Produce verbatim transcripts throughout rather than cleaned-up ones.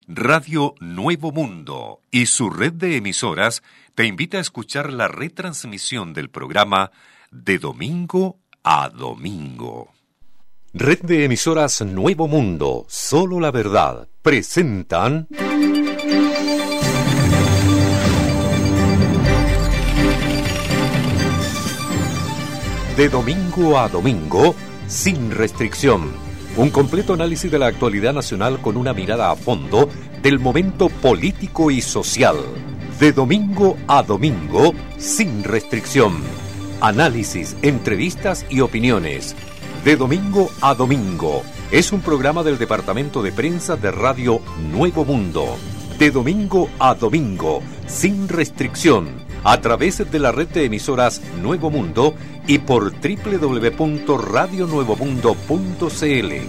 Radio Nuevo Mundo y su red de emisoras te invita a escuchar la retransmisión del programa de domingo a domingo. Red de emisoras Nuevo Mundo, solo la verdad, presentan... De domingo a domingo, sin restricción. Un completo análisis de la actualidad nacional con una mirada a fondo del momento político y social. De domingo a domingo, sin restricción. Análisis, entrevistas y opiniones. De domingo a domingo. Es un programa del Departamento de Prensa de Radio Nuevo Mundo. De domingo a domingo, sin restricción. A través de la red de emisoras Nuevo Mundo y por doble u doble u doble u punto radio nuevo mundo punto c l.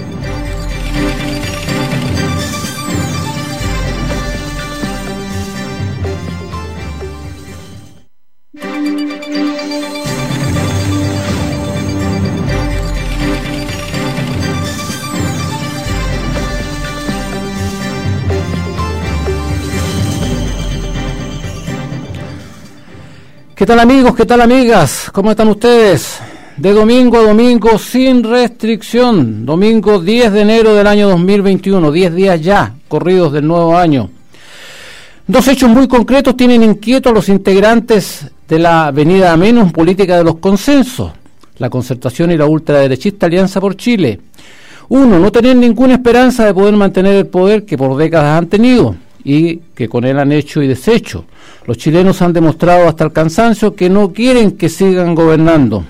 ¿Qué tal amigos? ¿Qué tal amigas? ¿Cómo están ustedes? De domingo a domingo sin restricción. Domingo diez de enero del año dos mil veintiuno. diez días ya corridos del nuevo año. Dos hechos muy concretos tienen inquietos a los integrantes de la venida a menos política de los consensos. La Concertación y la ultraderechista Alianza por Chile. Uno, no tener ninguna esperanza de poder mantener el poder que por décadas han tenido y que con él han hecho y deshecho. Los chilenos han demostrado hasta el cansancio que no quieren que sigan gobernando.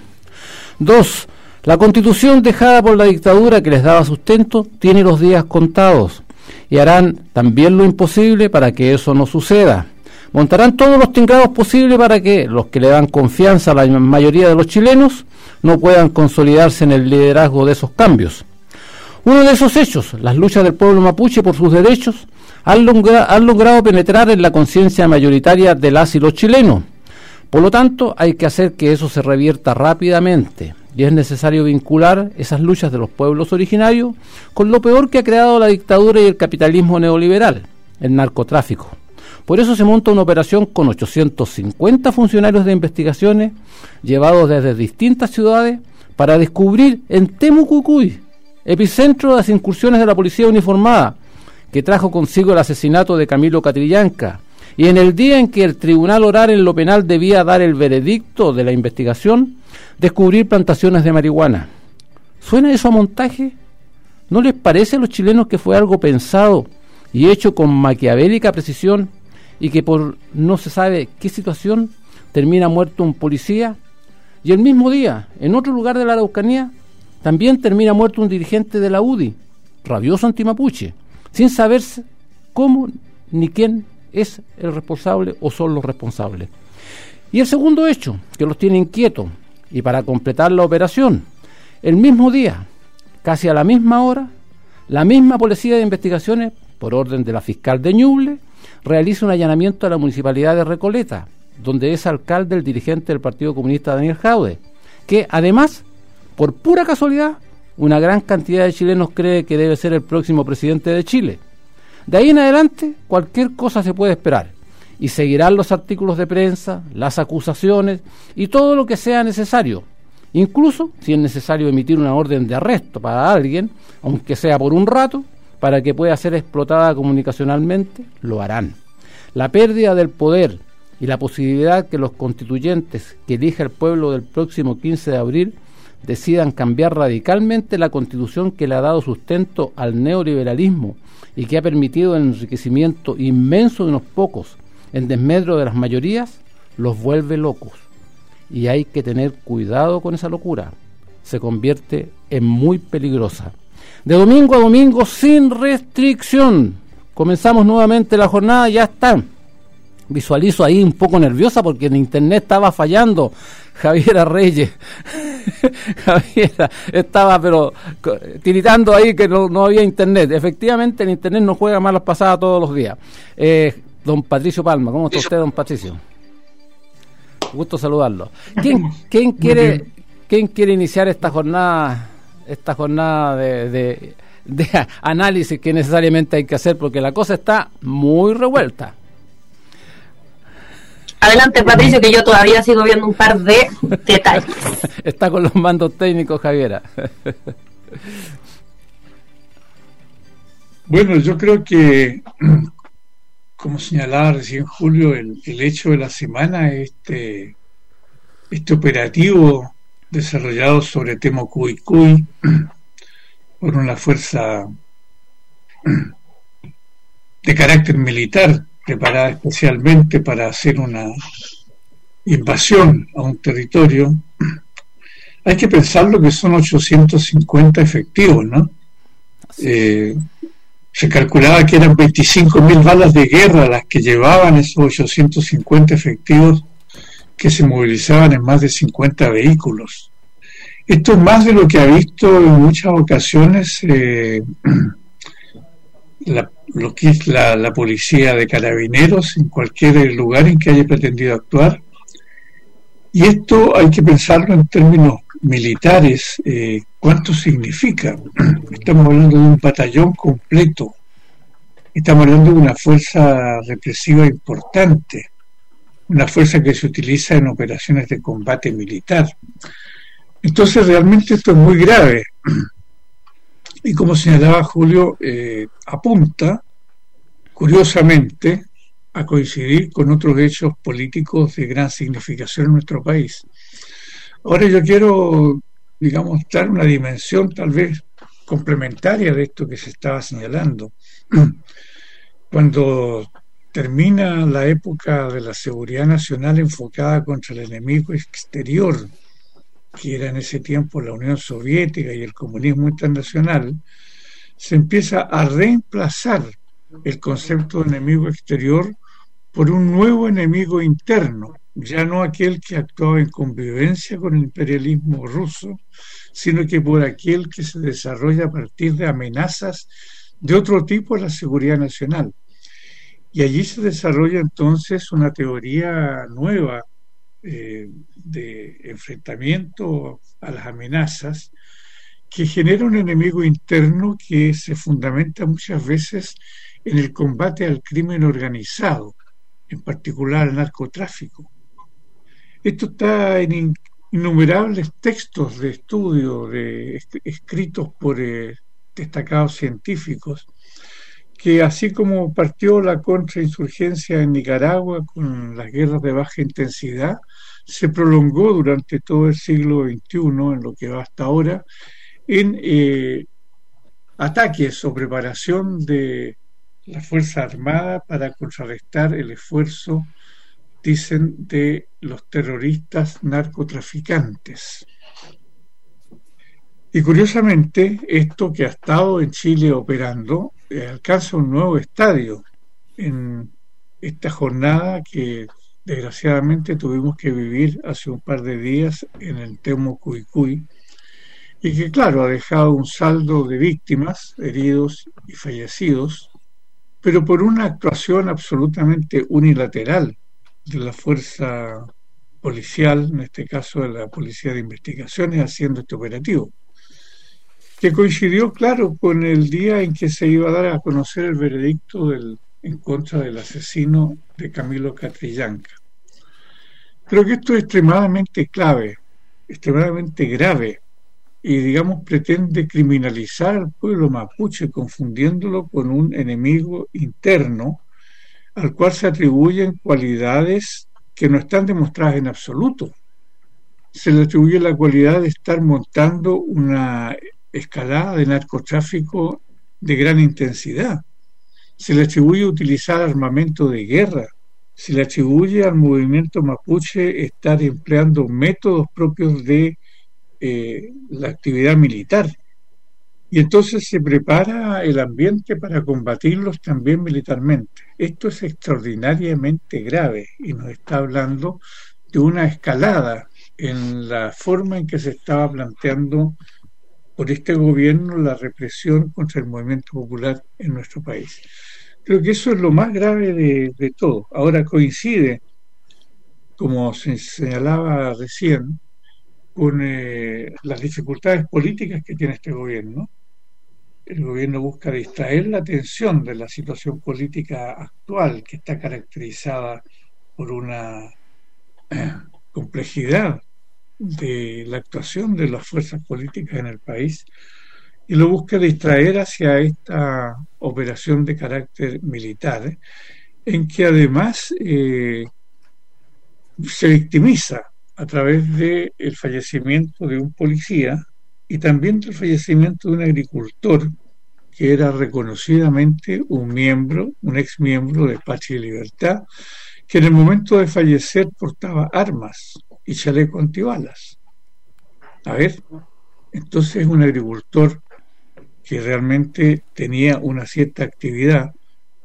Dos, la Constitución dejada por la dictadura que les daba sustento tiene los días contados y harán también lo imposible para que eso no suceda. Montarán todos los tingrados posibles para que los que le dan confianza a la mayoría de los chilenos no puedan consolidarse en el liderazgo de esos cambios. Uno de esos hechos, las luchas del pueblo mapuche por sus derechos, han, logra, han logrado penetrar en la conciencia mayoritaria de las y los chilenos. Por lo tanto, hay que hacer que eso se revierta rápidamente, y es necesario vincular esas luchas de los pueblos originarios con lo peor que ha creado la dictadura y el capitalismo neoliberal, el narcotráfico. Por eso se monta una operación con ochocientos cincuenta funcionarios de investigaciones llevados desde distintas ciudades para descubrir en Temucucuy, epicentro de las incursiones de la policía uniformada, que trajo consigo el asesinato de Camilo Catrillanca, y en el día en que el tribunal oral en lo penal debía dar el veredicto de la investigación, descubrir plantaciones de marihuana. ¿Suena eso a montaje? ¿No les parece a los chilenos que fue algo pensado y hecho con maquiavélica precisión y que por no se sabe qué situación termina muerto un policía? Y el mismo día, en otro lugar de la Araucanía, también termina muerto un dirigente de la U D I, rabioso antimapuche, sin saberse cómo ni quién es el responsable o son los responsables. Y el segundo hecho, que los tiene inquietos, y para completar la operación, el mismo día, casi a la misma hora, la misma policía de investigaciones, por orden de la fiscal de Ñuble, realiza un allanamiento a la municipalidad de Recoleta, donde es alcalde el dirigente del Partido Comunista Daniel Jaude, que además, por pura casualidad, una gran cantidad de chilenos cree que debe ser el próximo presidente de Chile. De ahí en adelante, cualquier cosa se puede esperar, y seguirán los artículos de prensa, las acusaciones y todo lo que sea necesario. Incluso, si es necesario emitir una orden de arresto para alguien, aunque sea por un rato, para que pueda ser explotada comunicacionalmente, lo harán. La pérdida del poder y la posibilidad que los constituyentes que elija el pueblo del próximo quince de abril decidan cambiar radicalmente la Constitución que le ha dado sustento al neoliberalismo y que ha permitido el enriquecimiento inmenso de unos pocos en desmedro de las mayorías, los vuelve locos. Y hay que tener cuidado con esa locura. Se convierte en muy peligrosa. De domingo a domingo sin restricción. Comenzamos nuevamente la jornada, ya está. Visualizo ahí un poco nerviosa porque en internet estaba fallando Javiera Reyes. Javiera estaba pero tiritando ahí que no, no había internet. Efectivamente el internet no juega malas pasadas todos los días. Eh, don Patricio Palma, ¿cómo está usted, don Patricio? Gusto saludarlo. ¿Quién, quién quiere quién quiere iniciar esta jornada esta jornada de, de, de análisis que necesariamente hay que hacer, porque la cosa está muy revuelta. Adelante, Patricio, que yo todavía sigo viendo un par de detalles. Está con los mandos técnicos, Javiera. Bueno, yo creo que, como señalaba recién Julio, el, el hecho de la semana es este, este operativo desarrollado sobre Temo Cuycuy por una fuerza de carácter militar preparada especialmente para hacer una invasión a un territorio. Hay que pensarlo que son ochocientos cincuenta efectivos, ¿no? Eh, se calculaba que eran veinticinco mil balas de guerra las que llevaban esos ochocientos cincuenta efectivos que se movilizaban en más de cincuenta vehículos. Esto es más de lo que ha visto en muchas ocasiones eh, la, lo que es la, la policía de carabineros en cualquier lugar en que haya pretendido actuar. Y esto hay que pensarlo en términos militares. Eh, ¿Cuánto significa? Estamos hablando de un batallón completo. Estamos hablando de una fuerza represiva importante, una fuerza que se utiliza en operaciones de combate militar. Entonces realmente esto es muy grave. Y como señalaba Julio, eh, apunta, curiosamente, a coincidir con otros hechos políticos de gran significación en nuestro país. Ahora yo quiero, digamos, dar una dimensión tal vez complementaria de esto que se estaba señalando. Cuando termina la época de la seguridad nacional enfocada contra el enemigo exterior, que era en ese tiempo la Unión Soviética y el comunismo internacional, se empieza a reemplazar el concepto de enemigo exterior por un nuevo enemigo interno, ya no aquel que actuaba en convivencia con el imperialismo ruso, sino que por aquel que se desarrolla a partir de amenazas de otro tipo a la seguridad nacional. Y allí se desarrolla entonces una teoría nueva eh, de enfrentamiento a las amenazas, que genera un enemigo interno que se fundamenta muchas veces en el combate al crimen organizado, en particular al narcotráfico. Esto está en in- innumerables textos de estudio de, est- escritos por eh, destacados científicos, que así como partió la contrainsurgencia en Nicaragua con las guerras de baja intensidad, se prolongó durante todo el siglo veintiuno, en lo que va hasta ahora, en eh, ataques o preparación de la Fuerza Armada para contrarrestar el esfuerzo, dicen, de los terroristas narcotraficantes. Y curiosamente, esto que ha estado en Chile operando eh, alcanza un nuevo estadio en esta jornada que desgraciadamente tuvimos que vivir hace un par de días en el Temo Cuycuy, y que claro, ha dejado un saldo de víctimas, heridos y fallecidos, pero por una actuación absolutamente unilateral de la fuerza policial, en este caso de la Policía de Investigaciones, haciendo este operativo, que coincidió, claro, con el día en que se iba a dar a conocer el veredicto del, en contra del asesino de Camilo Catrillanca. Creo que esto es extremadamente clave, extremadamente grave, y digamos pretende criminalizar al pueblo mapuche, confundiéndolo con un enemigo interno al cual se atribuyen cualidades que no están demostradas en absoluto. Se le atribuye la cualidad de estar montando una escalada de narcotráfico de gran intensidad. Se le atribuye utilizar armamento de guerra. Se le atribuye al movimiento mapuche estar empleando métodos propios de eh, la actividad militar. Y entonces se prepara el ambiente para combatirlos también militarmente. Esto es extraordinariamente grave y nos está hablando de una escalada en la forma en que se estaba planteando por este gobierno la represión contra el movimiento popular en nuestro país. Creo que eso es lo más grave de, de todo. Ahora coincide, como se señalaba recién, con eh, las dificultades políticas que tiene este gobierno, el gobierno busca distraer la atención de la situación política actual, que está caracterizada por una eh, complejidad de la actuación de las fuerzas políticas en el país, y lo busca distraer hacia esta operación de carácter militar, ¿eh? en que además eh, se victimiza a través del fallecimiento de un policía y también del fallecimiento de un agricultor que era reconocidamente un miembro, un ex miembro de Patria y Libertad, que en el momento de fallecer portaba armas y chaleco antibalas. A ver, entonces un agricultor que realmente tenía una cierta actividad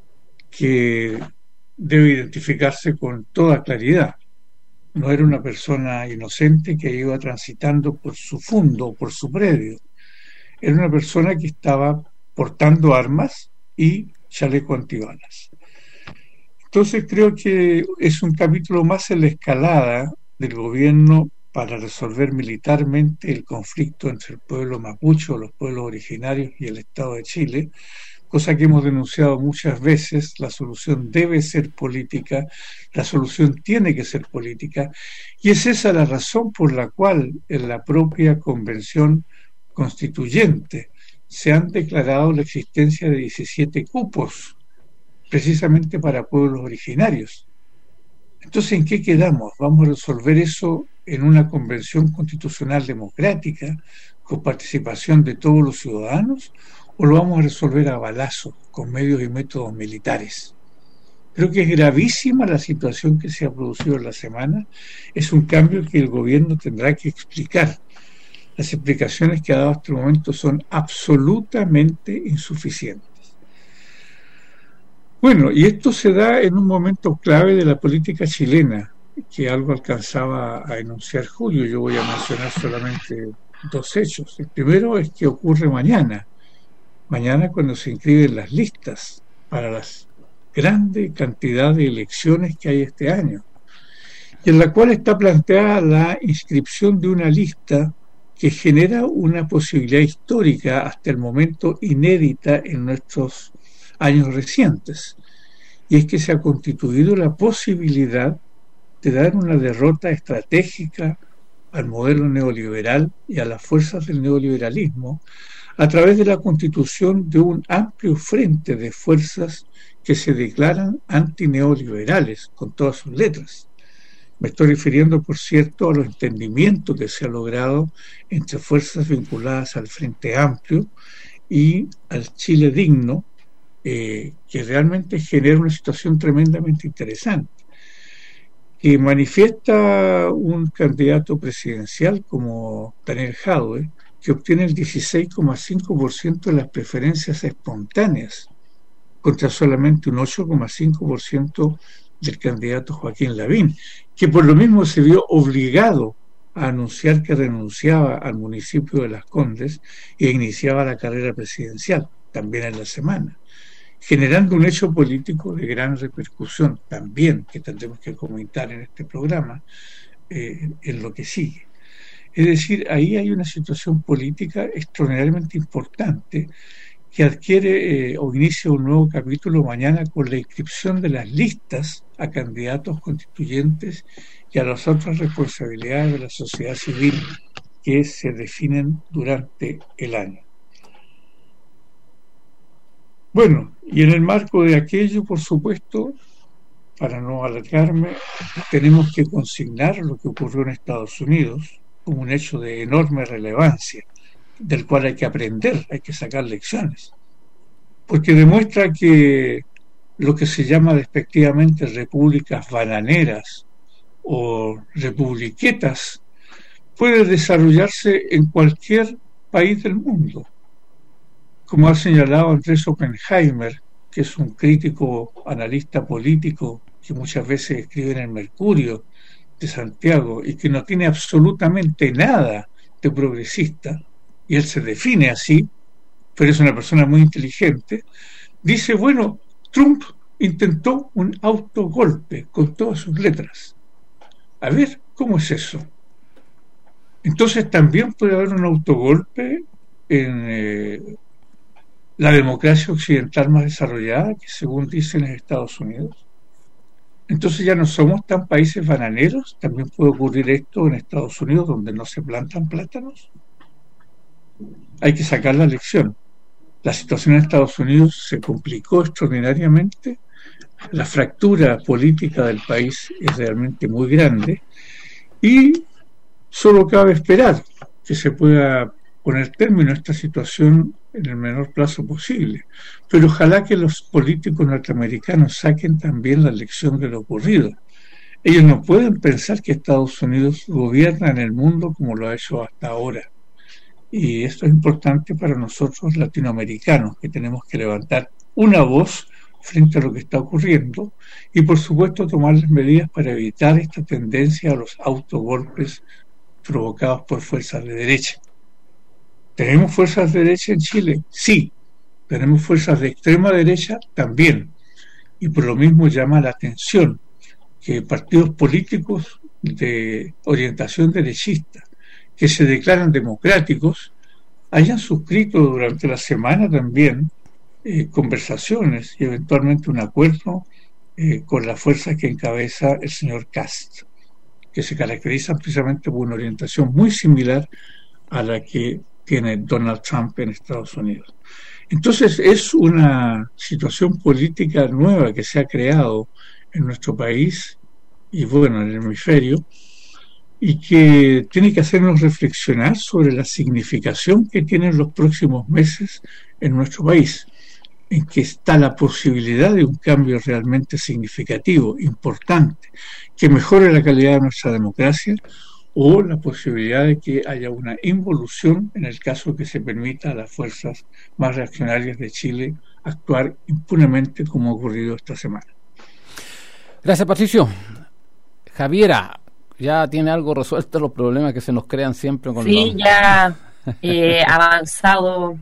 que debe identificarse con toda claridad. No era una persona inocente que iba transitando por su fundo, por su predio. Era una persona que estaba portando armas y chaleco antibalas. Entonces creo que es un capítulo más en la escalada del gobierno para resolver militarmente el conflicto entre el pueblo mapuche, los pueblos originarios y el Estado de Chile, cosa que hemos denunciado muchas veces. La solución debe ser política, la solución tiene que ser política, y es esa la razón por la cual en la propia Convención Constituyente se han declarado la existencia de diecisiete cupos, precisamente para pueblos originarios. Entonces, ¿en qué quedamos? ¿Vamos a resolver eso en una convención constitucional democrática con participación de todos los ciudadanos, o lo vamos a resolver a balazos con medios y métodos militares? Creo que es gravísima la situación que se ha producido en la semana. Es un cambio que el gobierno tendrá que explicar. Las explicaciones que ha dado hasta el momento son absolutamente insuficientes. Bueno, y esto se da en un momento clave de la política chilena, que algo alcanzaba a enunciar Julio. Yo voy a mencionar solamente dos hechos. El primero es que ocurre mañana, mañana cuando se inscriben las listas para las grande cantidad de elecciones que hay este año, y en la cual está planteada la inscripción de una lista que genera una posibilidad histórica, hasta el momento inédita en nuestros años recientes, y es que se ha constituido la posibilidad de dar una derrota estratégica al modelo neoliberal y a las fuerzas del neoliberalismo a través de la constitución de un amplio frente de fuerzas que se declaran antineoliberales con todas sus letras. Me estoy refiriendo, por cierto, a los entendimientos que se ha logrado entre fuerzas vinculadas al Frente Amplio y al Chile Digno, eh, que realmente genera una situación tremendamente interesante, que manifiesta un candidato presidencial como Daniel Jadwe, que obtiene el dieciséis coma cinco por ciento de las preferencias espontáneas, contra solamente un ocho coma cinco por ciento del candidato Joaquín Lavín, que por lo mismo se vio obligado a anunciar que renunciaba al municipio de Las Condes e iniciaba la carrera presidencial, también en la semana, generando un hecho político de gran repercusión también, que tendremos que comentar en este programa, eh, en lo que sigue. Es decir, ahí hay una situación política extraordinariamente importante que adquiere eh, o inicia un nuevo capítulo mañana con la inscripción de las listas a candidatos constituyentes y a las otras responsabilidades de la sociedad civil que se definen durante el año. Bueno, y en el marco de aquello, por supuesto, para no alargarme, tenemos que consignar lo que ocurrió en Estados Unidos como un hecho de enorme relevancia, del cual hay que aprender, hay que sacar lecciones, porque demuestra que lo que se llama despectivamente repúblicas bananeras o republiquetas puede desarrollarse en cualquier país del mundo. Como ha señalado Andrés Oppenheimer, que es un crítico analista político que muchas veces escribe en el Mercurio de Santiago y que no tiene absolutamente nada de progresista, y él se define así, pero es una persona muy inteligente, dice, bueno, Trump intentó un autogolpe con todas sus letras. A ver, ¿cómo es eso? Entonces también puede haber un autogolpe en, eh, la democracia occidental más desarrollada, que según dicen es Estados Unidos. Entonces ya no somos tan países bananeros. También puede ocurrir esto en Estados Unidos, donde no se plantan plátanos. Hay que sacar la lección. La situación en Estados Unidos se complicó extraordinariamente. La fractura política del país es realmente muy grande y solo cabe esperar que se pueda poner término a esta situación en el menor plazo posible. Pero ojalá que los políticos norteamericanos saquen también la lección de lo ocurrido. Ellos no pueden pensar que Estados Unidos gobierna en el mundo como lo ha hecho hasta ahora. Y esto es importante para nosotros latinoamericanos, que tenemos que levantar una voz frente a lo que está ocurriendo y, por supuesto, tomar las medidas para evitar esta tendencia a los autogolpes provocados por fuerzas de derecha. ¿Tenemos fuerzas de derecha en Chile? Sí. ¿Tenemos fuerzas de extrema derecha? También. Y por lo mismo llama la atención que partidos políticos de orientación derechista que se declaran democráticos hayan suscrito durante la semana también eh, conversaciones y eventualmente un acuerdo eh, con la fuerza que encabeza el señor Kast, que se caracteriza precisamente por una orientación muy similar a la que tiene Donald Trump en Estados Unidos. Entonces es una situación política nueva que se ha creado en nuestro país y bueno, en el hemisferio, y que tiene que hacernos reflexionar sobre la significación que tienen los próximos meses en nuestro país, en que está la posibilidad de un cambio realmente significativo, importante, que mejore la calidad de nuestra democracia, o la posibilidad de que haya una involución en el caso que se permita a las fuerzas más reaccionarias de Chile actuar impunemente como ha ocurrido esta semana. Gracias, Patricio. Javiera, ¿ya tiene algo resuelto los problemas que se nos crean siempre con Sí, los... ya eh, avanzado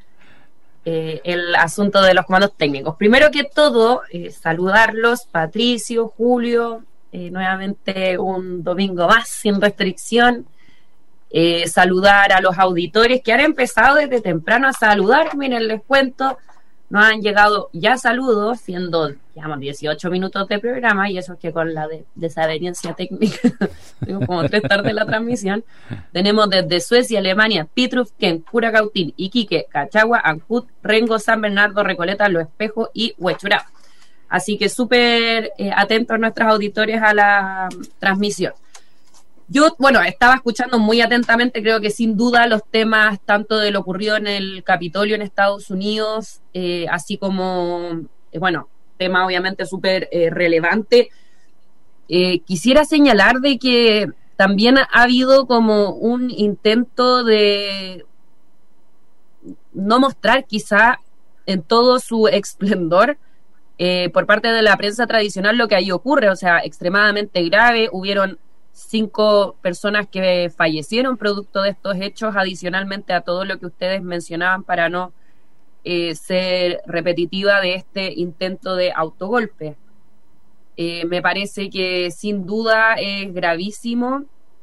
eh, el asunto de los comandos técnicos. Primero que todo, eh, saludarlos, Patricio, Julio, eh, nuevamente un domingo más sin restricción. Eh, saludar a los auditores que han empezado desde temprano a saludar. Miren, les cuento, nos han llegado ya saludos, siendo, llevamos dieciocho minutos de programa, y eso es que con la de, desaveniencia técnica, tengo como tres tardes la transmisión. Tenemos desde Suecia, Alemania, Pitruf, Ken, Curacautín, Iquique, Cachagua, Ancud, Rengo, San Bernardo, Recoleta, Los Espejos y Huechurá. Así que súper eh, atentos nuestros auditores a la um, transmisión. Yo, bueno, estaba escuchando muy atentamente, creo que sin duda los temas tanto de lo ocurrido en el Capitolio en Estados Unidos, eh, así como, eh, bueno, tema obviamente súper eh, relevante. Eh, quisiera señalar de que también ha habido como un intento de no mostrar quizá en todo su esplendor eh, por parte de la prensa tradicional lo que ahí ocurre, o sea, extremadamente grave. Hubieron cinco personas que fallecieron producto de estos hechos, adicionalmente a todo lo que ustedes mencionaban, para no eh, ser repetitiva de este intento de autogolpe. Eh, me parece que sin duda es gravísimo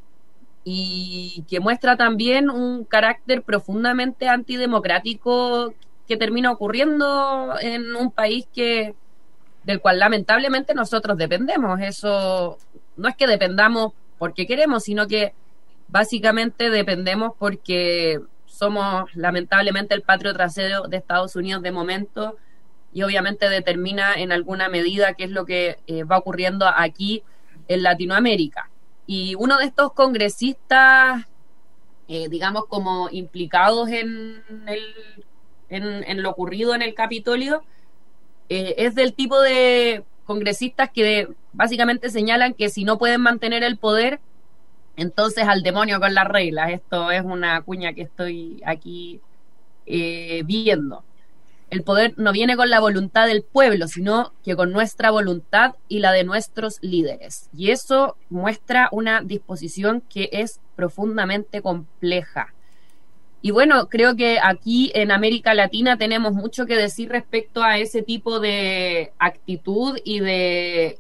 y que muestra también un carácter profundamente antidemocrático que termina ocurriendo en un país que del cual lamentablemente nosotros dependemos. Eso no es que dependamos porque queremos, sino que básicamente dependemos porque somos lamentablemente el patrio trasero de Estados Unidos de momento, y obviamente determina en alguna medida qué es lo que eh, va ocurriendo aquí en Latinoamérica. Y uno de estos congresistas, eh, digamos, como implicados en, el, en, en lo ocurrido en el Capitolio, eh, es del tipo de congresistas que básicamente señalan que si no pueden mantener el poder, entonces al demonio con las reglas. Esto es una cuña que estoy aquí eh, viendo. El poder no viene con la voluntad del pueblo, sino que con nuestra voluntad y la de nuestros líderes. Y eso muestra una disposición que es profundamente compleja. Y bueno, creo que aquí en América Latina tenemos mucho que decir respecto a ese tipo de actitud y de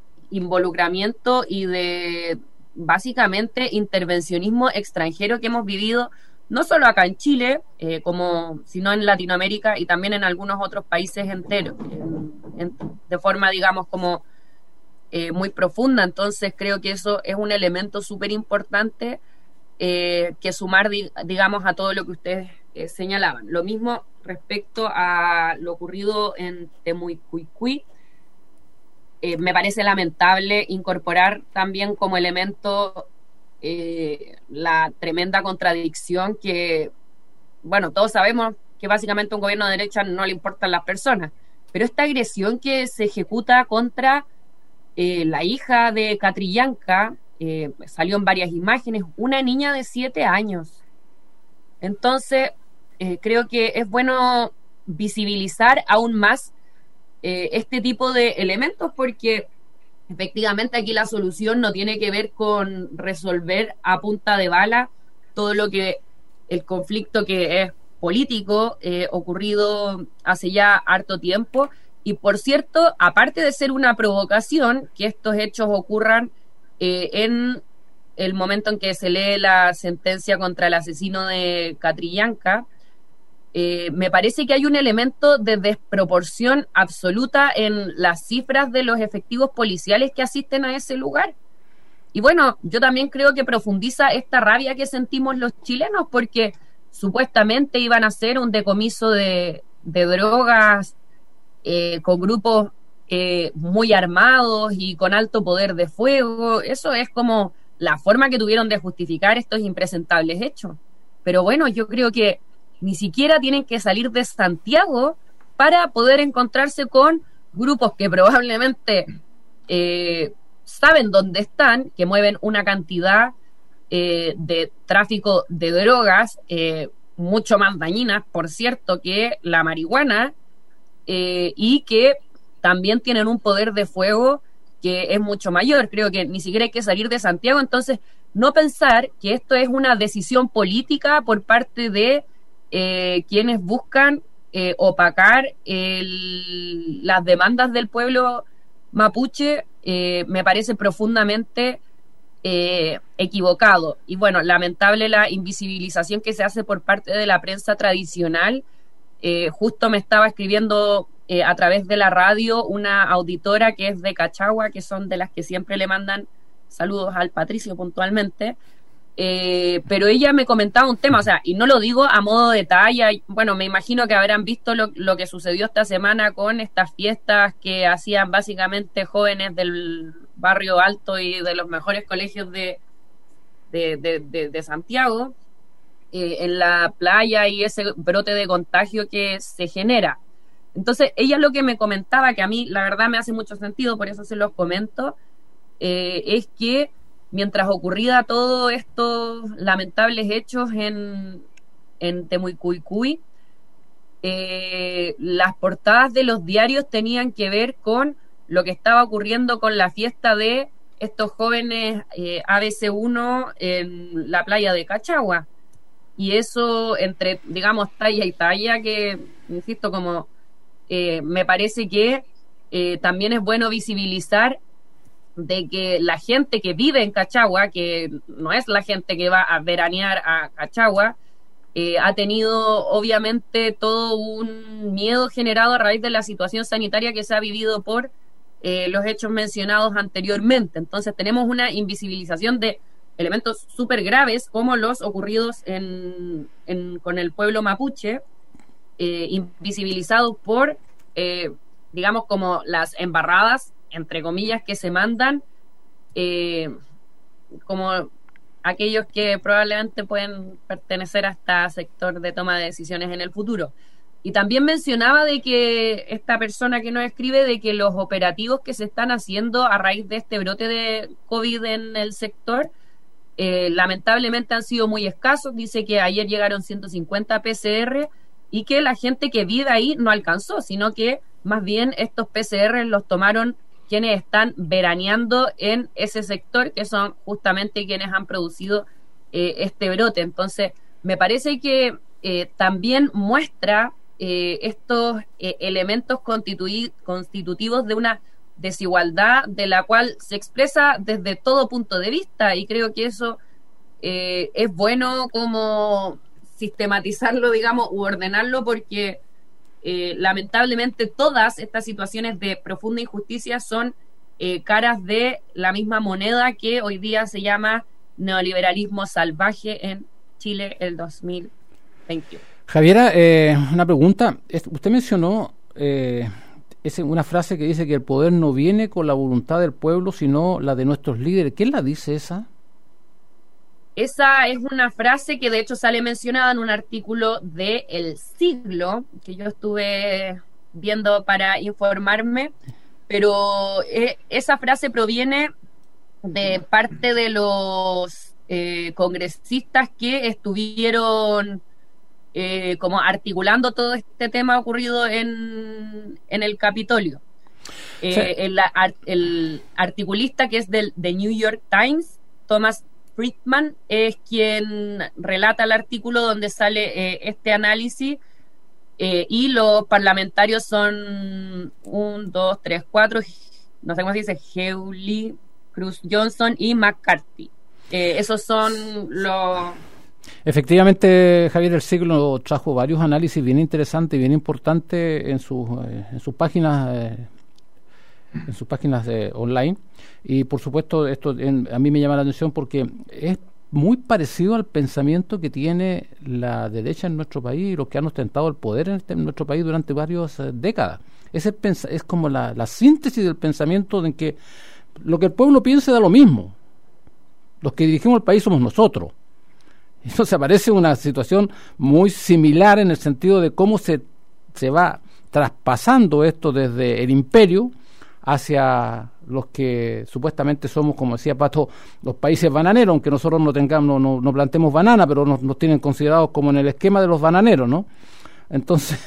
involucramiento y de básicamente intervencionismo extranjero que hemos vivido no solo acá en Chile, eh, como, sino en Latinoamérica y también en algunos otros países enteros, en, en, de forma, digamos, como eh, muy profunda. Entonces creo que eso es un elemento súper importante eh, que sumar, di, digamos, a todo lo que ustedes eh, señalaban. Lo mismo respecto a lo ocurrido en Temucuicui. Eh, me parece lamentable incorporar también como elemento eh, la tremenda contradicción que, bueno, todos sabemos que básicamente a un gobierno de derecha no le importan las personas, pero esta agresión que se ejecuta contra eh, la hija de Catrillanca, eh, salió en varias imágenes, una niña de siete años. Entonces, eh, creo que es bueno visibilizar aún más Eh, este tipo de elementos, porque efectivamente aquí la solución no tiene que ver con resolver a punta de bala todo lo que el conflicto que es político eh, ocurrido hace ya harto tiempo. Y por cierto, aparte de ser una provocación que estos hechos ocurran eh, en el momento en que se lee la sentencia contra el asesino de Catrillanca, Eh, me parece que hay un elemento de desproporción absoluta en las cifras de los efectivos policiales que asisten a ese lugar. Y bueno, yo también creo que profundiza esta rabia que sentimos los chilenos, porque supuestamente iban a hacer un decomiso de, de drogas eh, con grupos eh, muy armados y con alto poder de fuego. Eso es como la forma que tuvieron de justificar estos impresentables hechos. Pero bueno, yo creo que ni siquiera tienen que salir de Santiago para poder encontrarse con grupos que probablemente eh, saben dónde están, que mueven una cantidad eh, de tráfico de drogas eh, mucho más dañinas, por cierto, que la marihuana, eh, y que también tienen un poder de fuego que es mucho mayor. Creo que ni siquiera hay que salir de Santiago. Entonces, no pensar que esto es una decisión política por parte de Eh, quienes buscan eh, opacar el, las demandas del pueblo mapuche, eh, me parece profundamente eh, equivocado. Y bueno, lamentable la invisibilización que se hace por parte de la prensa tradicional. Eh, justo me estaba escribiendo eh, a través de la radio una auditora que es de Cachagua, que son de las que siempre le mandan saludos al Patricio puntualmente. Eh, pero ella me comentaba un tema, o sea, y no lo digo a modo de talla, bueno, me imagino que habrán visto lo, lo que sucedió esta semana con estas fiestas que hacían básicamente jóvenes del barrio alto y de los mejores colegios de, de, de, de, de Santiago, eh, en la playa, y ese brote de contagio que se genera. Entonces, ella lo que me comentaba, que a mí la verdad me hace mucho sentido, por eso se los comento, eh, es que mientras ocurría todos estos lamentables hechos en, en Temucuicui, eh, las portadas de los diarios tenían que ver con lo que estaba ocurriendo con la fiesta de estos jóvenes eh, A B C uno en la playa de Cachagua. Y eso, entre, digamos, talla y talla, que, insisto, como eh, me parece que eh, también es bueno visibilizar de que la gente que vive en Cachagua, que no es la gente que va a veranear a Cachagua, eh, ha tenido obviamente todo un miedo generado a raíz de la situación sanitaria que se ha vivido por eh, los hechos mencionados anteriormente. Entonces tenemos una invisibilización de elementos súper graves como los ocurridos en, en, con el pueblo mapuche, eh, invisibilizados por, eh, digamos, como las embarradas entre comillas, que se mandan, eh, como aquellos que probablemente pueden pertenecer a este sector de toma de decisiones en el futuro. Y también mencionaba de que esta persona que nos escribe, de que los operativos que se están haciendo a raíz de este brote de COVID en el sector, eh, lamentablemente han sido muy escasos. Dice que ayer llegaron ciento cincuenta P C R y que la gente que vive ahí no alcanzó, sino que más bien estos P C R los tomaron quienes están veraneando en ese sector, que son justamente quienes han producido eh, este brote. Entonces, me parece que eh, también muestra eh, estos eh, elementos constitu- constitutivos de una desigualdad de la cual se expresa desde todo punto de vista, y creo que eso eh, es bueno como sistematizarlo, digamos, u ordenarlo, porque eh, lamentablemente todas estas situaciones de profunda injusticia son eh, caras de la misma moneda que hoy día se llama neoliberalismo salvaje en Chile el dos mil veintiuno. Javiera, eh, una pregunta. Usted mencionó eh, ese, una frase que dice que el poder no viene con la voluntad del pueblo, sino la de nuestros líderes. ¿Quién la dice esa? Esa es una frase que de hecho sale mencionada en un artículo de El Siglo, que yo estuve viendo para informarme, pero eh, esa frase proviene de parte de los eh, congresistas que estuvieron eh, como articulando todo este tema ocurrido en, en el Capitolio. Eh, sí. el, el articulista que es del The New York Times, Thomas Friedman, es quien relata el artículo donde sale eh, este análisis, eh, y los parlamentarios son un, dos, tres, cuatro, no sé cómo se dice, Hawley, Cruz Johnson y McCarthy. Eh, esos son los... Efectivamente, Javier, El Siglo trajo varios análisis bien interesantes y bien importantes en sus, eh, en sus páginas eh, en sus páginas eh, online, y por supuesto esto en, a mí me llama la atención porque es muy parecido al pensamiento que tiene la derecha en nuestro país y los que han ostentado el poder en, este, en nuestro país durante varias eh, décadas. Es, el, es como la, la síntesis del pensamiento de que lo que el pueblo piense da lo mismo. Los que dirigimos el país somos nosotros. Entonces aparece una situación muy similar en el sentido de cómo se, se va traspasando esto desde el imperio hacia los que supuestamente somos, como decía Pato, los países bananeros, aunque nosotros no tengamos, no, no, no plantemos banana, pero nos, nos tienen considerados como en el esquema de los bananeros, ¿no? Entonces,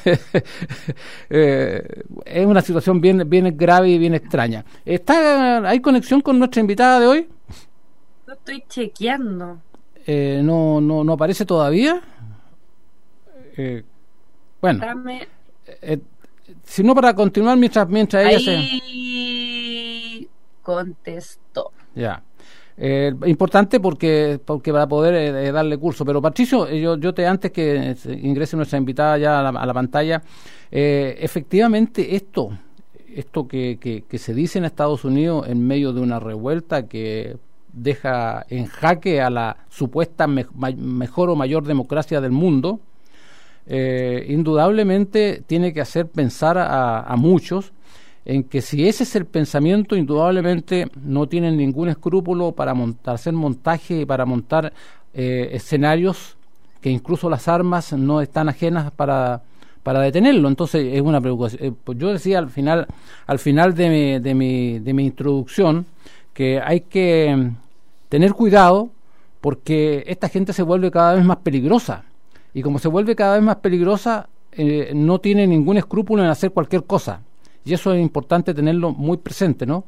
eh, es una situación bien, bien grave y bien extraña. ¿Está, ¿Hay conexión con nuestra invitada de hoy? Lo estoy chequeando. Eh, no, no, no aparece todavía. Eh, bueno, eh, si no, para continuar mientras, mientras ella se... Ahí contestó. Ya. Eh, importante porque porque para poder eh, darle curso. Pero Patricio, yo, yo te antes que ingrese nuestra invitada ya a la, a la pantalla, eh, efectivamente esto, esto que, que, que se dice en Estados Unidos en medio de una revuelta que deja en jaque a la supuesta me, ma, mejor o mayor democracia del mundo, eh, indudablemente tiene que hacer pensar a, a muchos en que si ese es el pensamiento, indudablemente no tienen ningún escrúpulo para montar, hacer montaje y para montar eh, escenarios que incluso las armas no están ajenas para, para detenerlo. Entonces es una preocupación. Eh, pues yo decía al final, al final de mi, de mi, de mi introducción, que hay que tener cuidado porque esta gente se vuelve cada vez más peligrosa, y como se vuelve cada vez más peligrosa, eh, no tiene ningún escrúpulo en hacer cualquier cosa, y eso es importante tenerlo muy presente, ¿no?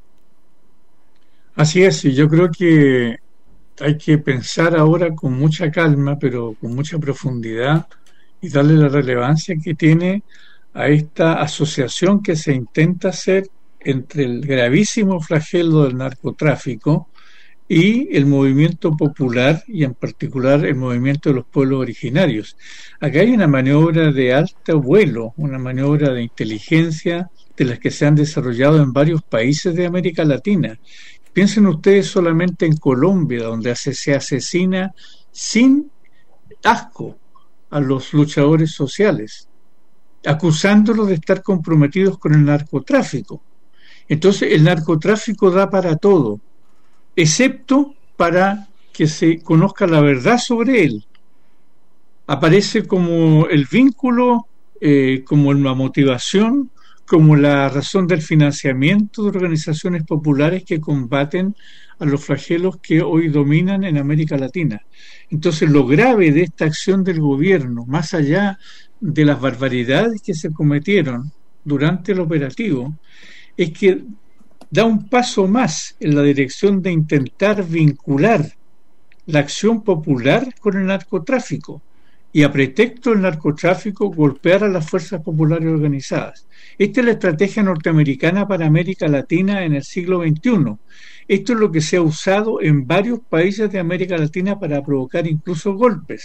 Así es, y yo creo que hay que pensar ahora con mucha calma, pero con mucha profundidad, y darle la relevancia que tiene a esta asociación que se intenta hacer entre el gravísimo flagelo del narcotráfico y el movimiento popular, y en particular el movimiento de los pueblos originarios. Acá hay una maniobra de alto vuelo, una maniobra de inteligencia de las que se han desarrollado en varios países de América Latina. Piensen ustedes solamente en Colombia, donde se asesina sin asco a los luchadores sociales, acusándolos de estar comprometidos con el narcotráfico. Entonces el narcotráfico da para todo, excepto para que se conozca la verdad sobre él. Aparece como el vínculo, eh, como la motivación, como la razón del financiamiento de organizaciones populares que combaten a los flagelos que hoy dominan en América Latina. Entonces lo grave de esta acción del gobierno, más allá de las barbaridades que se cometieron durante el operativo, es que da un paso más en la dirección de intentar vincular la acción popular con el narcotráfico, y a pretexto del narcotráfico golpear a las fuerzas populares organizadas. Esta es la estrategia norteamericana para América Latina en el siglo veintiuno. Esto es lo que se ha usado en varios países de América Latina para provocar incluso golpes.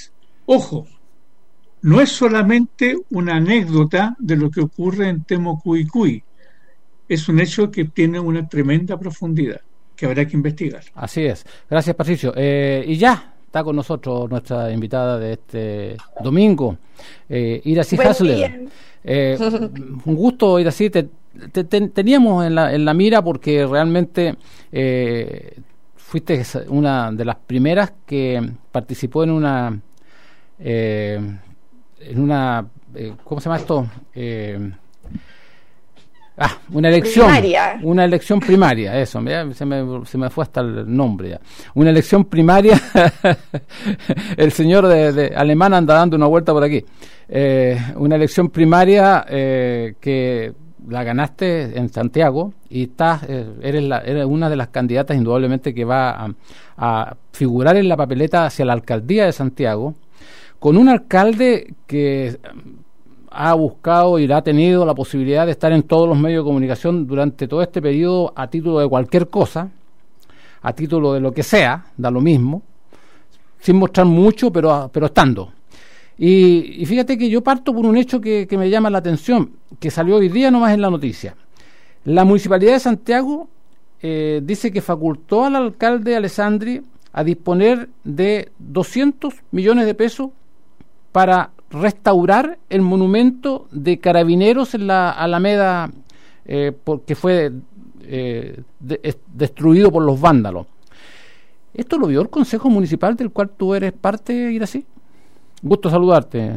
Ojo, no es solamente una anécdota de lo que ocurre en Temucuicui, es un hecho que tiene una tremenda profundidad que habrá que investigar. Así es. Gracias, Patricio. Eh, y ya está con nosotros nuestra invitada de este domingo, eh, Iracy Hasler. Eh, un gusto, Iracy. Te, te, te, teníamos en la, en la mira porque realmente eh, fuiste una de las primeras que participó en una eh, en una eh, ¿cómo se llama esto? Eh, Ah, una elección, primaria. una elección primaria, eso, se me, se me fue hasta el nombre ya. Una elección primaria, el señor de, de alemán anda dando una vuelta por aquí. Eh, una elección primaria eh, que la ganaste en Santiago y estás, eh, eres, la, eres una de las candidatas indudablemente que va a, a figurar en la papeleta hacia la alcaldía de Santiago, con un alcalde que ha buscado y ha tenido la posibilidad de estar en todos los medios de comunicación durante todo este periodo a título de cualquier cosa, a título de lo que sea, da lo mismo, sin mostrar mucho, pero, pero estando. Y, y fíjate que yo parto por un hecho que, que me llama la atención, que salió hoy día nomás en la noticia. La Municipalidad de Santiago eh, dice que facultó al alcalde Alessandri a disponer de doscientos millones de pesos para restaurar el monumento de Carabineros en la Alameda, eh, porque fue eh, de, destruido por los vándalos. ¿Esto lo vio el Consejo Municipal del cual tú eres parte, Iracy? Gusto saludarte.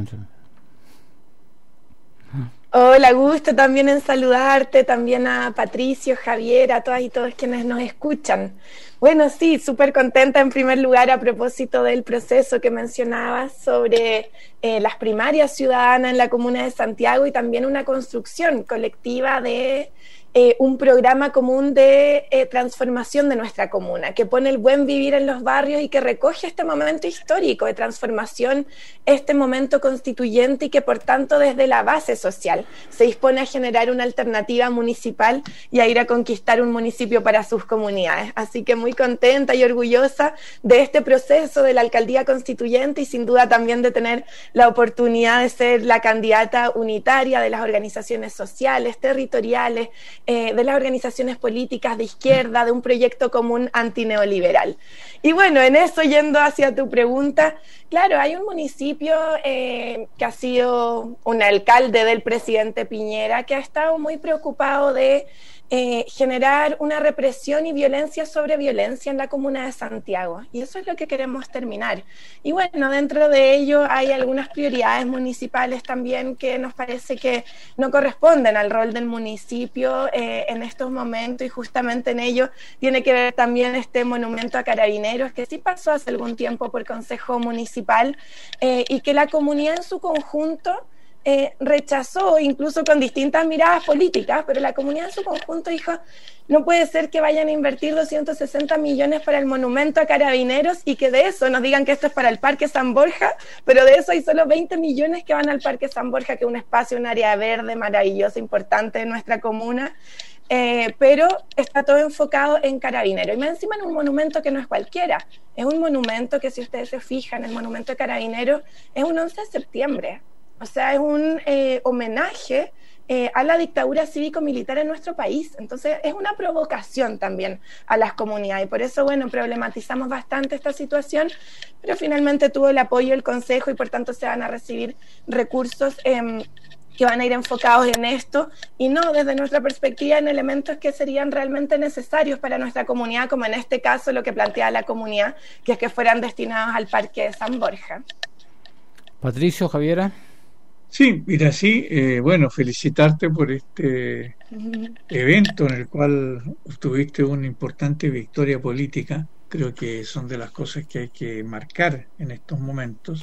Hola, gusto también en saludarte, también a Patricio, Javier, a todas y todos quienes nos escuchan. Bueno, sí, súper contenta en primer lugar a propósito del proceso que mencionabas sobre eh, las primarias ciudadanas en la comuna de Santiago y también una construcción colectiva de eh, un programa común de eh, transformación de nuestra comuna, que pone el buen vivir en los barrios y que recoge este momento histórico de transformación, este momento constituyente y que por tanto desde la base social se dispone a generar una alternativa municipal y a ir a conquistar un municipio para sus comunidades. Así que muy contenta y orgullosa de este proceso de la alcaldía constituyente y sin duda también de tener la oportunidad de ser la candidata unitaria de las organizaciones sociales, territoriales, eh, de las organizaciones políticas de izquierda, de un proyecto común antineoliberal. Y bueno, en eso, yendo hacia tu pregunta, claro, hay un municipio eh, que ha sido un alcalde del presidente Piñera que ha estado muy preocupado de Eh, generar una represión y violencia sobre violencia en la comuna de Santiago, y eso es lo que queremos terminar. Y bueno, dentro de ello hay algunas prioridades municipales también que nos parece que no corresponden al rol del municipio eh, en estos momentos, y justamente en ello tiene que ver también este monumento a Carabineros, que sí pasó hace algún tiempo por Consejo Municipal eh, y que la comunidad en su conjunto Eh, rechazó, incluso con distintas miradas políticas, pero la comunidad en su conjunto dijo, no puede ser que vayan a invertir doscientos sesenta millones para el monumento a Carabineros y que de eso nos digan que esto es para el Parque San Borja, pero de eso hay solo veinte millones que van al Parque San Borja, que es un espacio, un área verde maravillosa, importante en nuestra comuna, eh, pero está todo enfocado en Carabineros, y más encima en un monumento que no es cualquiera, es un monumento que, si ustedes se fijan, el monumento de Carabineros es un once de septiembre. O sea, es un eh, homenaje eh, a la dictadura cívico-militar en nuestro país. Entonces, es una provocación también a las comunidades. Y por eso, bueno, problematizamos bastante esta situación, pero finalmente tuvo el apoyo del Consejo y por tanto se van a recibir recursos eh, que van a ir enfocados en esto y no, desde nuestra perspectiva, en elementos que serían realmente necesarios para nuestra comunidad, como en este caso lo que plantea la comunidad, que es que fueran destinados al Parque de San Borja. Patricio, Javiera. Sí, mira, sí, eh, bueno, felicitarte por este uh-huh. evento en el cual obtuviste una importante victoria política. Creo que son de las cosas que hay que marcar en estos momentos.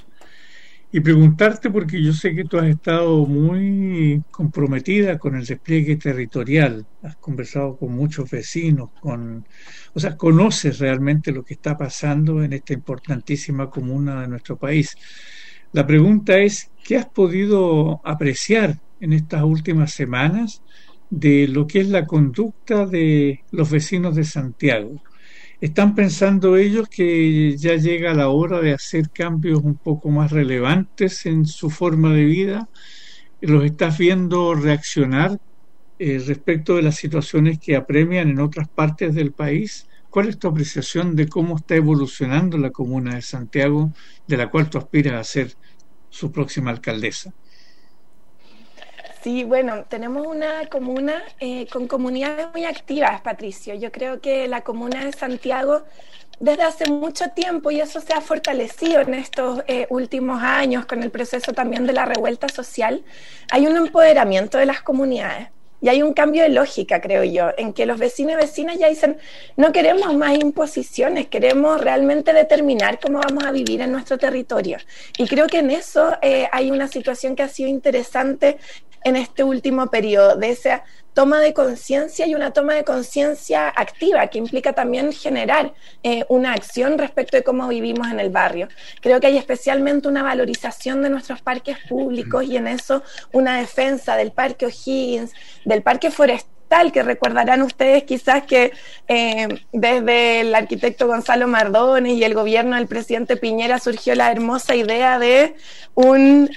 Y preguntarte, porque yo sé que tú has estado muy comprometida con el despliegue territorial, has conversado con muchos vecinos, con, o sea, conoces realmente lo que está pasando en esta importantísima comuna de nuestro país. La pregunta es, ¿qué has podido apreciar en estas últimas semanas de lo que es la conducta de los vecinos de Santiago? ¿Están pensando ellos que ya llega la hora de hacer cambios un poco más relevantes en su forma de vida? ¿Los estás viendo reaccionar eh, respecto de las situaciones que apremian en otras partes del país? ¿Cuál es tu apreciación de cómo está evolucionando la comuna de Santiago, de la cual tú aspiras a ser su próxima alcaldesa? Sí, bueno, tenemos una comuna eh, con comunidades muy activas, Patricio. Yo creo que la comuna de Santiago desde hace mucho tiempo, y eso se ha fortalecido en estos eh, últimos años con el proceso también de la revuelta social, hay un empoderamiento de las comunidades. Y hay un cambio de lógica, creo yo, en que los vecinos y vecinas ya dicen, no queremos más imposiciones, queremos realmente determinar cómo vamos a vivir en nuestro territorio. Y creo que en eso eh, hay una situación que ha sido interesante en este último periodo, de esa toma de conciencia y una toma de conciencia activa que implica también generar eh, una acción respecto de cómo vivimos en el barrio. Creo que hay especialmente una valorización de nuestros parques públicos y en eso una defensa del Parque O'Higgins, del Parque Forestal, que recordarán ustedes quizás que eh, desde el arquitecto Gonzalo Mardones y el gobierno del presidente Piñera surgió la hermosa idea de un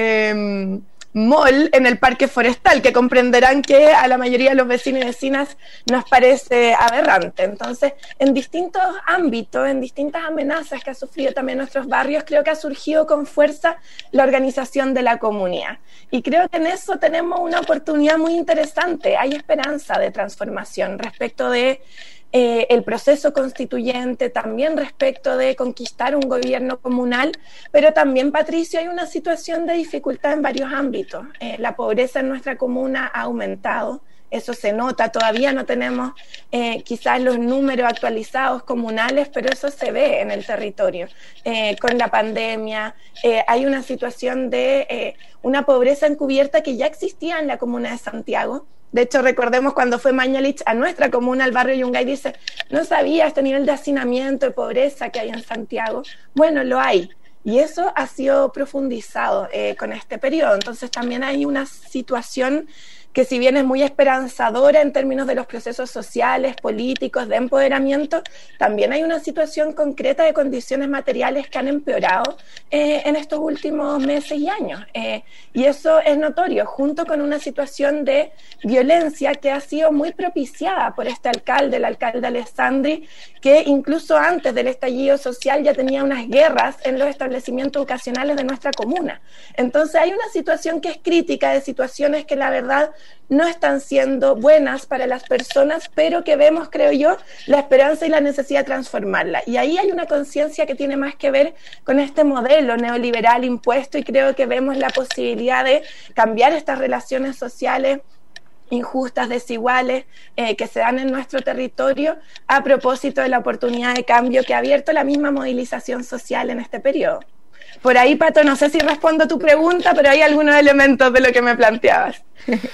Eh, mall en el Parque Forestal, que comprenderán que a la mayoría de los vecinos y vecinas nos parece aberrante. Entonces, en distintos ámbitos, en distintas amenazas que ha sufrido también nuestros barrios, creo que ha surgido con fuerza la organización de la comunidad. Y creo que en eso tenemos una oportunidad muy interesante. Hay esperanza de transformación respecto de Eh, el proceso constituyente, también respecto de conquistar un gobierno comunal, pero también, Patricio, hay una situación de dificultad en varios ámbitos. Eh, la pobreza en nuestra comuna ha aumentado, eso se nota, todavía no tenemos eh, quizás los números actualizados comunales, pero eso se ve en el territorio. Eh, con la pandemia eh, hay una situación de eh, una pobreza encubierta que ya existía en la comuna de Santiago. De hecho, recordemos cuando fue Mañalich a nuestra comuna, al barrio Yungay, dice, no sabía este nivel de hacinamiento y pobreza que hay en Santiago. Bueno, lo hay. Y eso ha sido profundizado eh, con este periodo. Entonces también hay una situación que, si bien es muy esperanzadora en términos de los procesos sociales, políticos, de empoderamiento, también hay una situación concreta de condiciones materiales que han empeorado eh, en estos últimos meses y años. Eh, y eso es notorio, junto con una situación de violencia que ha sido muy propiciada por este alcalde, el alcalde Alessandri, que incluso antes del estallido social ya tenía unas guerras en los establecimientos educacionales de nuestra comuna. Entonces hay una situación que es crítica, de situaciones que la verdad no están siendo buenas para las personas, pero que vemos, creo yo, la esperanza y la necesidad de transformarla. Y ahí hay una conciencia que tiene más que ver con este modelo neoliberal impuesto, y creo que vemos la posibilidad de cambiar estas relaciones sociales injustas, desiguales, eh, que se dan en nuestro territorio, a propósito de la oportunidad de cambio que ha abierto la misma movilización social en este periodo. Por ahí, Pato, no sé si respondo a tu pregunta, pero hay algunos elementos de lo que me planteabas.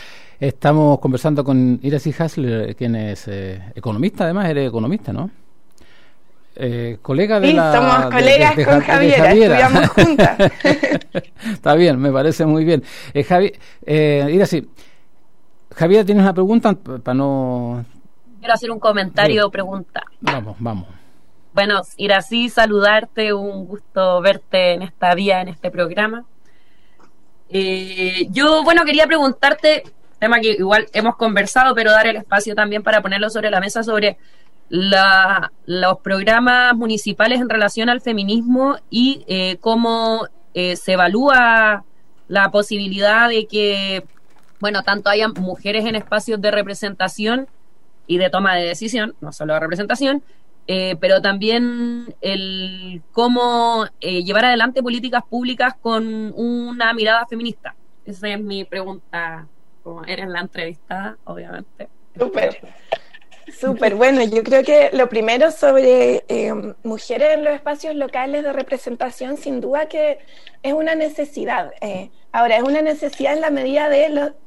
Estamos conversando con Iracy Hasler, quien es eh, economista, además eres economista, ¿no? Eh, colega de sí, la... somos de, colegas de, de, con de Javiera, Javiera, estudiamos juntas. Está bien, me parece muy bien. Eh, Javi, eh, Iracy, Javiera, ¿tienes una pregunta para no...? Quiero hacer un comentario o sí. pregunta. Vamos, vamos. Bueno, Iracy, saludarte, un gusto verte en esta vía, en este programa. Eh, yo, bueno, quería preguntarte, tema que igual hemos conversado, pero dar el espacio también para ponerlo sobre la mesa, sobre la, los programas municipales en relación al feminismo y eh, cómo eh, se evalúa la posibilidad de que, bueno, tanto haya mujeres en espacios de representación y de toma de decisión, no solo de representación, Eh, pero también el cómo eh, llevar adelante políticas públicas con una mirada feminista. Esa es mi pregunta, como eres la entrevistada, obviamente. Súper, súper. Bueno, yo creo que lo primero sobre eh, mujeres en los espacios locales de representación, sin duda que es una necesidad. Eh, ahora, es una necesidad en la medida de lo,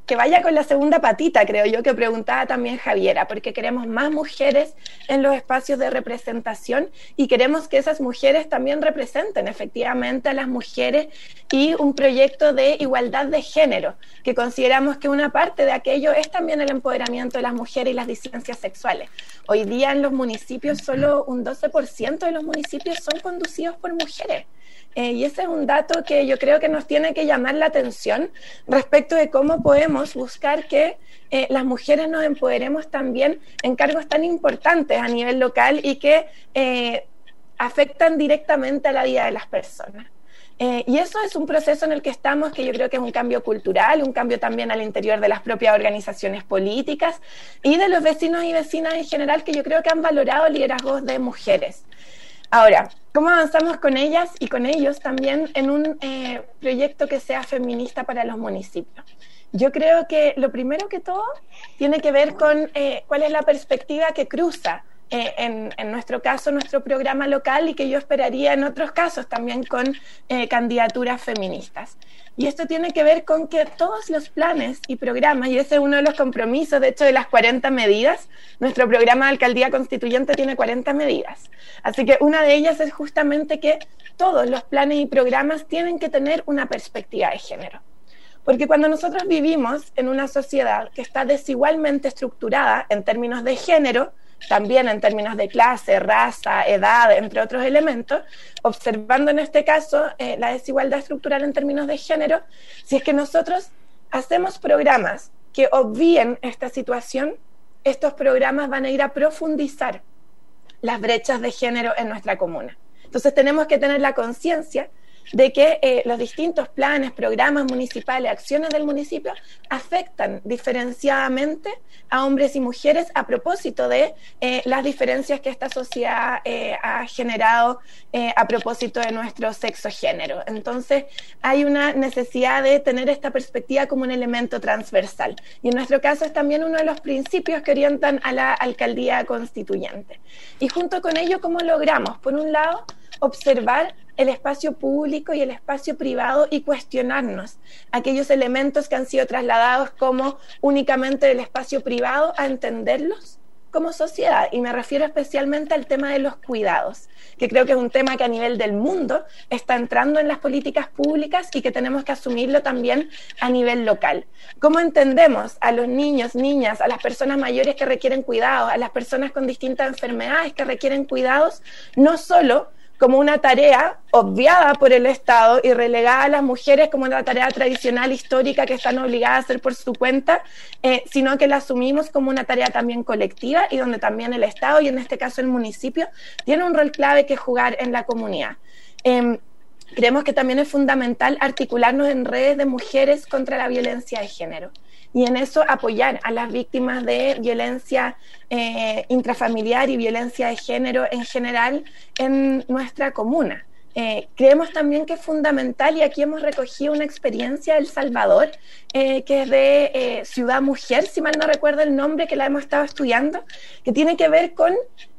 que vaya con la segunda patita, creo yo, que preguntaba también Javiera, porque queremos más mujeres en los espacios de representación y queremos que esas mujeres también representen efectivamente a las mujeres y un proyecto de igualdad de género, que consideramos que una parte de aquello es también el empoderamiento de las mujeres y las disidencias sexuales. Hoy día en los municipios solo un doce por ciento de los municipios son conducidos por mujeres. Eh, y ese es un dato que yo creo que nos tiene que llamar la atención respecto de cómo podemos buscar que eh, las mujeres nos empoderemos también en cargos tan importantes a nivel local y que eh, afectan directamente a la vida de las personas. Eh, y eso es un proceso en el que estamos, que yo creo que es un cambio cultural, un cambio también al interior de las propias organizaciones políticas y de los vecinos y vecinas en general, que yo creo que han valorado liderazgos de mujeres. Ahora, ¿cómo avanzamos con ellas y con ellos también en un eh, proyecto que sea feminista para los municipios? Yo creo que lo primero que todo tiene que ver con eh, cuál es la perspectiva que cruza eh, en, en nuestro caso nuestro programa local y que yo esperaría en otros casos también con eh, candidaturas feministas. Y esto tiene que ver con que todos los planes y programas, y ese es uno de los compromisos, de hecho, de las cuarenta medidas, nuestro programa de Alcaldía Constituyente tiene cuarenta medidas. Así que una de ellas es justamente que todos los planes y programas tienen que tener una perspectiva de género. Porque cuando nosotros vivimos en una sociedad que está desigualmente estructurada en términos de género, también en términos de clase, raza, edad, entre otros elementos, observando en este caso eh, la desigualdad estructural en términos de género, si es que nosotros hacemos programas que obvíen esta situación, estos programas van a ir a profundizar las brechas de género en nuestra comuna. Entonces tenemos que tener la conciencia de que eh, los distintos planes, programas municipales, acciones del municipio afectan diferenciadamente a hombres y mujeres a propósito de eh, las diferencias que esta sociedad eh, ha generado eh, a propósito de nuestro sexo-género. Entonces hay una necesidad de tener esta perspectiva como un elemento transversal. Y en nuestro caso es también uno de los principios que orientan a la alcaldía constituyente. Y junto con ello, ¿cómo logramos? Por un lado, observar el espacio público y el espacio privado y cuestionarnos aquellos elementos que han sido trasladados como únicamente del espacio privado a entenderlos como sociedad. Y me refiero especialmente al tema de los cuidados, que creo que es un tema que a nivel del mundo está entrando en las políticas públicas y que tenemos que asumirlo también a nivel local. ¿Cómo entendemos a los niños, niñas, a las personas mayores que requieren cuidados, a las personas con distintas enfermedades que requieren cuidados, no solo como una tarea obviada por el Estado y relegada a las mujeres como una tarea tradicional, histórica, que están obligadas a hacer por su cuenta, eh, sino que la asumimos como una tarea también colectiva y donde también el Estado, y en este caso el municipio, tiene un rol clave que jugar en la comunidad. Eh, creemos que también es fundamental articularnos en redes de mujeres contra la violencia de género. Y en eso apoyar a las víctimas de violencia eh, intrafamiliar y violencia de género en general en nuestra comuna. Eh, creemos también que es fundamental, y aquí hemos recogido una experiencia de El Salvador, eh, que es de eh, Ciudad Mujer, si mal no recuerdo el nombre, que la hemos estado estudiando, que tiene que ver con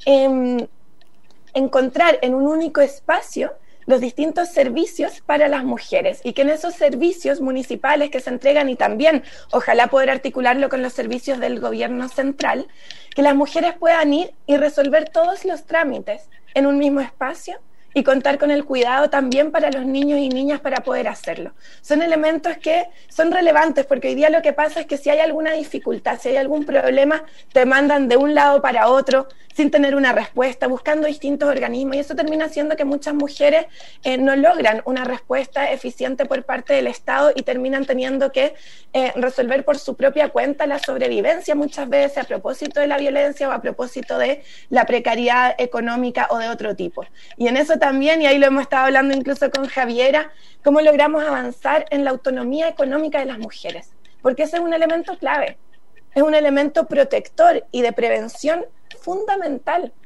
eh, encontrar en un único espacio los distintos servicios para las mujeres, y que en esos servicios municipales que se entregan, y también ojalá poder articularlo con los servicios del gobierno central, que las mujeres puedan ir y resolver todos los trámites en un mismo espacio y contar con el cuidado también para los niños y niñas para poder hacerlo. Son elementos que son relevantes, porque hoy día lo que pasa es que si hay alguna dificultad, si hay algún problema, te mandan de un lado para otro sin tener una respuesta, buscando distintos organismos, y eso termina haciendo que muchas mujeres eh, no logran una respuesta eficiente por parte del Estado y terminan teniendo que eh, resolver por su propia cuenta la sobrevivencia, muchas veces a propósito de la violencia o a propósito de la precariedad económica o de otro tipo. Y en eso también, y ahí lo hemos estado hablando incluso con Javiera, cómo logramos avanzar en la autonomía económica de las mujeres, porque ese es un elemento clave, es un elemento protector y de prevención fundamental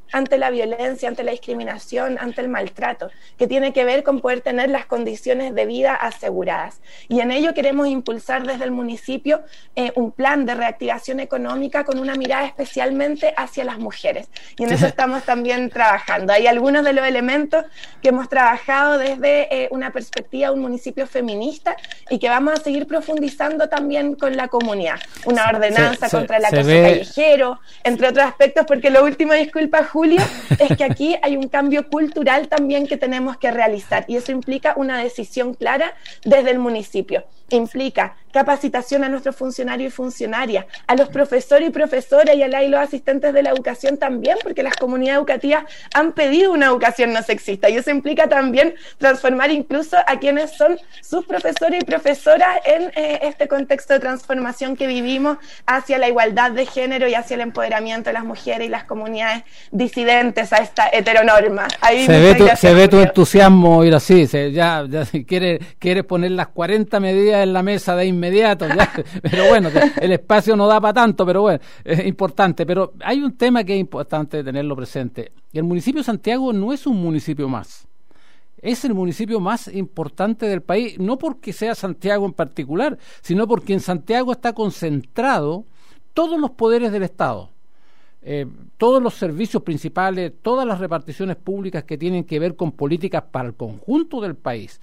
ante la violencia, ante la discriminación, ante el maltrato, que tiene que ver con poder tener las condiciones de vida aseguradas. Y en ello queremos impulsar desde el municipio eh, un plan de reactivación económica con una mirada especialmente hacia las mujeres. Y en eso estamos también trabajando. Hay algunos de los elementos que hemos trabajado desde eh, una perspectiva de un municipio feminista y que vamos a seguir profundizando también con la comunidad. Una ordenanza se, contra el acoso ve... callejero, entre otros aspectos, porque lo último, disculpa Julio, es que aquí hay un cambio cultural también que tenemos que realizar y eso implica una decisión clara desde el municipio. Implica capacitación a nuestros funcionarios y funcionarias, a los profesores y profesoras y a, la, y los asistentes de la educación también, porque las comunidades educativas han pedido una educación no sexista y eso implica también transformar incluso a quienes son sus profesores y profesoras en eh, este contexto de transformación que vivimos hacia la igualdad de género y hacia el empoderamiento de las mujeres y las comunidades disidentes a esta heteronorma. Ahí se, ve tu, se ve tu entusiasmo ir así, se, ya, ya quiere, quiere poner las cuarenta medidas en la mesa de inmediato, ya, pero bueno, el espacio no da para tanto, pero bueno, es importante. Pero hay un tema que es importante tenerlo presente. El municipio de Santiago no es un municipio más, es el municipio más importante del país, no porque sea Santiago en particular, sino porque en Santiago está concentrado todos los poderes del Estado. Eh, todos los servicios principales, todas las reparticiones públicas que tienen que ver con políticas para el conjunto del país.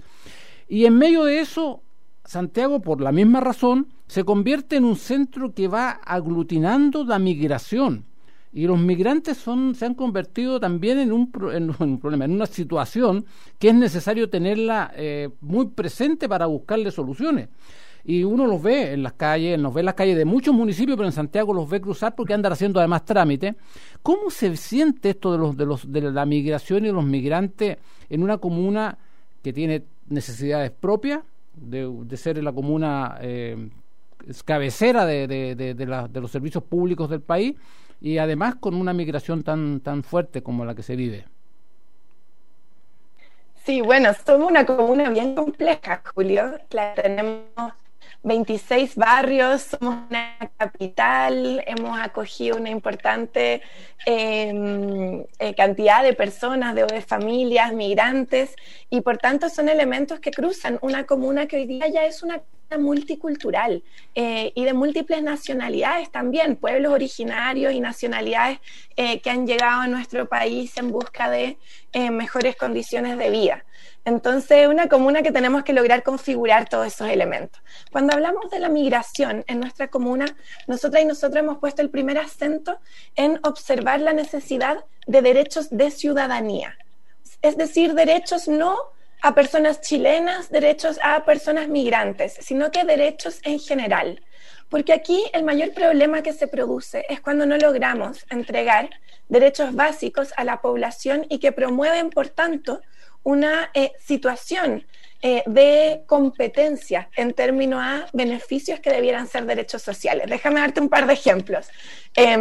Y en medio de eso, Santiago, por la misma razón, se convierte en un centro que va aglutinando la migración. Y los migrantes son, se han convertido también en un, en un problema, en una situación que es necesario tenerla eh, muy presente para buscarle soluciones. Y uno los ve en las calles, nos ve en las calles de muchos municipios, pero en Santiago los ve cruzar porque andan haciendo además trámites. ¿Cómo se siente esto de los de los de la migración y de los migrantes en una comuna que tiene necesidades propias de, de ser la comuna eh, cabecera de, de, de, de, la, de los servicios públicos del país y además con una migración tan tan fuerte como la que se vive? Sí, bueno, somos una comuna bien compleja, Julio. La tenemos veintiséis barrios, somos una capital, hemos acogido una importante eh, eh, cantidad de personas, de, de familias, migrantes, y por tanto son elementos que cruzan una comuna que hoy día ya es una multicultural eh, y de múltiples nacionalidades también, pueblos originarios y nacionalidades eh, que han llegado a nuestro país en busca de eh, mejores condiciones de vida. Entonces, una comuna que tenemos que lograr configurar todos esos elementos. Cuando hablamos de la migración en nuestra comuna, nosotras y nosotros hemos puesto el primer acento en observar la necesidad de derechos de ciudadanía, es decir, derechos no a personas chilenas, derechos a personas migrantes, sino que derechos en general. Porque aquí el mayor problema que se produce es cuando no logramos entregar derechos básicos a la población y que promueven, por tanto, una eh, situación eh, de competencia en términos a beneficios que debieran ser derechos sociales. Déjame darte un par de ejemplos. Eh,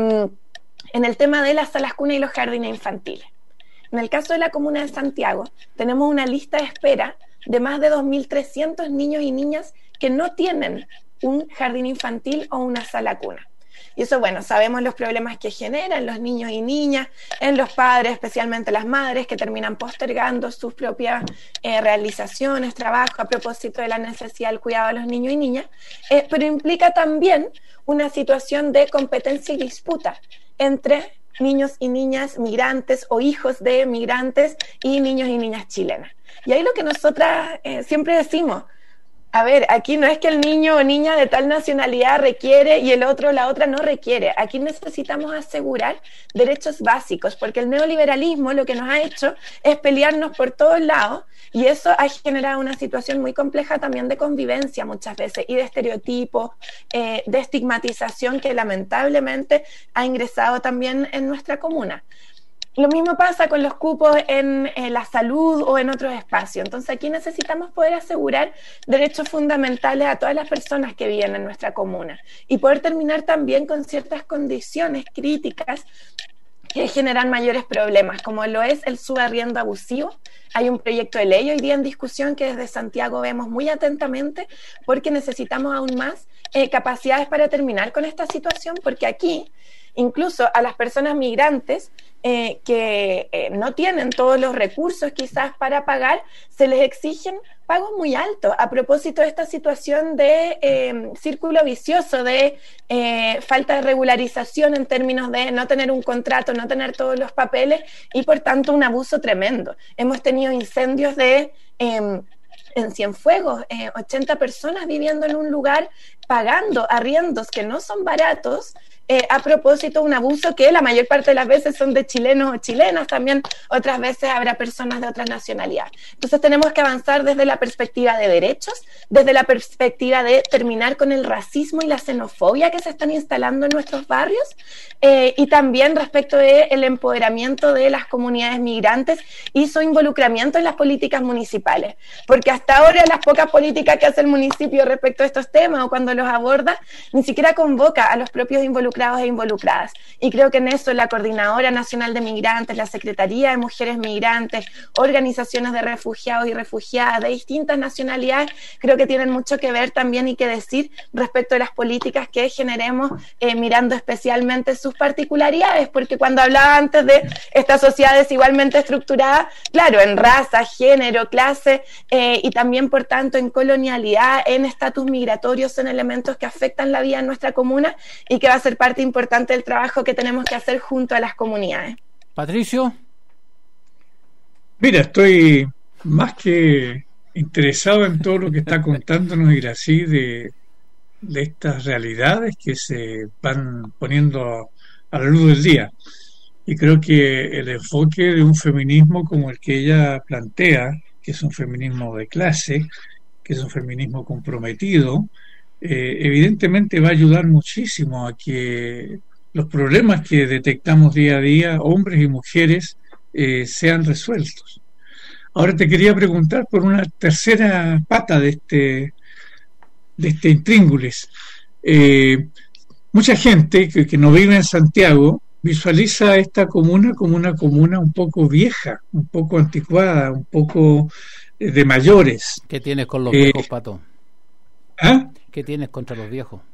en el tema de las salas cuna y los jardines infantiles. En el caso de la comuna de Santiago, tenemos una lista de espera de más de dos mil trescientos niños y niñas que no tienen un jardín infantil o una sala cuna. Y eso, bueno, sabemos los problemas que generan los niños y niñas, en los padres, especialmente las madres, que terminan postergando sus propias eh, realizaciones, trabajo, a propósito de la necesidad del cuidado de los niños y niñas, eh, pero implica también una situación de competencia y disputa entre niños y niñas migrantes o hijos de migrantes y niños y niñas chilenas. Y ahí lo que nosotras eh, siempre decimos, a ver, aquí no es que el niño o niña de tal nacionalidad requiere y el otro o la otra no requiere. Aquí necesitamos asegurar derechos básicos, porque el neoliberalismo lo que nos ha hecho es pelearnos por todos lados y eso ha generado una situación muy compleja también de convivencia muchas veces y de estereotipos, eh, de estigmatización que lamentablemente ha ingresado también en nuestra comuna. Lo mismo pasa con los cupos en, en la salud o en otros espacios. Entonces aquí necesitamos poder asegurar derechos fundamentales a todas las personas que viven en nuestra comuna y poder terminar también con ciertas condiciones críticas que generan mayores problemas, como lo es el subarriendo abusivo. Hay un proyecto de ley hoy día en discusión que desde Santiago vemos muy atentamente porque necesitamos aún más eh, capacidades para terminar con esta situación, porque aquí incluso a las personas migrantes eh, que eh, no tienen todos los recursos quizás para pagar, se les exigen pagos muy altos a propósito de esta situación de eh, círculo vicioso, de eh, falta de regularización en términos de no tener un contrato, no tener todos los papeles y por tanto un abuso tremendo. Hemos tenido incendios de... Eh, en Cienfuegos, eh, ochenta personas viviendo en un lugar pagando arriendos que no son baratos, eh, a propósito de un abuso que la mayor parte de las veces son de chilenos o chilenas, también otras veces habrá personas de otras nacionalidades. Entonces tenemos que avanzar desde la perspectiva de derechos, desde la perspectiva de terminar con el racismo y la xenofobia que se están instalando en nuestros barrios, eh, y también respecto del empoderamiento de las comunidades migrantes y su involucramiento en las políticas municipales, porque hasta ahora las pocas políticas que hace el municipio respecto a estos temas o cuando los aborda, ni siquiera convoca a los propios involucrados e involucradas. Y creo que en eso la Coordinadora Nacional de Migrantes, la Secretaría de Mujeres Migrantes, organizaciones de refugiados y refugiadas de distintas nacionalidades, creo que tienen mucho que ver también y que decir respecto a las políticas que generemos, eh, mirando especialmente sus particularidades, porque cuando hablaba antes de esta sociedad desigualmente estructurada, claro, en raza, género, clase, eh, y también, por tanto, en colonialidad, en estatus migratorios, son elementos que afectan la vida en nuestra comuna y que va a ser parte importante del trabajo que tenemos que hacer junto a las comunidades. Patricio. Mira, estoy más que interesado en todo lo que está contándonos Iracy de, de estas realidades que se van poniendo a la luz del día. Y creo que el enfoque de un feminismo como el que ella plantea, que es un feminismo de clase, que es un feminismo comprometido, eh, evidentemente va a ayudar muchísimo a que los problemas que detectamos día a día, hombres y mujeres, eh, sean resueltos. Ahora te quería preguntar por una tercera pata de este, de este intríngulis. Eh, mucha gente que, que no vive en Santiago visualiza esta comuna como una comuna un poco vieja, un poco anticuada, un poco eh, de mayores. ¿Qué tienes con los eh, viejos, Pato? ¿Ah? ¿Qué tienes contra los viejos?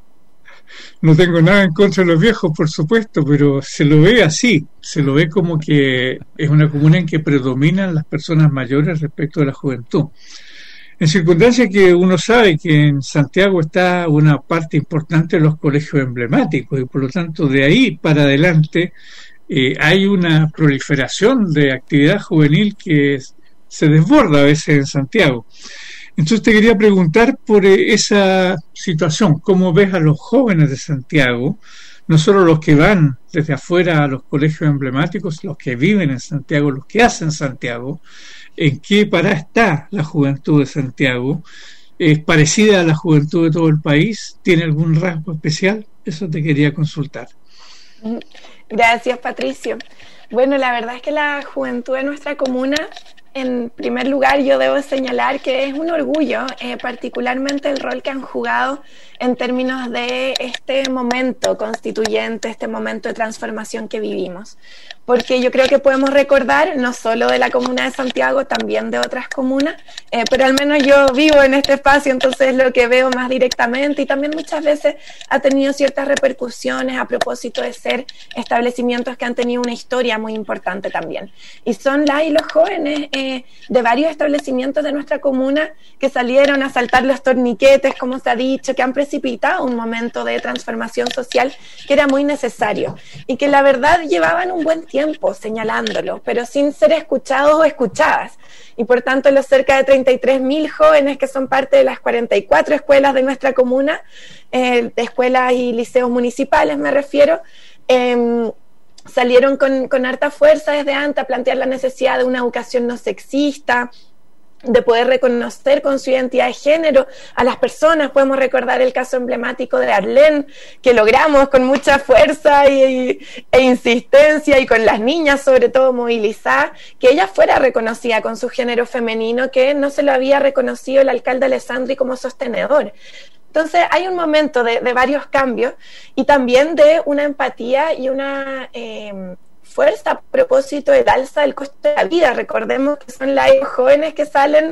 No tengo nada en contra de los viejos, por supuesto, pero se lo ve así, se lo ve como que es una comuna en que predominan las personas mayores respecto a la juventud. En circunstancias que uno sabe que en Santiago está una parte importante de los colegios emblemáticos y por lo tanto de ahí para adelante eh, hay una proliferación de actividad juvenil que es, se desborda a veces en Santiago. Entonces te quería preguntar por esa situación, ¿cómo ves a los jóvenes de Santiago? No solo los que van desde afuera a los colegios emblemáticos, los que viven en Santiago, los que hacen Santiago. ¿En qué parada está la juventud de Santiago? ¿Es parecida a la juventud de todo el país? ¿Tiene algún rasgo especial? Eso te quería consultar. Gracias, Patricio. Bueno, la verdad es que la juventud de nuestra comuna, en primer lugar, yo debo señalar que es un orgullo, eh, particularmente el rol que han jugado en términos de este momento constituyente, este momento de transformación que vivimos. Porque yo creo que podemos recordar, no solo de la comuna de Santiago, también de otras comunas, eh, pero al menos yo vivo en este espacio, entonces lo que veo más directamente, y también muchas veces ha tenido ciertas repercusiones a propósito de ser establecimientos que han tenido una historia muy importante también. Y son las y los jóvenes eh, de varios establecimientos de nuestra comuna que salieron a saltar los torniquetes, como se ha dicho, que han precipitado un momento de transformación social que era muy necesario y que la verdad llevaban un buen tiempo señalándolo, pero sin ser escuchados o escuchadas. Y por tanto los cerca de treinta y tres mil jóvenes que son parte de las cuarenta y cuatro escuelas de nuestra comuna, eh, de escuelas y liceos municipales me refiero, eh, salieron con, con harta fuerza desde antes a plantear la necesidad de una educación no sexista, de poder reconocer con su identidad de género a las personas. Podemos recordar el caso emblemático de Arlene, que logramos con mucha fuerza y, e insistencia, y con las niñas sobre todo movilizar, que ella fuera reconocida con su género femenino, que no se lo había reconocido el alcalde Alessandri como sostenedor. Entonces hay un momento de, de varios cambios y también de una empatía y una eh, fuerza a propósito del alza del costo de la vida. Recordemos que son los jóvenes que salen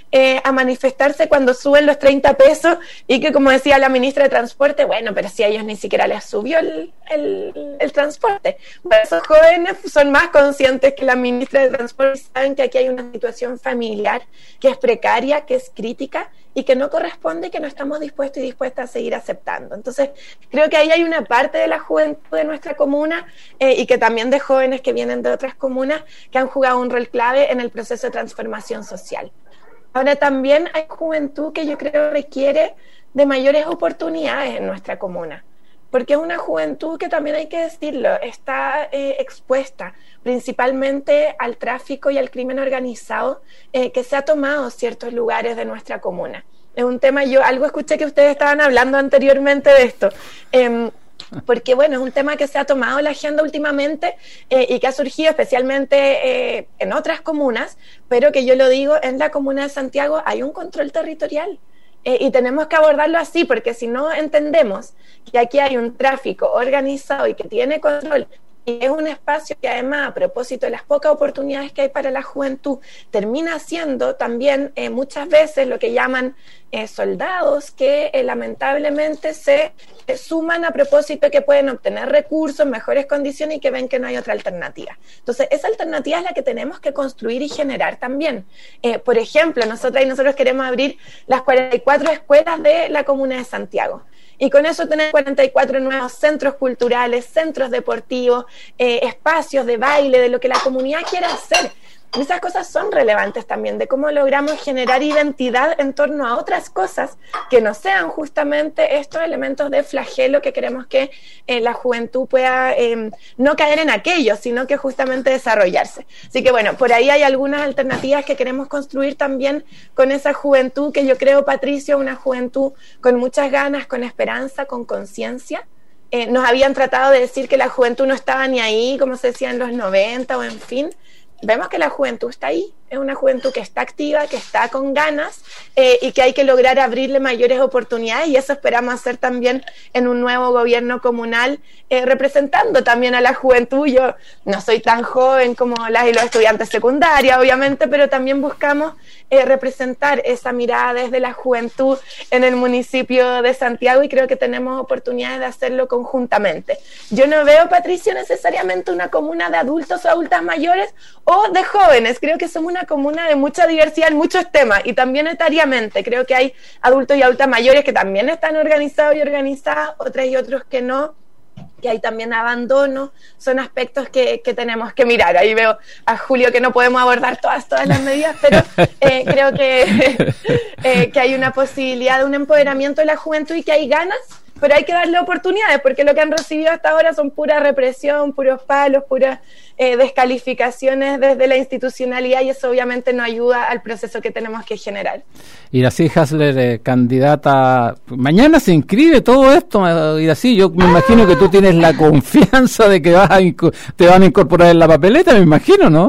eh, a manifestarse cuando suben los treinta pesos y que, como decía la ministra de Transporte, bueno, pero si a ellos ni siquiera les subió el, el, el transporte. Bueno, esos jóvenes son más conscientes que la ministra de Transporte y saben que aquí hay una situación familiar que es precaria, que es crítica y que no corresponde y que no estamos dispuestos y dispuestas a seguir aceptando. Entonces, creo que ahí hay una parte de la juventud de nuestra comuna eh, y que también de jóvenes que vienen de otras comunas que han jugado un rol clave en el proceso de transformación social. Ahora también hay juventud que yo creo requiere de mayores oportunidades en nuestra comuna, porque es una juventud que también hay que decirlo, está eh, expuesta principalmente al tráfico y al crimen organizado eh, que se ha tomado ciertos lugares de nuestra comuna. Es un tema, yo algo escuché que ustedes estaban hablando anteriormente de esto, eh, porque bueno, es un tema que se ha tomado la agenda últimamente eh, y que ha surgido especialmente eh, en otras comunas, pero que yo lo digo, en la comuna de Santiago hay un control territorial. Eh, y tenemos que abordarlo así, porque si no entendemos que aquí hay un tráfico organizado y que tiene control, y es un espacio que además, a propósito de las pocas oportunidades que hay para la juventud, termina siendo también eh, muchas veces lo que llaman eh, soldados que eh, lamentablemente se eh, suman a propósito de que pueden obtener recursos, mejores condiciones y que ven que no hay otra alternativa. Entonces, esa alternativa es la que tenemos que construir y generar también. Eh, por ejemplo, nosotras y nosotros queremos abrir las cuarenta y cuatro escuelas de la comuna de Santiago. Y con eso tener cuarenta y cuatro nuevos centros culturales, centros deportivos, eh, espacios de baile, de lo que la comunidad quiera hacer. Esas cosas son relevantes también, de cómo logramos generar identidad en torno a otras cosas que no sean justamente estos elementos de flagelo que queremos que eh, la juventud pueda eh, no caer en aquello, sino que justamente desarrollarse. Así que bueno, por ahí hay algunas alternativas que queremos construir también con esa juventud que yo creo, Patricio, una juventud con muchas ganas, con esperanza, con conciencia. Eh, nos habían tratado de decir que la juventud no estaba ni ahí, como se decía en los noventa o en fin. Vemos que la juventud está ahí, es una juventud que está activa, que está con ganas eh, y que hay que lograr abrirle mayores oportunidades, y eso esperamos hacer también en un nuevo gobierno comunal, eh, representando también a la juventud. Yo no soy tan joven como las y los estudiantes secundarios, obviamente, pero también buscamos eh, representar esa mirada desde la juventud en el municipio de Santiago, y creo que tenemos oportunidades de hacerlo conjuntamente. Yo no veo, Patricio, necesariamente una comuna de adultos o adultas mayores o de jóvenes. Creo que somos una comuna de mucha diversidad en muchos temas, y también etariamente. Creo que hay adultos y adultas mayores que también están organizados y organizadas, otras y otros que no, que hay también abandono. Son aspectos que, que tenemos que mirar. Ahí veo a Julio que no podemos abordar todas, todas las medidas, pero eh, creo que, eh, que hay una posibilidad de un empoderamiento de la juventud y que hay ganas, pero hay que darle oportunidades, porque lo que han recibido hasta ahora son pura represión, puros palos, puras eh, descalificaciones desde la institucionalidad, y eso obviamente no ayuda al proceso que tenemos que generar. Iracy Hasler, eh, candidata, mañana se inscribe todo esto, Iracy, yo me ah. imagino que tú tienes la confianza de que vas a inco- te van a incorporar en la papeleta, me imagino, ¿no?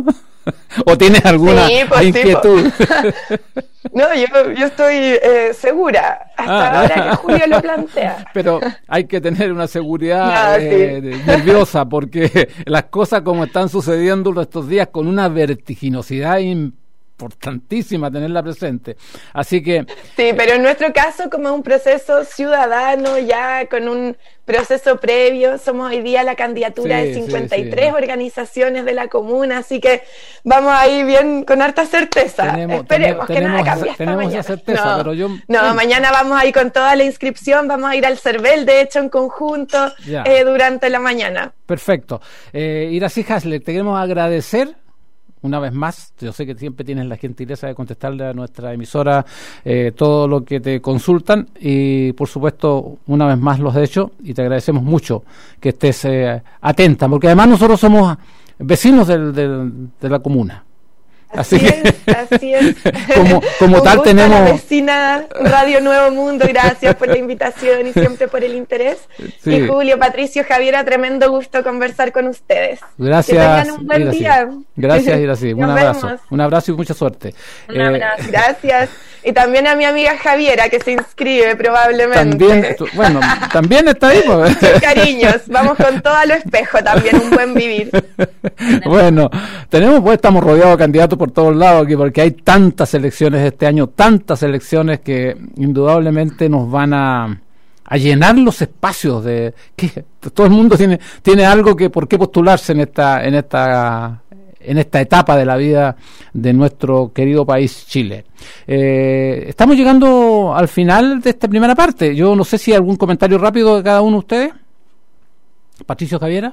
¿O tienes alguna sí, pues, inquietud? Sí, pues. No, yo, yo estoy eh, segura hasta ah, ahora que Julio lo plantea. Pero hay que tener una seguridad no, eh, sí. nerviosa, porque las cosas como están sucediendo estos días con una vertiginosidad importantísima tenerla presente. Así que... Sí, pero en nuestro caso, como un proceso ciudadano, ya con un proceso previo, somos hoy día la candidatura sí, de cincuenta y tres sí, sí. organizaciones de la comuna, así que vamos ahí bien con harta certeza. Tenemos, Esperemos tenemos, que nada cambie hasta tenemos mañana. Esa certeza, no, pero yo... no, mañana vamos ahí con toda la inscripción, vamos a ir al CERVEL, de hecho, en conjunto, eh, durante la mañana. Perfecto. Eh, Iracy Hasler, te queremos agradecer una vez más. Yo sé que siempre tienes la gentileza de contestarle a nuestra emisora eh, todo lo que te consultan, y por supuesto una vez más lo has hecho, y te agradecemos mucho que estés eh, atenta, porque además nosotros somos vecinos del, del, de la comuna. Así, así es, así es. Como, como tal tenemos... A la vecina Radio Nuevo Mundo, gracias por la invitación y siempre por el interés. Sí. Y Julio, Patricio, Javiera, tremendo gusto conversar con ustedes. Gracias. Que tengan un buen Iracy. día. Gracias, Iracy. Un abrazo. Vemos. Un abrazo y mucha suerte. Un eh, abrazo. Gracias. Y también a mi amiga Javiera, que se inscribe probablemente. También, bueno, también está ahí. Pues. Muchos cariños. Vamos con todo a lo espejo también, un buen vivir. Bueno, tenemos, pues estamos rodeados de candidatos aplausos por todos lados aquí, porque hay tantas elecciones este año, tantas elecciones que indudablemente nos van a, a llenar los espacios de que todo el mundo tiene tiene algo que por qué postularse en esta en esta en esta etapa de la vida de nuestro querido país Chile. Eh, estamos llegando al final de esta primera parte. Yo no sé si hay algún comentario rápido de cada uno de ustedes. Patricio, Javiera.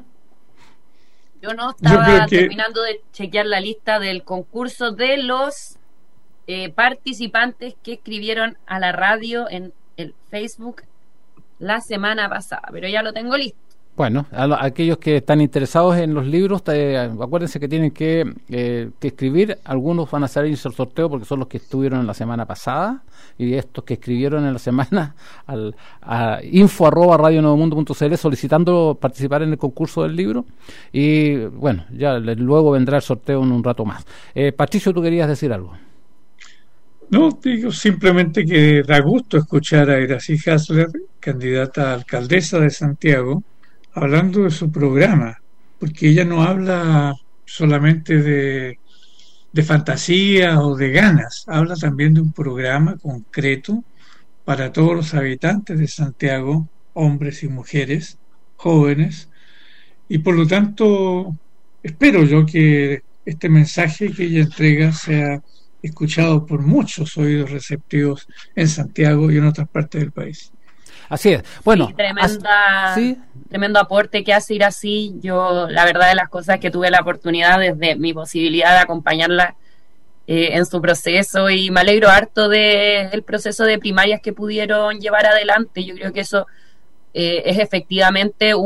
Yo no estaba Yo que... terminando de chequear la lista del concurso de los eh, participantes que escribieron a la radio en el Facebook la semana pasada, pero ya lo tengo listo. Bueno, a, lo, a aquellos que están interesados en los libros, eh, acuérdense que tienen que, eh, que escribir. Algunos van a salir en el sorteo porque son los que estuvieron en la semana pasada, y estos que escribieron en la semana al a info arroba radio nuevo mundo punto c l solicitando participar en el concurso del libro. Y bueno, ya luego vendrá el sorteo en un rato más. Eh, Patricio, ¿tú querías decir algo? No, digo simplemente que da gusto escuchar a Iracy Hasler, candidata a alcaldesa de Santiago, hablando de su programa, porque ella no habla solamente de, de fantasía o de ganas, habla también de un programa concreto para todos los habitantes de Santiago, hombres y mujeres, jóvenes, y por lo tanto espero yo que este mensaje que ella entrega sea escuchado por muchos oídos receptivos en Santiago y en otras partes del país. Así es. Bueno, sí, tremenda, ¿sí? tremendo aporte que hace Iracy. Yo, la verdad de las cosas, que tuve la oportunidad desde mi posibilidad de acompañarla eh, en su proceso, y me alegro harto del de proceso de primarias que pudieron llevar adelante. Yo creo que eso eh, es efectivamente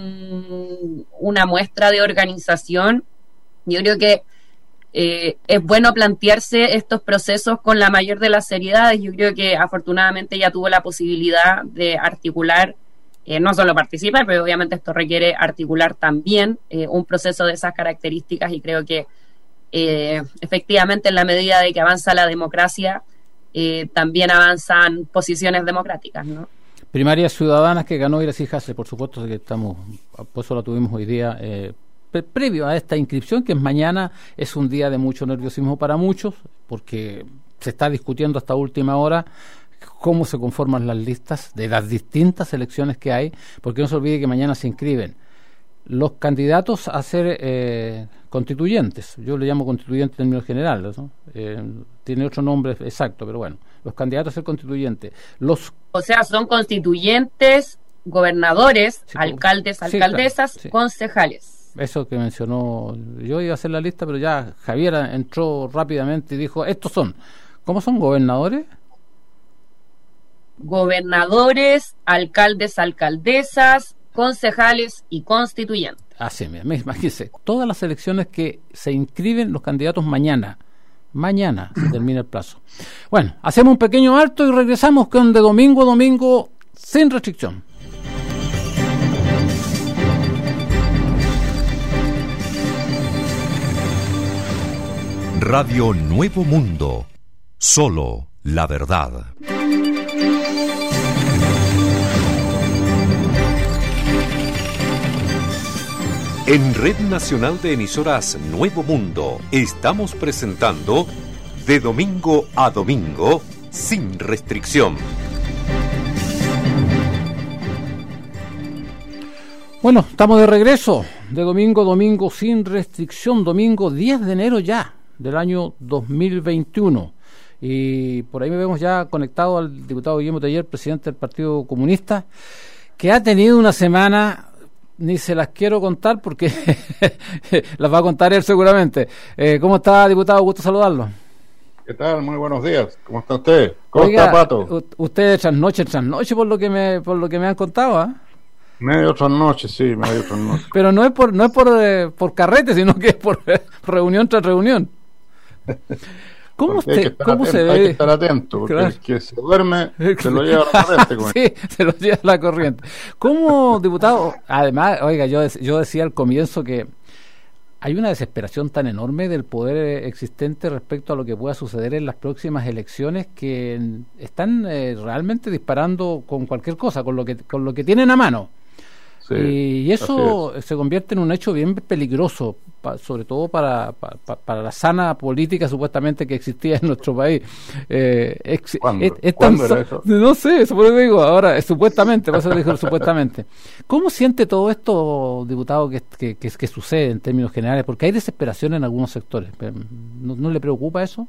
un, una muestra de organización. Yo creo que Eh, es bueno plantearse estos procesos con la mayor de las seriedades. Yo creo que afortunadamente ya tuvo la posibilidad de articular, eh, no solo participar, pero obviamente esto requiere articular también eh, un proceso de esas características, y creo que eh, efectivamente en la medida de que avanza la democracia, eh, también avanzan posiciones democráticas, ¿no? Primarias ciudadanas que ganó Iracy Hasler, por supuesto que estamos, por eso la tuvimos hoy día, eh, previo a esta inscripción, que es mañana. Es un día de mucho nerviosismo para muchos, porque se está discutiendo hasta última hora cómo se conforman las listas de las distintas elecciones que hay, porque no se olvide que mañana se inscriben los candidatos a ser eh, constituyentes. Yo le llamo constituyente en términos generales, ¿no? Eh, tiene otro nombre exacto, pero bueno, los candidatos a ser constituyentes. Los... O sea, son constituyentes, gobernadores, sí, alcaldes, alcaldesas, sí, claro, sí. concejales. Eso que mencionó, yo iba a hacer la lista, pero ya Javier entró rápidamente y dijo, estos son, ¿cómo son? ¿Gobernadores? Gobernadores, alcaldes, alcaldesas, concejales y constituyentes. Así mismo, imagínense, todas las elecciones que se inscriben los candidatos mañana, mañana se termina el plazo. Bueno, hacemos un pequeño alto y regresamos con de domingo a domingo sin restricción. Radio Nuevo Mundo, solo la verdad. En Red Nacional de Emisoras Nuevo Mundo estamos presentando De Domingo a Domingo sin restricción. Bueno, estamos de regreso de domingo a domingo sin restricción, domingo diez de enero ya del año dos mil veintiuno, y por ahí me vemos ya conectado al diputado Guillermo Teller, presidente del Partido Comunista, que ha tenido una semana, ni se las quiero contar porque las va a contar él seguramente. Eh, ¿Cómo está, diputado? Gusto saludarlo. ¿Qué tal? Muy buenos días. ¿Cómo está usted? ¿Cómo Oiga, está, Pato? Usted trasnoche, trasnoche por lo que me por lo que me han contado, ¿eh? Medio trasnoche, sí, medio trasnoche. Pero no es por no es por eh, por carrete, sino que es por eh, reunión tras reunión. ¿Cómo usted, cómo atento, se ve? Hay que estar atento, porque claro, el que se duerme se lo lleva la corriente. Con sí, se lo lleva la corriente. ¿Cómo, diputado? Además, oiga, yo, yo decía al comienzo que hay una desesperación tan enorme del poder existente respecto a lo que pueda suceder en las próximas elecciones, que están eh, realmente disparando con cualquier cosa, con lo que con lo que tienen a mano. Sí, y eso se convierte en un hecho bien peligroso pa, sobre todo para, pa, pa, para la sana política supuestamente que existía en nuestro país. Eh, ex, ¿Cuándo? Es, es ¿Cuándo tan, era eso? No sé, eso por eso digo, ahora es supuestamente, por eso digo supuestamente. ¿Cómo siente todo esto, diputado, que, que, que, que sucede en términos generales? Porque hay desesperación en algunos sectores. ¿No, no le preocupa eso?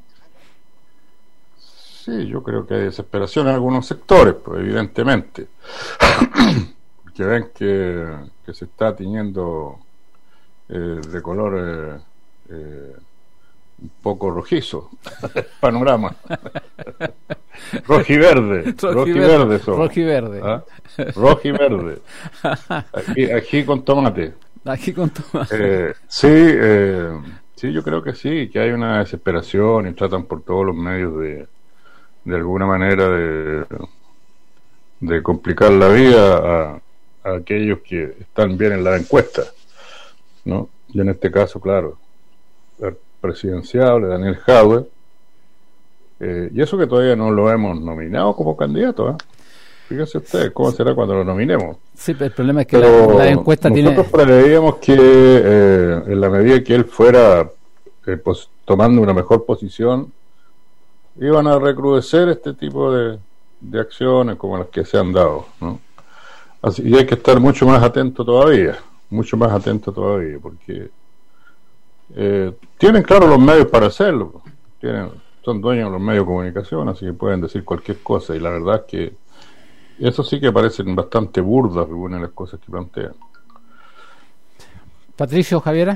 Sí, yo creo que hay desesperación en algunos sectores, pues, evidentemente, que ven que, que se está tiñendo eh, de color eh, eh, un poco rojizo el panorama. Rojiverde, rojiverde son. Rojiverde. ¿Ah? Rojiverde. Aquí, aquí con tomate. Aquí con tomate. Eh, sí, eh, sí, yo creo que sí, que hay una desesperación y tratan por todos los medios de de alguna manera de, de complicar la vida a, a aquellos que están bien en la encuesta, ¿no? Y en este caso, claro, el presidenciable Daniel Jadwe, eh, y eso que todavía no lo hemos nominado como candidato, ¿eh? Fíjense ustedes cómo será cuando lo nominemos. Sí, pero el problema es que pero la, la encuesta nosotros tiene... preveíamos que eh, en la medida que él fuera eh, pues, tomando una mejor posición, iban a recrudecer este tipo de, de acciones como las que se han dado, ¿no? Así, y hay que estar mucho más atento todavía, mucho más atento todavía, porque eh, tienen claro los medios para hacerlo, tienen, son dueños de los medios de comunicación, así que pueden decir cualquier cosa, y la verdad es que eso sí que parecen bastante burdas algunas de las cosas que plantean. Patricio, Javiera.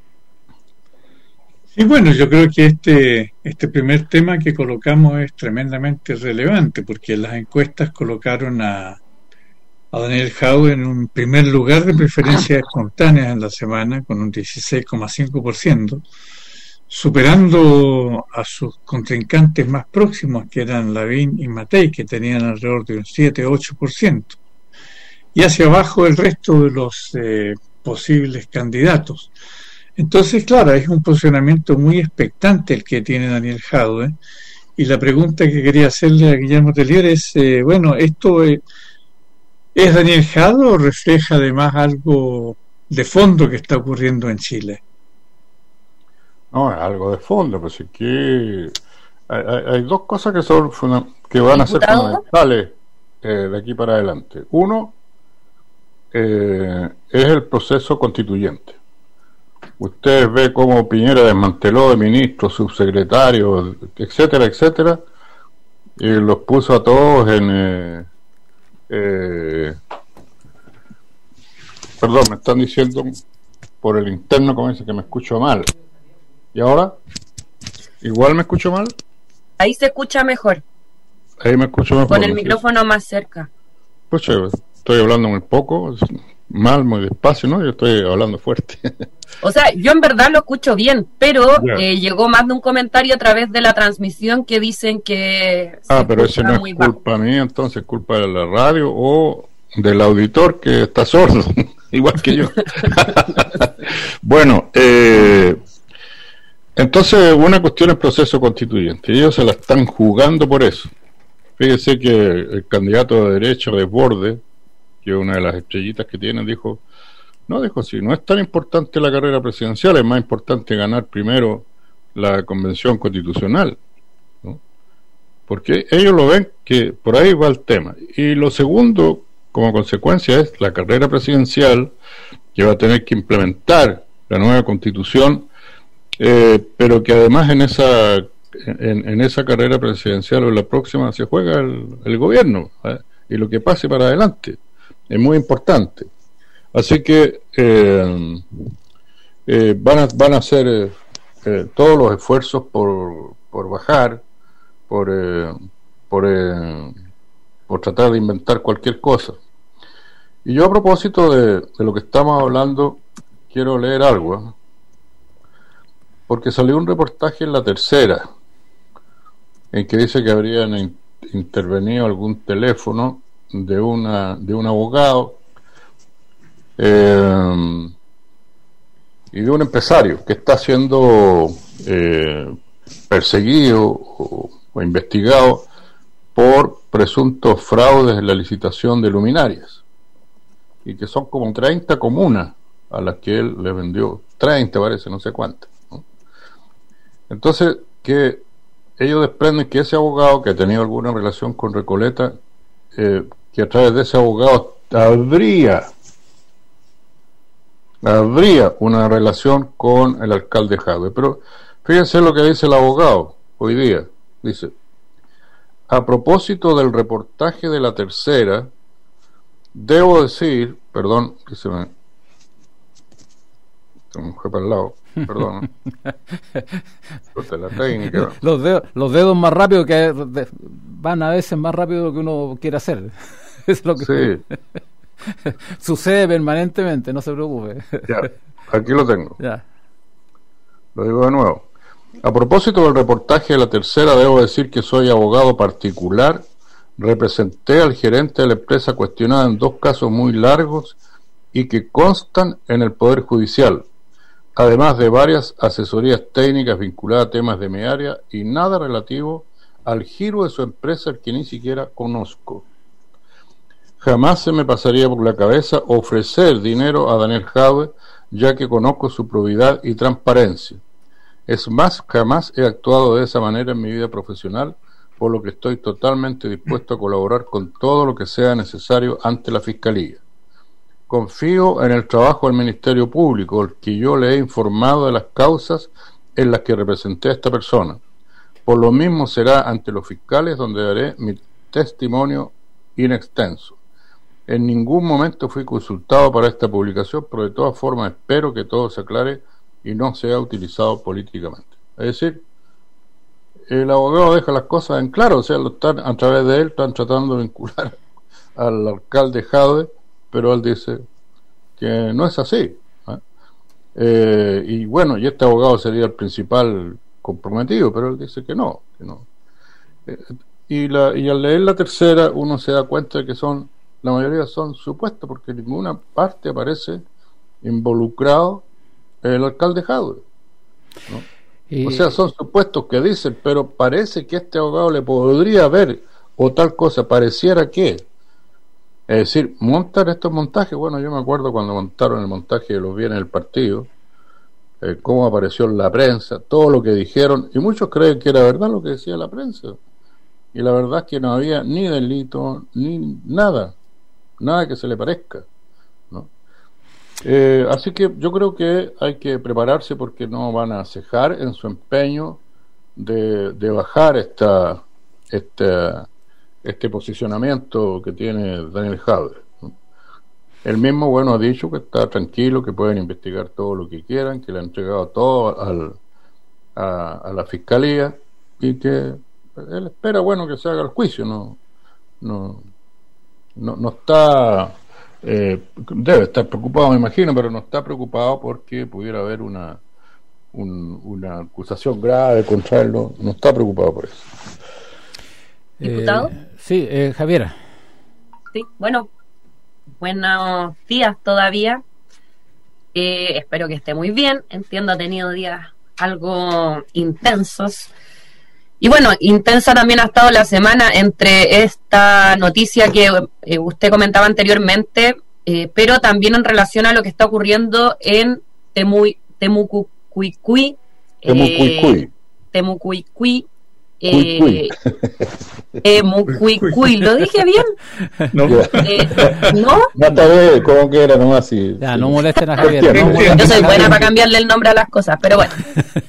Y bueno, yo creo que este, este primer tema que colocamos es tremendamente relevante, porque las encuestas colocaron a, a Daniel Jadwe en un primer lugar de preferencias espontáneas en la semana, con un dieciséis coma cinco por ciento, superando a sus contrincantes más próximos, que eran Lavín y Matei, que tenían alrededor de un siete a ocho por ciento, y hacia abajo el resto de los eh, posibles candidatos. Entonces, claro, es un posicionamiento muy expectante el que tiene Daniel Jadwe, y la pregunta que quería hacerle a Guillermo Tellier es, eh, bueno, ¿esto eh, es Daniel Jadwe o refleja además algo de fondo que está ocurriendo en Chile? No, es algo de fondo, pues es que hay, hay, hay dos cosas que son que van a ser fundamentales eh, de aquí para adelante. Uno eh, es el proceso constituyente. Usted ve cómo Piñera desmanteló de ministros, subsecretarios, etcétera, etcétera, y los puso a todos en... Eh, eh, perdón, me están diciendo por el interno, como dice, que me escucho mal. ¿Y ahora? ¿Igual me escucho mal? Ahí se escucha mejor. Ahí me escucho mejor. Con el micrófono más cerca. Pucha, estoy hablando muy poco, mal, muy despacio, ¿no? Yo estoy hablando fuerte. O sea, yo en verdad lo escucho bien, pero eh, llegó más de un comentario a través de la transmisión que dicen que... Ah, pero ese no es culpa bajo. mía, entonces es culpa de la radio o del auditor que está sordo, igual que yo. Bueno, eh, entonces una cuestión es proceso constituyente, ellos se la están jugando por eso. Fíjese que el candidato de derecha, Desbordes, que es una de las estrellitas que tienen, dijo, no, dijo, si no es tan importante la carrera presidencial, es más importante ganar primero la convención constitucional, ¿no? Porque ellos lo ven que por ahí va el tema. Y lo segundo, como consecuencia, es la carrera presidencial, que va a tener que implementar la nueva constitución, eh, pero que además en esa en, en esa carrera presidencial o en la próxima se juega el, el gobierno, ¿eh? Y lo que pase para adelante es muy importante. Así que eh, eh, van, a, van a hacer eh, eh, todos los esfuerzos por, por bajar, por, eh, por, eh, por tratar de inventar cualquier cosa. Y yo, a propósito de, de lo que estamos hablando, quiero leer algo, ¿eh? Porque salió un reportaje en La Tercera en que dice que habrían in, intervenido algún teléfono de una de un abogado eh, y de un empresario que está siendo eh, perseguido o, o investigado por presuntos fraudes en la licitación de luminarias, y que son como treinta comunas a las que él le vendió treinta, parece, no sé cuántas, ¿no? Entonces, que ellos desprenden que ese abogado que ha tenido alguna relación con Recoleta, eh, que a través de ese abogado habría habría una relación con el alcalde Jadwe. Pero fíjense lo que dice el abogado hoy día. Dice: a propósito del reportaje de La Tercera, debo decir, perdón, que se me se me fue para el lado, perdón, la técnica. Los dedos, los dedos más rápido que van a veces más rápido de lo que uno quiere hacer. Es lo que sí. sucede permanentemente, no se preocupe. Ya, aquí lo tengo. Ya. Lo digo de nuevo. A propósito del reportaje de La Tercera, debo decir que soy abogado particular. Representé al gerente de la empresa cuestionada en dos casos muy largos y que constan en el Poder Judicial, además de varias asesorías técnicas vinculadas a temas de mi área y nada relativo al giro de su empresa, el que ni siquiera conozco. Jamás se me pasaría por la cabeza ofrecer dinero a Daniel Jadwe, ya que conozco su probidad y transparencia. Es más, jamás he actuado de esa manera en mi vida profesional, por lo que estoy totalmente dispuesto a colaborar con todo lo que sea necesario ante la Fiscalía. Confío en el trabajo del Ministerio Público, al que yo le he informado de las causas en las que representé a esta persona. Por lo mismo será ante los fiscales donde daré mi testimonio in extenso. En ningún momento fui consultado para esta publicación, pero de todas formas espero que todo se aclare y no sea utilizado políticamente. Es decir, el abogado deja las cosas en claro, o sea, lo están, a través de él están tratando de vincular al alcalde Jadwe, pero él dice que no es así, ¿eh? Eh, y bueno, y este abogado sería el principal comprometido, pero él dice que no, que no. Eh, y, la, y al leer La Tercera uno se da cuenta de que son, la mayoría son supuestos, porque en ninguna parte aparece involucrado el alcalde Jadwe, ¿no? Y... o sea, son supuestos que dicen, pero parece que este abogado le podría ver, o tal cosa, pareciera que, es decir, montar estos montajes. Bueno, yo me acuerdo cuando montaron el montaje de los bienes del partido, eh, cómo apareció en la prensa, todo lo que dijeron, y muchos creen que era verdad lo que decía la prensa, y la verdad es que no había ni delito, ni nada, nada que se le parezca, ¿no? Eh, así que yo creo que hay que prepararse, porque no van a cejar en su empeño de, de bajar esta, esta, este posicionamiento que tiene Daniel Jadwe, ¿no? Él mismo, bueno, ha dicho que está tranquilo, que pueden investigar todo lo que quieran, que le ha entregado todo al, a, a la fiscalía, y que él espera, bueno, que se haga el juicio. No, no, no, no está... Eh, debe estar preocupado, me imagino, pero no está preocupado porque pudiera haber una un, una acusación grave contra él. No, no está preocupado por eso. ¿Diputado? Eh, sí, eh, Javiera. Sí, bueno, buenos días todavía. Eh, espero que esté muy bien. Entiendo, ha tenido días algo intensos. Y bueno, intensa también ha estado la semana entre esta noticia que eh, usted comentaba anteriormente, eh, pero también en relación a lo que está ocurriendo en Temuy, Temucuicui. Temucuicui. Temucuicui. Eh, Temucuicui. ¿Lo dije bien? No. Eh, ¿No? No, está bien, ¿cómo que era? Nomás así. Ya, no molesten a Javier. No Yo soy buena para cambiarle el nombre a las cosas, pero bueno.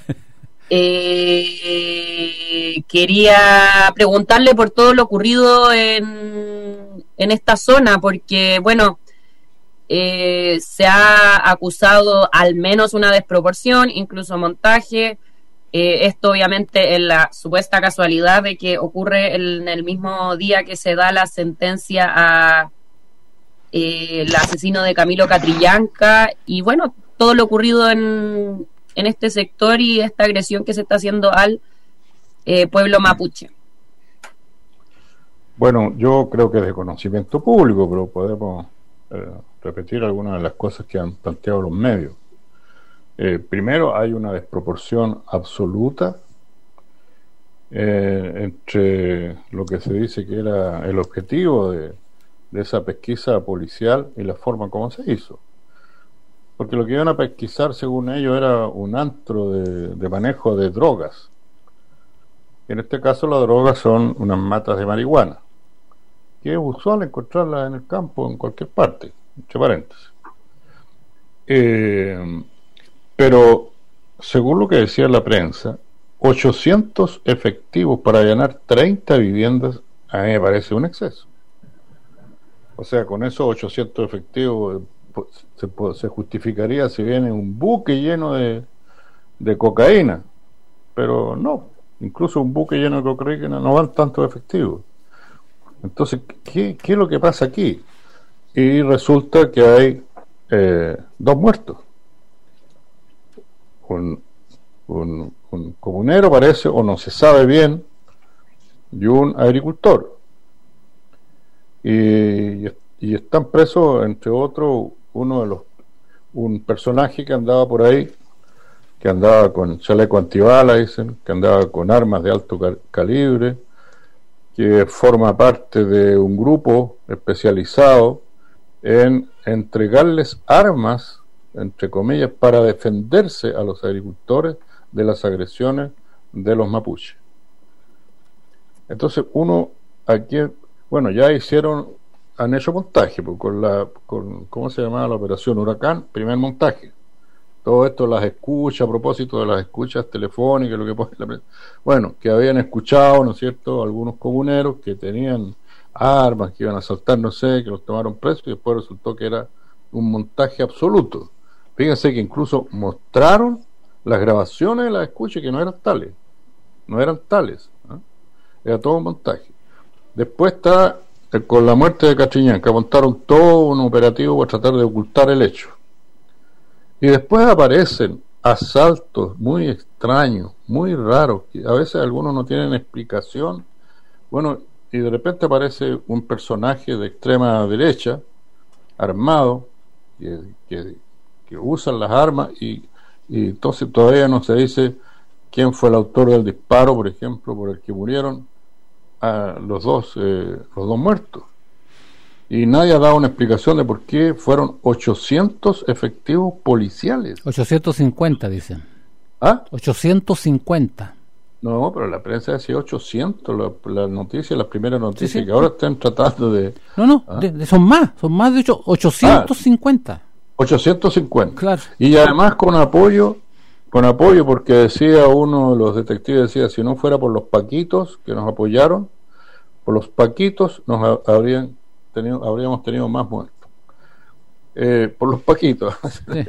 Eh, quería preguntarle por todo lo ocurrido en, en esta zona, porque bueno, eh, se ha acusado al menos una desproporción, incluso montaje. Eh, esto obviamente en la supuesta casualidad de que ocurre el, en el mismo día que se da la sentencia a eh, el asesino de Camilo Catrillanca, y bueno, todo lo ocurrido en en este sector y esta agresión que se está haciendo al eh, pueblo mapuche. Bueno, yo creo que es de conocimiento público, pero podemos eh, repetir algunas de las cosas que han planteado los medios. Eh, primero, hay una desproporción absoluta eh, entre lo que se dice que era el objetivo de, de esa pesquisa policial y la forma como se hizo. porque lo que iban a pesquisar, según ellos, era un antro de, de manejo de drogas. En este caso, las drogas son unas matas de marihuana, que es usual encontrarlas en el campo, en cualquier parte, entre paréntesis. Eh, pero, según lo que decía la prensa, ochocientos efectivos para allanar treinta viviendas, a mí me parece un exceso. O sea, con esos ochocientos efectivos se, se justificaría si viene un buque lleno de, de cocaína, pero no, incluso un buque lleno de cocaína no van tantos efectivos. Entonces, ¿qué, qué es lo que pasa aquí? Y resulta que hay eh, dos muertos. Un, un, un comunero parece, o no se sabe bien, y un agricultor. Y, y están presos, entre otros, uno de los un personaje que andaba por ahí, que andaba con chaleco antibala, dicen, que andaba con armas de alto cal- calibre, que forma parte de un grupo especializado en entregarles armas, entre comillas, para defenderse a los agricultores de las agresiones de los mapuches. Entonces uno aquí, bueno, ya hicieron, han hecho montaje, pues, con la, con, ¿cómo se llamaba la operación Huracán? Primer montaje. Todo esto, las escuchas, a propósito de las escuchas telefónicas, lo que pone la prensa. Bueno, que habían escuchado, ¿no es cierto?, algunos comuneros que tenían armas, que iban a asaltar, no sé, que los tomaron presos, y después resultó que era un montaje absoluto. Fíjense que incluso mostraron las grabaciones de las escuchas que no eran tales, no eran tales, ¿eh? Era todo un montaje. Después está eh, con la muerte de Catriñanca, montaron todo un operativo para tratar de ocultar el hecho. Y después aparecen asaltos muy extraños, muy raros, que a veces algunos no tienen explicación. Bueno, y de repente aparece un personaje de extrema derecha, armado, que, que, que usan las armas, y, y entonces todavía no se dice quién fue el autor del disparo, por ejemplo, por el que murieron a los dos, eh, los dos muertos. Y nadie ha dado una explicación de por qué fueron ochocientos efectivos policiales. ochocientos cincuenta, dicen. ¿Ah? ochocientos cincuenta. No, pero la prensa decía ochocientos, la, la noticia, las primeras noticias, sí, sí. que ahora están tratando de... No, no, ¿Ah? de, de, son más, son más de ocho, ochocientos cincuenta. Ah, ochocientos cincuenta. Claro. Y además con apoyo, con apoyo porque decía uno de los detectives, decía, si no fuera por los paquitos que nos apoyaron, por los paquitos nos ha, habrían tenido, habríamos tenido más muertos. Eh, por los paquitos. Sí.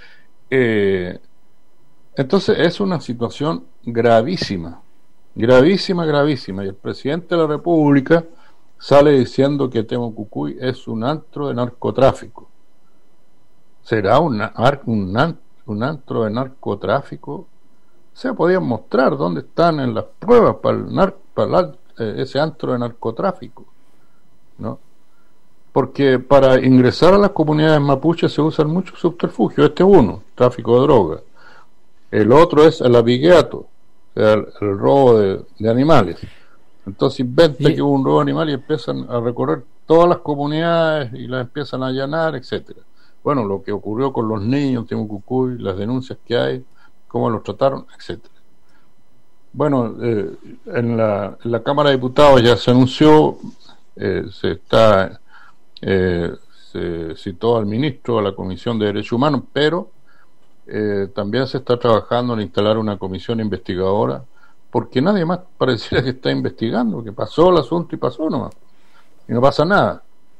eh, entonces es una situación gravísima, gravísima, gravísima, y el presidente de la República sale diciendo que Temucucuy es un antro de narcotráfico. ¿Será un, un, un antro de narcotráfico? O sea, podían mostrar dónde están en las pruebas para, el nar, para el, eh, ese antro de narcotráfico, ¿no? Porque para ingresar a las comunidades mapuches se usan muchos subterfugios. Este es uno, tráfico de droga. El otro es el apigeato, o sea, el, el robo de, de animales. Entonces inventa que hubo un robo de animales y empiezan a recorrer todas las comunidades y las empiezan a allanar, etcétera. Bueno, lo que ocurrió con los niños en Temucucuy, las denuncias que hay, cómo los trataron, etcétera. Bueno, eh, en, la, en la Cámara de Diputados ya se anunció, eh, se está eh, se citó al ministro a la Comisión de Derechos Humanos, pero eh, también se está trabajando en instalar una comisión investigadora, porque nadie más pareciera que está investigando, que pasó el asunto y pasó nomás, y no pasa nada.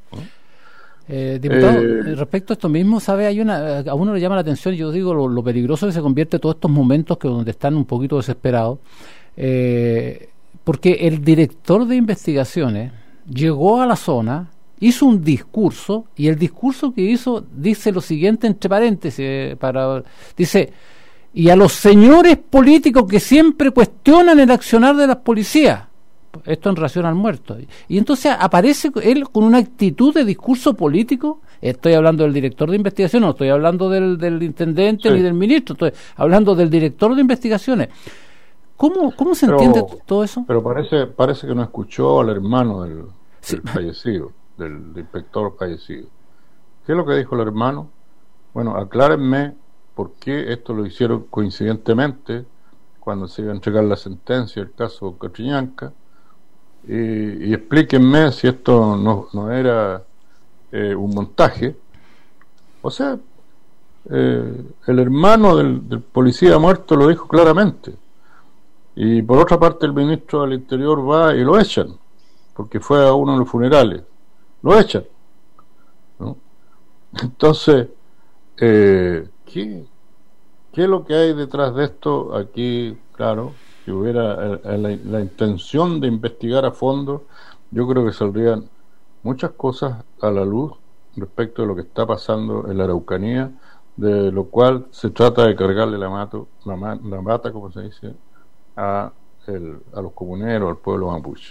Eh, diputado, eh, respecto a esto mismo, ¿sabe? Hay una, a uno le llama la atención, yo digo, lo, lo peligroso que se convierte todos estos momentos que donde están un poquito desesperados, eh, porque el director de investigaciones llegó a la zona, hizo un discurso, y el discurso que hizo dice lo siguiente, entre paréntesis, para, dice, y a los señores políticos que siempre cuestionan el accionar de las policías, esto en relación al muerto, y entonces aparece él con una actitud de discurso político. Estoy hablando del director de investigación, no estoy hablando del, del intendente, sí, ni del ministro, estoy hablando del director de investigaciones. ¿Cómo, cómo se pero, entiende todo eso? Pero parece parece que no escuchó al hermano del, del sí. fallecido, del, del inspector fallecido. ¿Qué es lo que dijo el hermano? Bueno, aclárenme por qué esto lo hicieron coincidentemente cuando se iba a entregar la sentencia del caso Catrillanca, y, y explíquenme si esto no, no era eh, un montaje. O sea, eh, el hermano del, del policía muerto lo dijo claramente, y por otra parte el ministro del Interior va y lo echan porque fue a uno de los funerales, lo echan, ¿no? Entonces, eh, ¿qué, ¿qué es lo que hay detrás de esto? Aquí, claro, si hubiera eh, la, la intención de investigar a fondo, yo creo que saldrían muchas cosas a la luz respecto de lo que está pasando en la Araucanía, de lo cual se trata de cargarle la, mato, la, la mata, como se dice, a, el, a los comuneros, al pueblo mapuche.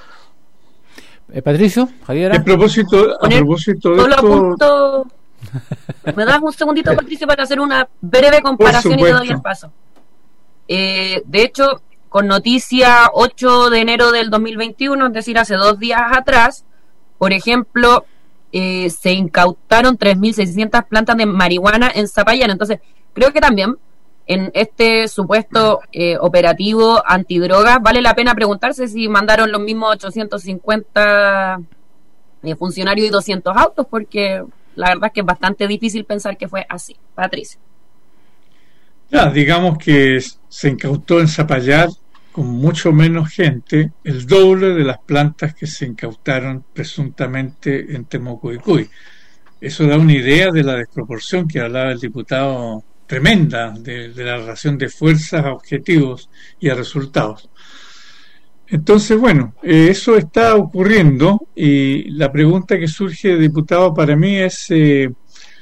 Eh, Patricio, Javier. A propósito, a propósito de esto... Punto... ¿Me das un segundito, Patricio, para hacer una breve comparación y te doy el paso? Eh, de hecho, con noticia ocho de enero del dos mil veintiuno, es decir, hace dos días atrás, por ejemplo, eh, se incautaron tres mil seiscientas plantas de marihuana en Zapallar. Entonces, creo que también en este supuesto eh, operativo antidrogas vale la pena preguntarse si mandaron los mismos ochocientos cincuenta eh, funcionarios y doscientos autos, porque la verdad es que es bastante difícil pensar que fue así. Patricia. Ya, digamos que se incautó en Zapallar con mucho menos gente, el doble de las plantas que se incautaron presuntamente en Temuco-Icuy. Eso da una idea de la desproporción que hablaba el diputado, tremenda, de, de la relación de fuerzas a objetivos y a resultados. Entonces, bueno, eh, eso está ocurriendo, y la pregunta que surge, diputado, para mí es, eh,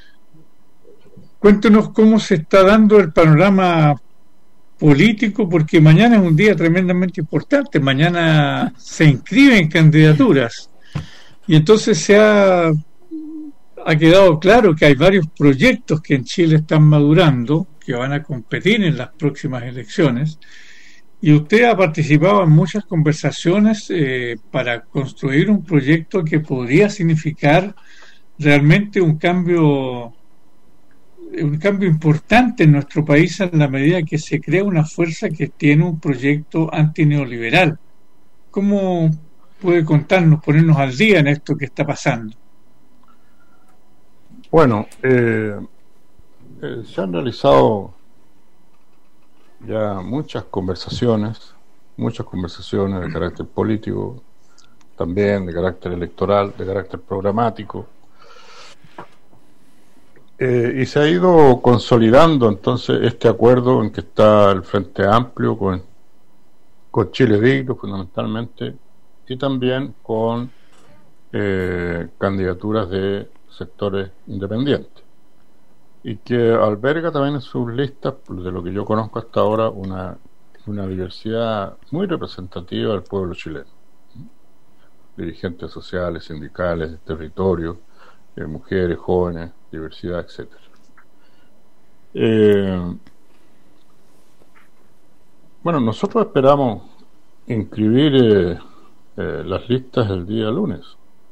cuéntenos cómo se está dando el panorama político, porque mañana es un día tremendamente importante. Mañana se inscriben candidaturas, y entonces se ha, ha quedado claro que hay varios proyectos que en Chile están madurando, que van a competir en las próximas elecciones. Y usted ha participado en muchas conversaciones eh, para construir un proyecto que podría significar realmente un cambio, un cambio importante en nuestro país, en la medida que se crea una fuerza que tiene un proyecto antineoliberal. ¿Cómo puede contarnos, ponernos al día en esto que está pasando? Bueno, eh, eh, se han realizado ya muchas conversaciones, muchas conversaciones de carácter político, también de carácter electoral, de carácter programático, eh, y se ha ido consolidando entonces este acuerdo en que está el Frente Amplio con, con Chile Digno fundamentalmente, y también con eh, candidaturas de sectores independientes, y que alberga también en sus listas, de lo que yo conozco hasta ahora, una, una diversidad muy representativa del pueblo chileno, dirigentes sociales, sindicales, territorios, eh, mujeres, jóvenes, diversidad, etcétera. Eh, bueno, nosotros esperamos inscribir eh, eh, las listas el día lunes.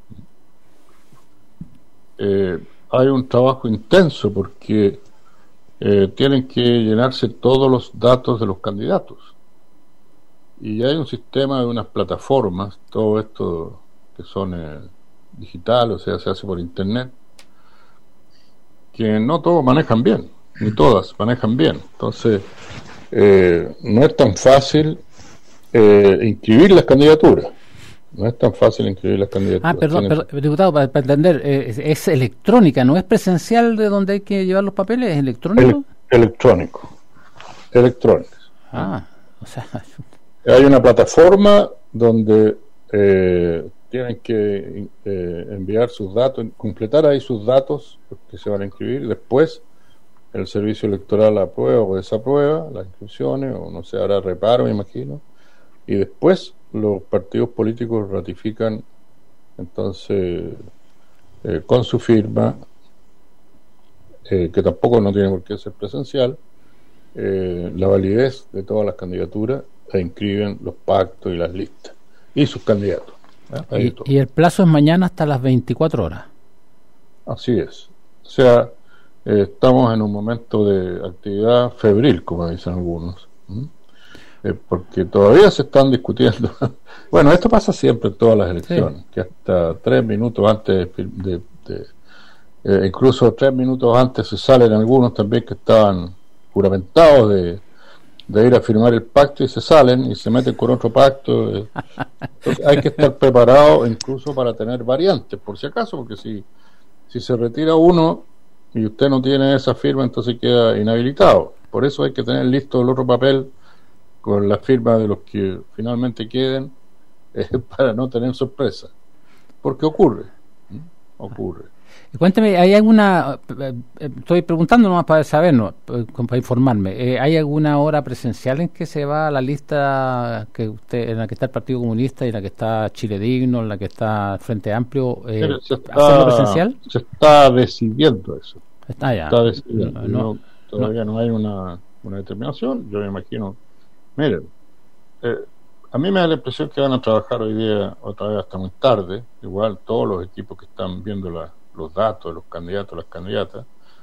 Eh, hay un trabajo intenso porque eh, tienen que llenarse todos los datos de los candidatos, y hay un sistema de unas plataformas, todo esto que son eh, digitales, o sea, se hace por internet, que no todos manejan bien, ni todas manejan bien. Entonces eh, no es tan fácil eh, inscribir las candidaturas. No es tan fácil inscribir las candidaturas. Ah, perdón, perdón diputado, para, para entender, eh, es, es electrónica, ¿no es presencial de donde hay que llevar los papeles? ¿Es electrónico? Ele- electrónico. Electrónico. Ah, o sea... Hay una plataforma donde eh, tienen que eh, enviar sus datos, completar ahí sus datos que se van a inscribir. Después el servicio electoral aprueba o desaprueba las inscripciones, o no sé, hará reparo, me imagino. Y después los partidos políticos ratifican entonces eh, con su firma, eh, que tampoco no tiene por qué ser presencial, eh, la validez de todas las candidaturas, e inscriben los pactos y las listas y sus candidatos. ¿eh? Y, y el plazo es mañana hasta las veinticuatro horas. Así es. O sea, eh, estamos en un momento de actividad febril, como dicen algunos, ¿Mm? eh, porque todavía se están discutiendo. Bueno, esto pasa siempre en todas las elecciones, sí, que hasta tres minutos antes de, de, de eh, incluso tres minutos antes se salen algunos también que estaban juramentados de, de ir a firmar el pacto y se salen y se meten con otro pacto. Eh. Entonces hay que estar preparado incluso para tener variantes, por si acaso, porque si, si se retira uno y usted no tiene esa firma, entonces queda inhabilitado. Por eso hay que tener listo el otro papel con la firma de los que finalmente queden, eh, para no tener sorpresa, porque ocurre, ¿sí? ocurre. Cuénteme, ¿hay alguna, estoy preguntando nomás para saber, no, para informarme, eh, ¿hay alguna hora presencial en que se va a la lista que usted, en la que está el Partido Comunista y en la que está Chile Digno, en la que está Frente Amplio, eh, se está, hacerlo presencial? Se está decidiendo eso. Está ya. Está decidiendo. No, no, no, todavía no, no hay una, una determinación. Yo me imagino, miren, eh, a mí me da la impresión que van a trabajar hoy día otra vez hasta muy tarde, igual todos los equipos que están viendo la los datos de los candidatos, las candidatas,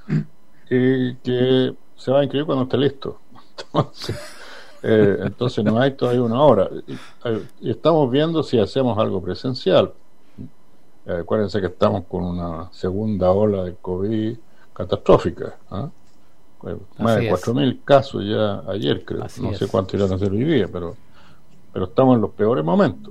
y que se va a inscribir cuando esté listo. Entonces, eh, entonces no hay todavía una hora. Y, y estamos viendo si hacemos algo presencial. Eh, acuérdense que estamos con una segunda ola de COVID catastrófica. ¿eh? Más de cuatro mil casos ya ayer, creo. Así no es. sé cuánto irán a hacer hoy día, pero, pero estamos en los peores momentos.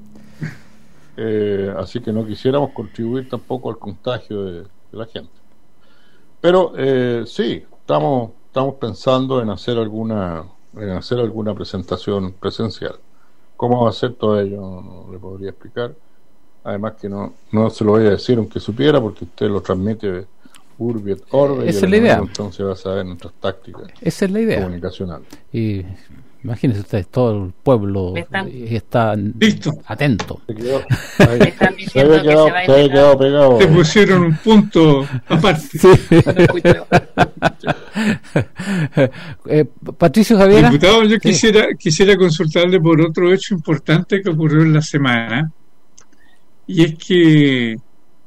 Eh, así que no quisiéramos contribuir tampoco al contagio de, de la gente, pero eh, sí estamos estamos pensando en hacer alguna en hacer alguna presentación presencial. Cómo va a ser todo ello no, no le podría explicar, además que no no se lo voy a decir aunque supiera, porque usted lo transmite urbi et orbi, esa es la idea, entonces va a saber nuestras tácticas, esa es la idea comunicacionales. Y imagínense ustedes, todo el pueblo están... está listo, atento. Se quedó, ahí, están se había quedado, se había quedado pegado. Te pusieron un punto aparte. Sí. eh, Patricio Javiera. Diputado, yo sí. quisiera quisiera consultarle por otro hecho importante que ocurrió en la semana, y es que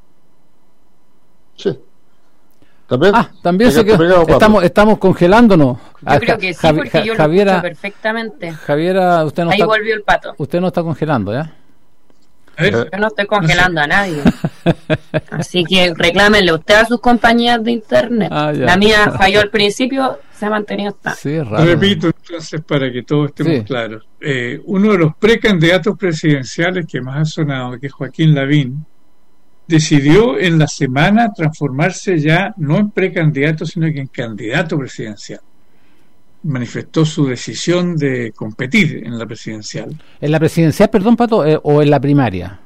sí. También, ah, también se quedó, pegado, estamos, estamos congelándonos. Yo creo que sí, Javi, porque yo Javiera, lo escucho perfectamente. Javiera, usted no Ahí está, volvió el pato. Usted no está congelando, ¿ya? Yo no estoy congelando a nadie. Así que reclámenle usted a sus compañías de internet. Ah, la mía falló al principio, se ha mantenido hasta. Sí, raro. Repito entonces para que todos estemos sí. claros. Eh, uno de los precandidatos presidenciales que más ha sonado, que es Joaquín Lavín, decidió en la semana transformarse ya no en precandidato, sino que en candidato presidencial. Manifestó su decisión de competir en la presidencial. ¿En la presidencial, perdón, Pato, eh, o en la primaria?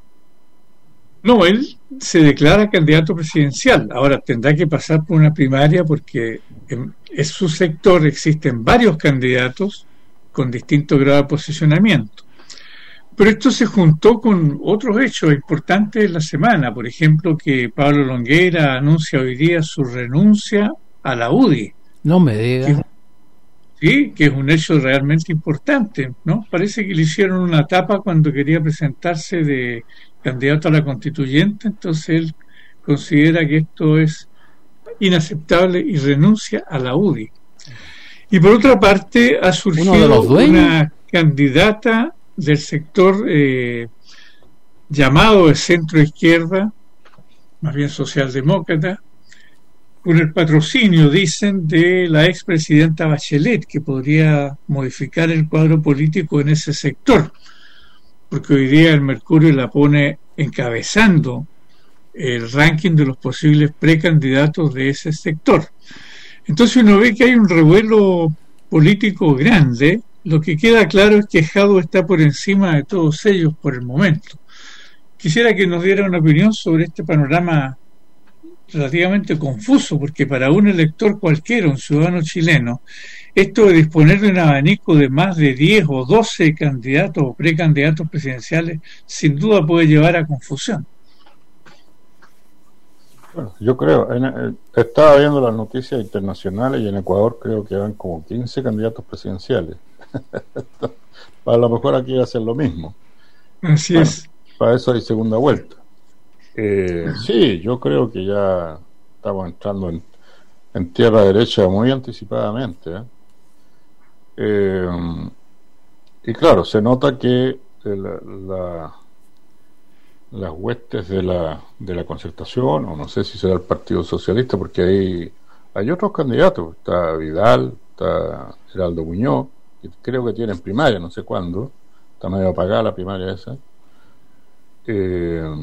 No, él se declara candidato presidencial. Ahora tendrá que pasar por una primaria porque en, en su sector existen varios candidatos con distinto grado de posicionamiento. Pero esto se juntó con otros hechos importantes de la semana. Por ejemplo, que Pablo Longueira anuncia hoy día su renuncia a la U D I. No me diga. Que, sí, que es un hecho realmente importante, ¿no? Parece que le hicieron una tapa cuando quería presentarse de candidato a la constituyente, entonces él considera que esto es inaceptable y renuncia a la U D I. Y por otra parte, ha surgido una candidata del sector eh, llamado de centro izquierda, más bien socialdemócrata, con el patrocinio, dicen, de la expresidenta Bachelet, que podría modificar el cuadro político en ese sector, porque hoy día el Mercurio la pone encabezando el ranking de los posibles precandidatos de ese sector. Entonces uno ve que hay un revuelo político grande. Lo que queda claro es que Jadwe está por encima de todos ellos por el momento. Quisiera que nos diera una opinión sobre este panorama relativamente confuso, porque para un elector cualquiera, un ciudadano chileno, esto de disponer de un abanico de más de diez o doce candidatos o precandidatos presidenciales, sin duda puede llevar a confusión. Bueno, yo creo, en, en, estaba viendo las noticias internacionales y en Ecuador creo que van como quince candidatos presidenciales. A lo mejor aquí va a ser lo mismo. Así bueno, es. Para eso hay segunda vuelta. Eh, sí, yo creo que ya estamos entrando en, en tierra derecha muy anticipadamente. ¿eh? Eh, y claro, se nota que la, la, las huestes de la, de la concertación, o no sé si será el Partido Socialista, porque hay, hay otros candidatos, está Vidal, está Heraldo Muñoz, que creo que tienen primaria, no sé cuándo, está medio apagada la primaria esa, eh,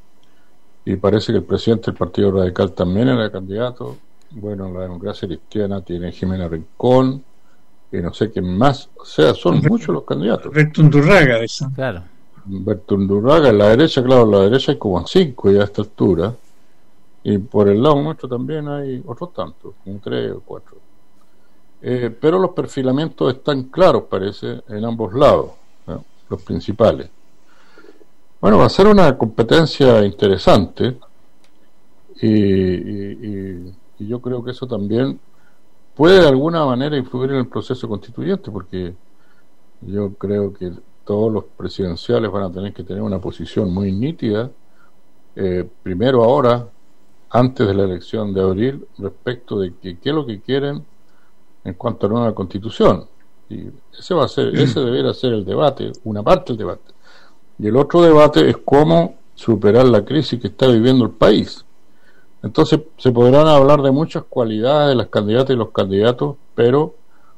y parece que el presidente del Partido Radical también era candidato. Bueno, la Democracia Cristiana tiene Jimena Rincón, y no sé quién más, o sea, son Alberto, muchos los candidatos. Alberto Undurraga, eso. Claro. Alberto Undurraga, en la derecha, claro, en la derecha hay como cinco ya a esta altura, y por el lado nuestro también hay otros tantos, como tres o cuatro. Eh, pero los perfilamientos están claros, parece, en ambos lados, ¿no? Los principales. Bueno, va a ser una competencia interesante, y, y, y, y yo creo que eso también puede de alguna manera influir en el proceso constituyente, porque yo creo que todos los presidenciales van a tener que tener una posición muy nítida, eh, primero ahora, antes de la elección de abril, respecto de que, qué es lo que quieren en cuanto a la nueva constitución. Y ese va a ser, ese debería ser el debate, una parte del debate. Y el otro debate es cómo superar la crisis que está viviendo el país. Entonces se podrán hablar de muchas cualidades de las candidatas y los candidatos, pero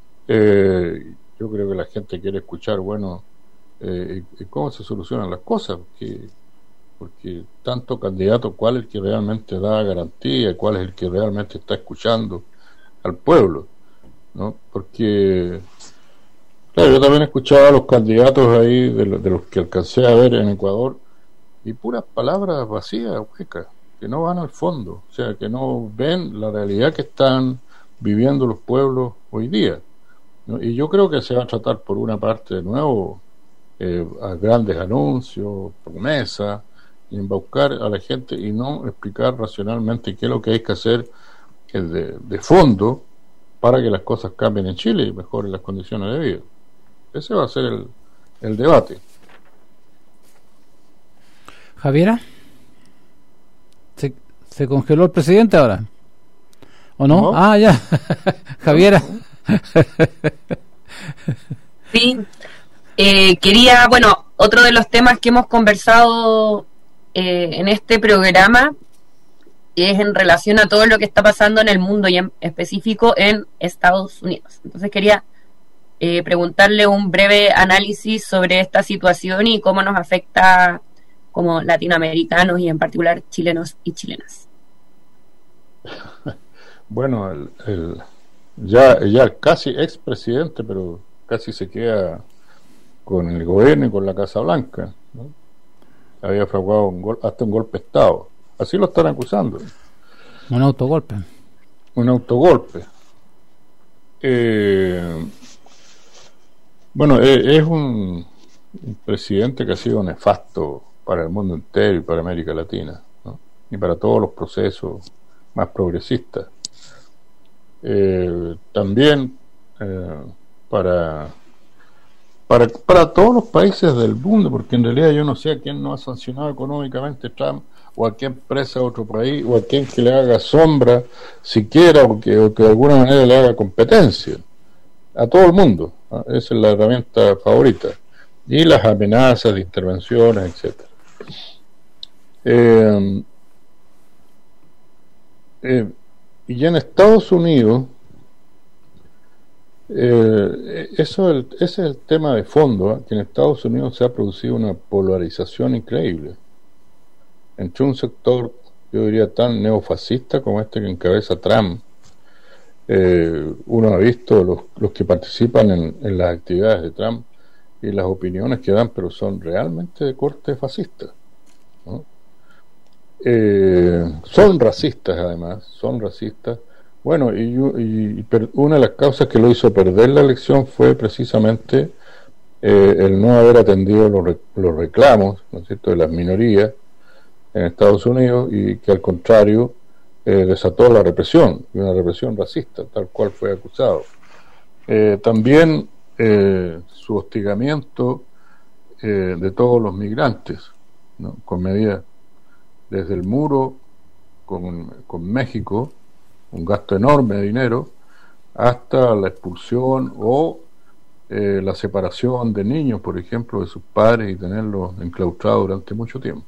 eh, yo creo que la gente quiere escuchar, bueno, eh, cómo se solucionan las cosas, porque, porque tanto candidato, cuál es el que realmente da garantía, cuál es el que realmente está escuchando al pueblo, ¿no? Porque claro, yo también escuchaba a los candidatos ahí de, lo, de los que alcancé a ver en Ecuador, y puras palabras vacías, huecas, que no van al fondo, o sea, que no ven la realidad que están viviendo los pueblos hoy día, ¿no? Y yo creo que se va a tratar por una parte de nuevo eh, a grandes anuncios, promesas, y embaucar a la gente y no explicar racionalmente qué es lo que hay que hacer de, de fondo para que las cosas cambien en Chile y mejoren las condiciones de vida. Ese va a ser el, el debate. Javiera, ¿se, se congeló el presidente ahora? ¿O no? no. Ah, ya. Javiera. Sí. Eh, quería, bueno, otro de los temas que hemos conversado eh, en este programa es en relación a todo lo que está pasando en el mundo y en específico en Estados Unidos. Entonces quería eh, preguntarle un breve análisis sobre esta situación y cómo nos afecta como latinoamericanos y en particular chilenos y chilenas. Bueno, el, el, ya, ya casi expresidente, pero casi se queda con el gobierno y con la Casa Blanca, ¿no? Había fraguado un gol, hasta un golpe de Estado. Así lo están acusando. Un autogolpe. Un autogolpe. Eh, bueno, eh, es un, un presidente que ha sido nefasto para el mundo entero y para América Latina, ¿no? Y para todos los procesos más progresistas. Eh, también eh, para, para para todos los países del mundo, porque en realidad yo no sé a quién no ha sancionado económicamente Trump, o a qué empresa de otro país, o a quien que le haga sombra siquiera, o que, o que de alguna manera le haga competencia. A todo el mundo, ¿no? Esa es la herramienta favorita. Y las amenazas de intervenciones, etcétera. Eh, eh, y en Estados Unidos, eh, eso el, ese es el tema de fondo, ¿eh? Que en Estados Unidos se ha producido una polarización increíble entre un sector, yo diría, tan neofascista como este que encabeza Trump. Eh, uno ha visto los, los que participan en, en las actividades de Trump y las opiniones que dan, pero son realmente de corte fascista, ¿no? Eh, son racistas, además, son racistas. Bueno, y, y, y per, una de las causas que lo hizo perder la elección fue precisamente eh, el no haber atendido los, los reclamos, ¿no es cierto?, de las minorías en Estados Unidos, y que al contrario eh, desató la represión, y una represión racista, tal cual fue acusado. Eh, también eh, su hostigamiento eh, de todos los migrantes, ¿no?, con medidas desde el muro con, con México, un gasto enorme de dinero, hasta la expulsión o eh, la separación de niños, por ejemplo, de sus padres y tenerlos enclaustrados durante mucho tiempo.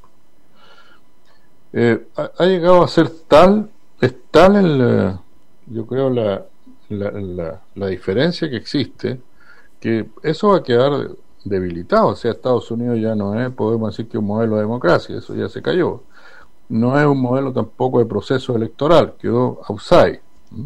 Eh, ha, ha llegado a ser tal, es tal el, yo creo la, la, la, la diferencia que existe, que eso va a quedar debilitado. O sea, Estados Unidos ya no es, podemos decir que un modelo de democracia, eso ya se cayó. No es un modelo tampoco de proceso electoral, quedó outside.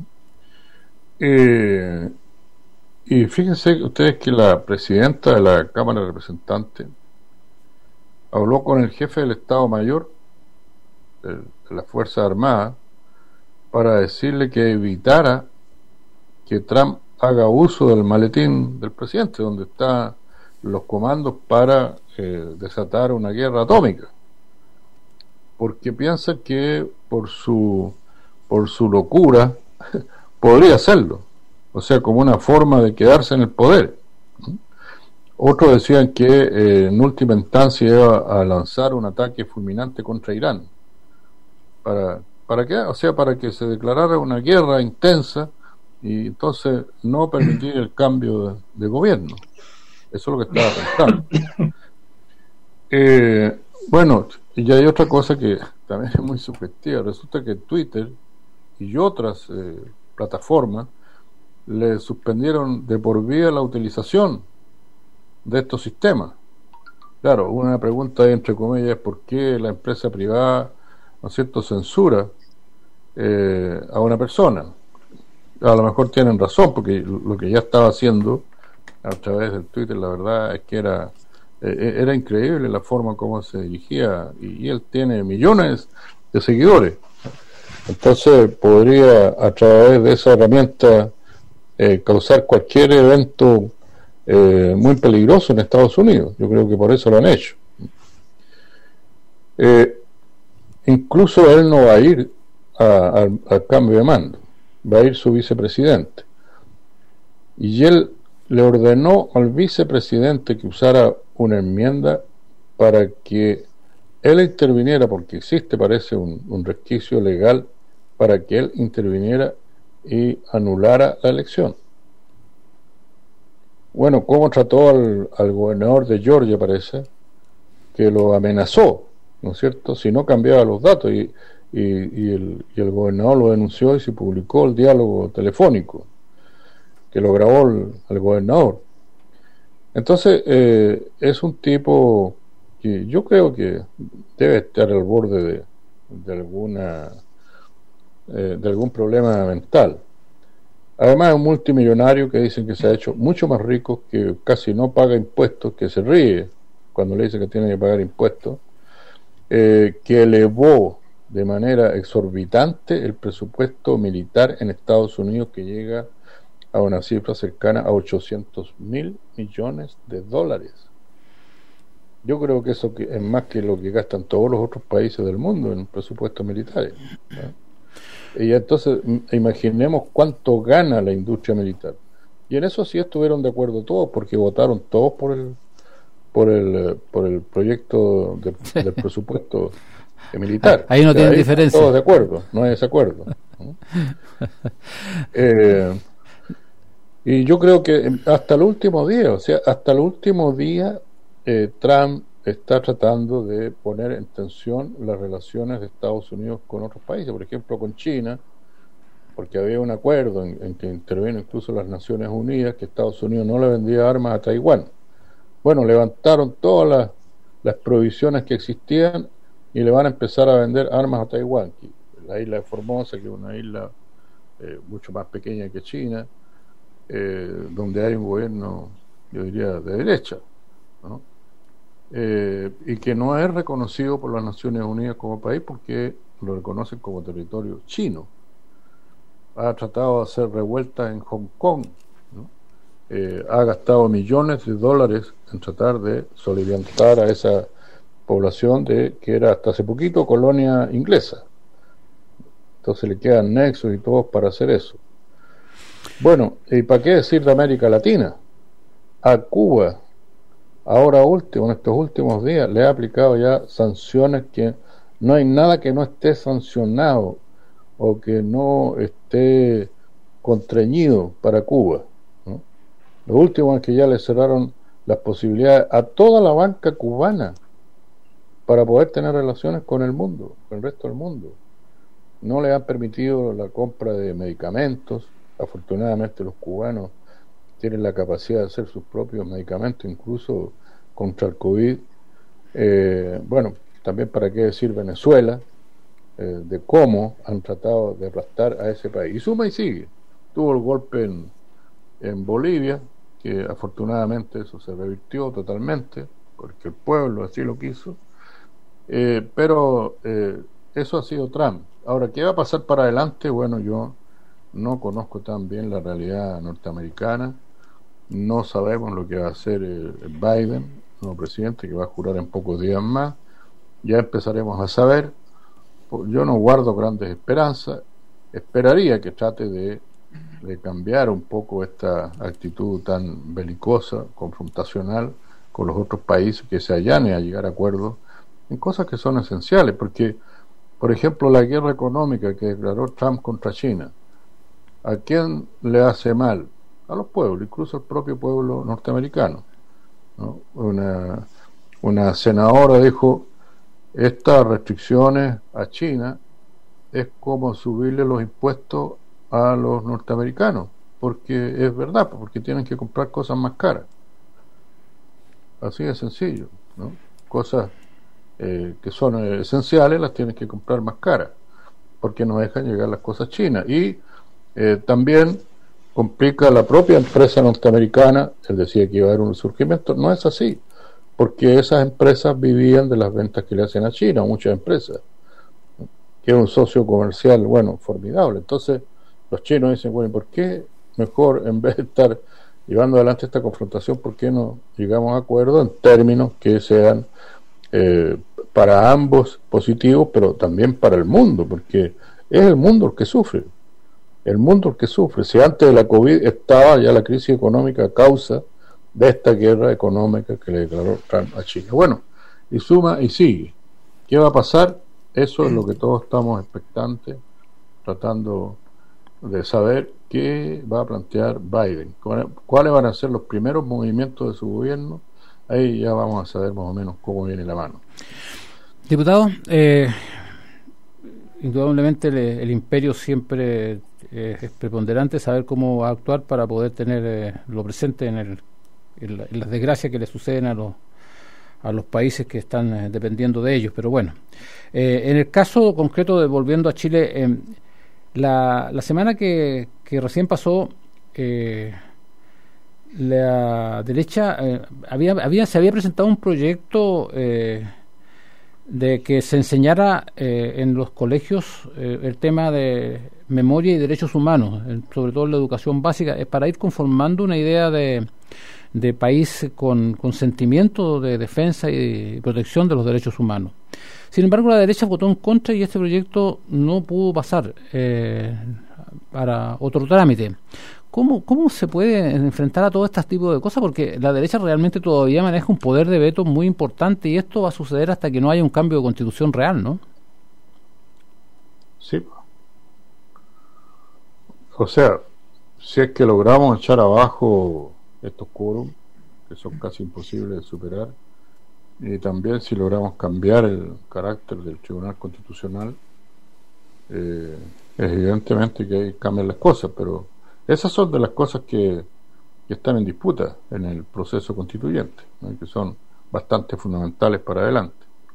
Eh, y fíjense ustedes que la presidenta de la Cámara de Representantes habló con el jefe del Estado Mayor de, de las Fuerzas Armadas para decirle que evitara que Trump haga uso del maletín del presidente, donde están los comandos para eh, desatar una guerra atómica, porque piensa que por su por su locura podría hacerlo, o sea, como una forma de quedarse en el poder. Otros decían que eh, en última instancia iba a lanzar un ataque fulminante contra Irán, para para que, o sea, para que se declarara una guerra intensa y entonces no permitir el cambio de, de gobierno. Eso es lo que estaba pensando. Eh, bueno, y hay otra cosa que también es muy subjetiva. Resulta que Twitter y otras eh, plataformas le suspendieron de por vida la utilización de estos sistemas. Claro, una pregunta ahí, entre comillas, es por qué la empresa privada, ¿no es cierto?, censura eh, a una persona. A lo mejor tienen razón, porque lo que ya estaba haciendo a través del Twitter, la verdad es que era eh, era increíble la forma como se dirigía, y, y él tiene millones de seguidores. Entonces podría, a través de esa herramienta, eh, causar cualquier evento eh, muy peligroso en Estados Unidos. Yo creo que por eso lo han hecho. Eh, incluso él no va a ir al cambio de mando, va a ir su vicepresidente, y él le ordenó al vicepresidente que usara una enmienda para que él interviniera, porque existe, parece, un, un resquicio legal para que él interviniera y anulara la elección. Bueno, ¿cómo trató al, al gobernador de Georgia? Parece que lo amenazó, ¿no es cierto?, si no cambiaba los datos, y, y, y, el, y el gobernador lo denunció y se publicó el diálogo telefónico que lo grabó el, el gobernador. Entonces eh, es un tipo que yo creo que debe estar al borde de, de alguna eh, de algún problema mental. Además es un multimillonario que dicen que se ha hecho mucho más rico, que casi no paga impuestos, que se ríe cuando le dice que tiene que pagar impuestos, eh, que elevó de manera exorbitante el presupuesto militar en Estados Unidos, que llega a una cifra cercana a ochocientos mil millones de dólares. Yo creo que eso es más que lo que gastan todos los otros países del mundo en presupuestos militares, ¿no? Y entonces imaginemos cuánto gana la industria militar. Y en eso sí estuvieron de acuerdo todos, porque votaron todos por el por el por el proyecto de, sí. del presupuesto militar. Ahí no o sea, tienen ahí diferencia. Todos de acuerdo, no hay desacuerdo, ¿no? eh, y yo creo que hasta el último día, o sea, hasta el último día eh, Trump está tratando de poner en tensión las relaciones de Estados Unidos con otros países, por ejemplo con China, porque había un acuerdo en, en que intervino incluso las Naciones Unidas, que Estados Unidos no le vendía armas a Taiwán. Bueno, levantaron todas las, las prohibiciones que existían y le van a empezar a vender armas a Taiwán, que la isla de Formosa, que es una isla eh, mucho más pequeña que China, eh, donde hay un gobierno, yo diría, de derecha, ¿no? Eh, y que no es reconocido por las Naciones Unidas como país, porque lo reconocen como territorio chino. Ha tratado de hacer revueltas en Hong Kong, ¿no? Eh, ha gastado millones de dólares en tratar de soliviantar a esa población de que era hasta hace poquito colonia inglesa. Entonces le quedan nexos y todos para hacer eso. Bueno, ¿y para qué decir de América Latina? A Cuba, ahora último, en estos últimos días, le ha aplicado ya sanciones que no hay nada que no esté sancionado o que no esté contrañido para Cuba, ¿no? Lo último es que ya le cerraron las posibilidades a toda la banca cubana para poder tener relaciones con el mundo, con el resto del mundo. No le han permitido la compra de medicamentos. Afortunadamente los cubanos tienen la capacidad de hacer sus propios medicamentos, incluso contra el COVID. Eh, bueno, también para qué decir Venezuela, eh, de cómo han tratado de aplastar a ese país. Y suma y sigue. Tuvo el golpe en, en Bolivia, que afortunadamente eso se revirtió totalmente, porque el pueblo así lo quiso. Eh, pero eh, eso ha sido Trump. Ahora, ¿qué va a pasar para adelante? Bueno, yo no conozco tan bien la realidad norteamericana, no sabemos lo que va a hacer eh, Biden, el nuevo presidente, que va a jurar en pocos días más. Ya empezaremos a saber. Yo no guardo grandes esperanzas, esperaría que trate de, de cambiar un poco esta actitud tan belicosa, confrontacional con los otros países, que se allane a llegar a acuerdos en cosas que son esenciales, porque, por ejemplo, la guerra económica que declaró Trump contra China, ¿a quién le hace mal? A los pueblos, incluso al propio pueblo norteamericano, ¿no? Una, una senadora dijo: estas restricciones a China es como subirle los impuestos a los norteamericanos, porque es verdad, porque tienen que comprar cosas más caras. Así de sencillo, ¿no? Cosas eh, que son esenciales las tienen que comprar más caras, porque no dejan llegar las cosas chinas. Y eh, también complica la propia empresa norteamericana. Él decía que iba a haber un resurgimiento. No es así, porque esas empresas vivían de las ventas que le hacen a China, muchas empresas, que es un socio comercial, bueno, formidable. Entonces los chinos dicen: bueno, ¿por qué mejor, en vez de estar llevando adelante esta confrontación, por qué no llegamos a acuerdos en términos que sean eh, para ambos positivos, pero también para el mundo? Porque es el mundo el que sufre, el mundo el que sufre. Si antes de la COVID estaba ya la crisis económica a causa de esta guerra económica que le declaró Trump a China. Bueno, y suma y sigue. ¿Qué va a pasar? Eso es lo que todos estamos expectantes, tratando de saber qué va a plantear Biden, cuáles van a ser los primeros movimientos de su gobierno. Ahí ya vamos a saber más o menos cómo viene la mano. Diputado, eh, indudablemente el, el imperio siempre eh, es preponderante, saber cómo va a actuar para poder tener eh, lo presente en, el, en, la, en las desgracias que le suceden a los a los países que están eh, dependiendo de ellos. Pero bueno, eh, en el caso concreto de volviendo a Chile, eh, la, la semana que, que recién pasó, eh, la derecha eh, había, había se había presentado un proyecto eh, de que se enseñara eh, en los colegios eh, el tema de memoria y derechos humanos, eh, sobre todo en la educación básica, eh, para ir conformando una idea de de país con, con sentimiento de defensa y protección de los derechos humanos. Sin embargo, la derecha votó en contra y este proyecto no pudo pasar eh, para otro trámite. ¿Cómo, ¿Cómo se puede enfrentar a todo este tipo de cosas? Porque la derecha realmente todavía maneja un poder de veto muy importante y esto va a suceder hasta que no haya un cambio de constitución real, ¿no? Sí. O sea, si es que logramos echar abajo estos quórum, que son casi imposibles de superar, y también si logramos cambiar el carácter del Tribunal Constitucional, eh, es evidentemente que ahí cambian las cosas, pero esas son de las cosas que, que están en disputa en el proceso constituyente, ¿no? Que son bastante fundamentales para adelante.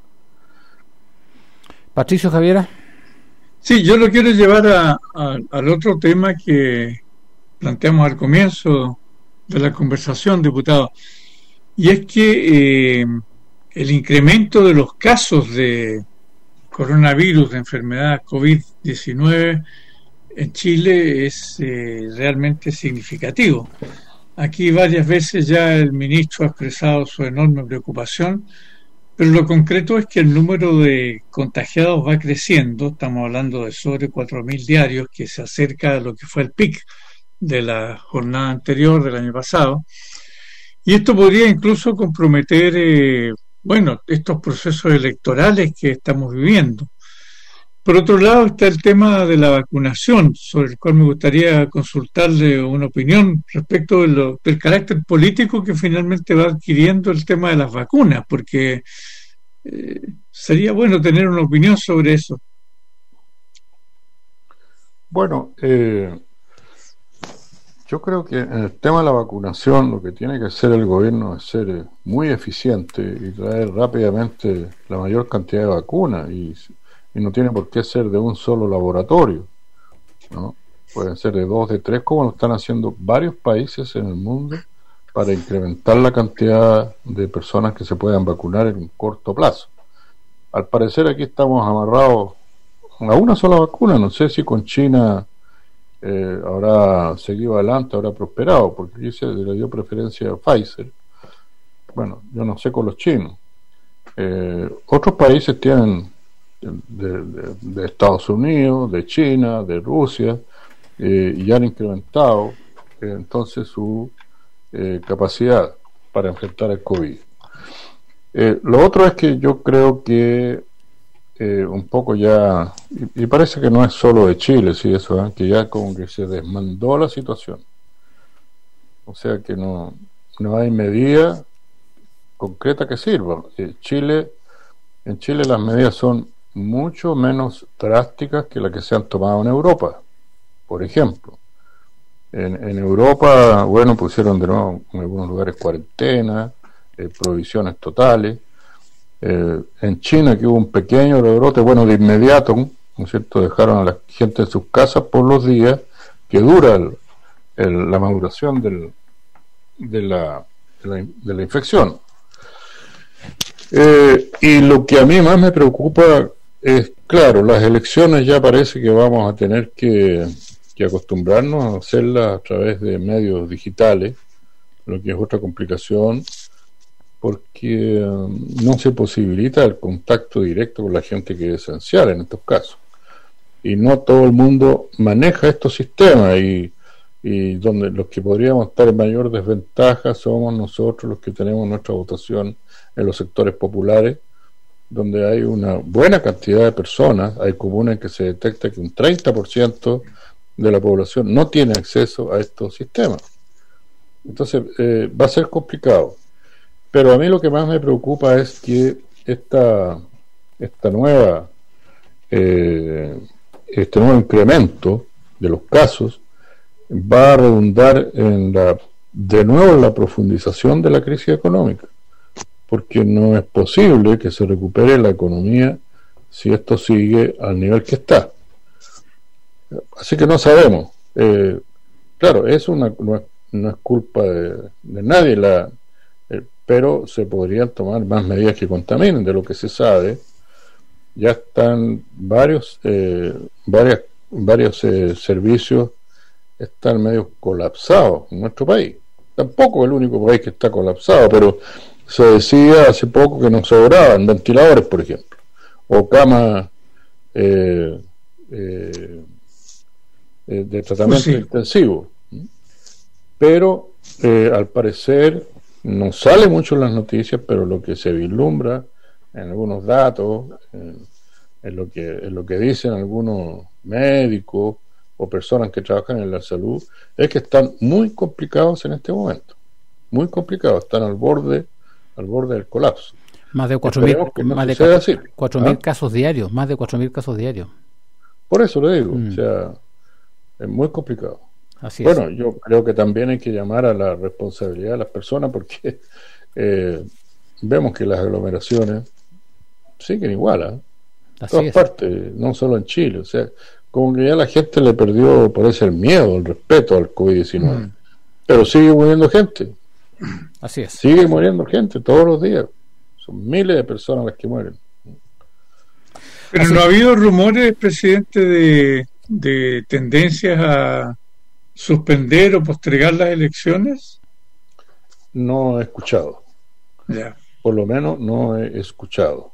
Patricio, Javiera. Sí, yo lo quiero llevar a, a, al otro tema que planteamos al comienzo de la conversación, diputado, y es que eh, el incremento de los casos de coronavirus, de enfermedad COVID diecinueve en Chile es eh, realmente significativo. Aquí varias veces ya el ministro ha expresado su enorme preocupación, pero lo concreto es que el número de contagiados va creciendo. Estamos hablando de sobre cuatro mil diarios, que se acerca a lo que fue el pic de la jornada anterior del año pasado, y esto podría incluso comprometer eh, bueno, estos procesos electorales que estamos viviendo. Por otro lado está el tema de la vacunación, sobre el cual me gustaría consultarle una opinión respecto de lo, del carácter político que finalmente va adquiriendo el tema de las vacunas, porque eh, sería bueno tener una opinión sobre eso. Bueno, eh, yo creo que en el tema de la vacunación lo que tiene que hacer el gobierno es ser muy eficiente y traer rápidamente la mayor cantidad de vacunas, y y no tiene por qué ser de un solo laboratorio, ¿no? Pueden ser de dos, de tres, como lo están haciendo varios países en el mundo para incrementar la cantidad de personas que se puedan vacunar en un corto plazo. Al parecer aquí estamos amarrados a una sola vacuna. No sé si con China eh, habrá seguido adelante, habrá prosperado, porque aquí se le dio preferencia a Pfizer. Bueno, yo no sé con los chinos. Eh, otros países tienen De, de, de Estados Unidos, de China, de Rusia, eh, y han incrementado eh, entonces su eh, capacidad para enfrentar el COVID. Eh, lo otro es que yo creo que eh, un poco ya, y, y parece que no es solo de Chile, sí, eso, ¿eh? Que ya como que se desmandó la situación. O sea que no, no hay medida concreta que sirva. Eh, Chile, en Chile las medidas son mucho menos drásticas que las que se han tomado en Europa, por ejemplo. En, en Europa, bueno, pusieron de nuevo en algunos lugares cuarentena, eh, prohibiciones totales. Eh, en China, que hubo un pequeño rebrote, bueno, de inmediato, ¿no es cierto?, dejaron a la gente en sus casas por los días que dura el, el, la maduración del, de, la, de, la, de la infección. Eh, y lo que a mí más me preocupa es, claro, las elecciones ya parece que vamos a tener que, que acostumbrarnos a hacerlas a través de medios digitales, lo que es otra complicación, porque um, no se posibilita el contacto directo con la gente, que es esencial en estos casos. Y no todo el mundo maneja estos sistemas, y, y donde los que podríamos estar en mayor desventaja somos nosotros, los que tenemos nuestra votación en los sectores populares, donde hay una buena cantidad de personas. Hay comunas en que se detecta que un treinta por ciento de la población no tiene acceso a estos sistemas. Entonces eh, va a ser complicado. Pero a mí lo que más me preocupa es que esta, esta nueva eh, este nuevo incremento de los casos va a redundar en la, de nuevo, en la profundización de la crisis económica, porque no es posible que se recupere la economía si esto sigue al nivel que está. Así que no sabemos. Eh, claro, es una, no, es, no es culpa de, de nadie, la, eh, pero se podrían tomar más medidas que contaminen. De lo que se sabe, ya están varios, eh, varias, varios eh, servicios están medio colapsados en nuestro país. Tampoco es el único país que está colapsado, pero se decía hace poco que nos sobraban ventiladores, por ejemplo, o camas eh, eh, de tratamiento sí. intensivo. Pero eh, al parecer no sale mucho en las noticias, pero lo que se vislumbra en algunos datos, en, en lo que en lo que dicen algunos médicos o personas que trabajan en la salud, es que están muy complicados en este momento, muy complicados, están al borde al borde del colapso. Más de cuatro mil no más de cuatro mil ¿Ah? casos diarios, más de cuatro mil casos diarios. Por eso le digo, mm. o sea, es muy complicado. Así bueno, es. Yo creo que también hay que llamar a la responsabilidad de las personas, porque eh, vemos que las aglomeraciones siguen igual, ¿eh? En todas es. partes, no solo en Chile. O sea, como que ya la gente le perdió, por eso, el miedo, el respeto al COVID diecinueve. Mm. Pero sigue muriendo gente. Así es. Sigue muriendo gente todos los días. Son miles de personas las que mueren. Pero Así no ha habido rumores, presidente, de, de tendencias a suspender o postergar las elecciones. No he escuchado. Yeah. Por lo menos no he escuchado.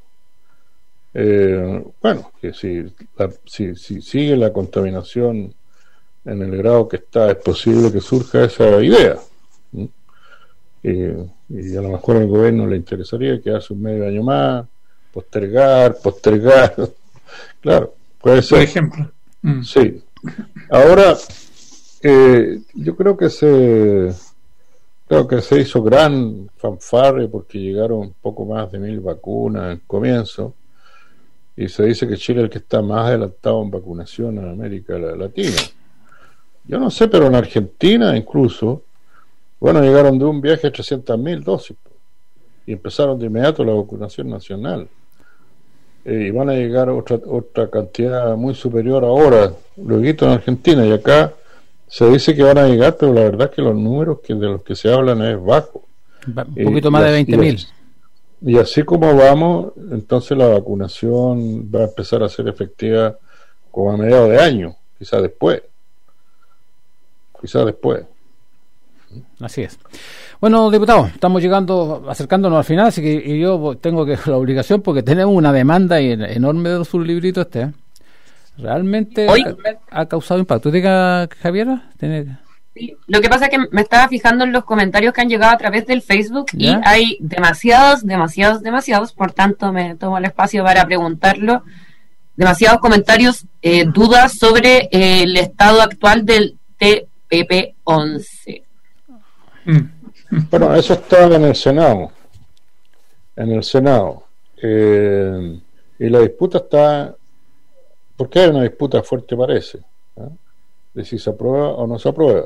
Eh, bueno, que si, la, si, si sigue la contaminación en el grado que está, es posible que surja esa idea. ¿Mm? Y, y a lo mejor al gobierno le interesaría quedarse un medio año más, postergar, postergar. Claro, Puede ser. Por ejemplo. Mm. Sí. Ahora, eh, yo creo que se creo que se hizo gran fanfarre porque llegaron poco más de mil vacunas al comienzo, y se dice que Chile es el que está más adelantado en vacunación en América Latina. Yo no sé, pero en Argentina incluso, bueno, llegaron de un viaje a trescientas mil dosis y empezaron de inmediato la vacunación nacional. Eh, y van a llegar otra otra cantidad muy superior ahora, luego en Argentina, y acá se dice que van a llegar, pero la verdad es que los números que de los que se hablan es bajo. Un poquito eh, más de veinte mil. Y así como vamos, entonces la vacunación va a empezar a ser efectiva como a mediados de año, quizás después. Quizás después. Así es. Bueno, diputado, estamos llegando, acercándonos al final, así que y yo tengo que la obligación, porque tenemos una demanda enorme de su librito este. ¿eh? Realmente ha, ha causado impacto. ¿Diga, Javiera? ¿Tiene... Sí. Lo que pasa es que me estaba fijando en los comentarios que han llegado a través del Facebook, ¿ya? Y hay demasiados, demasiados, demasiados, por tanto me tomo el espacio para preguntarlo. Demasiados comentarios, eh, dudas sobre eh, el estado actual del T P P once. Bueno, eso está en el Senado. En el Senado. Eh, y la disputa está... ¿Por qué hay una disputa fuerte, parece? ¿eh? De si se aprueba o no se aprueba.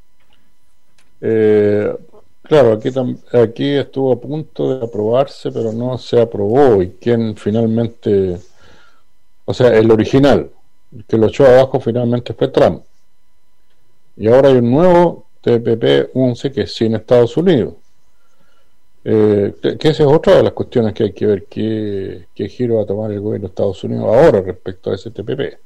Eh, claro, aquí, tam- aquí estuvo a punto de aprobarse, pero no se aprobó. Y quien finalmente... O sea, el original, el que lo echó abajo finalmente fue Trump. Y ahora hay un nuevo T P P once que es sin Estados Unidos. Eh, que, que esa es otra de las cuestiones que hay que ver, qué, qué giro va a tomar el gobierno de Estados Unidos ahora respecto a ese T P P.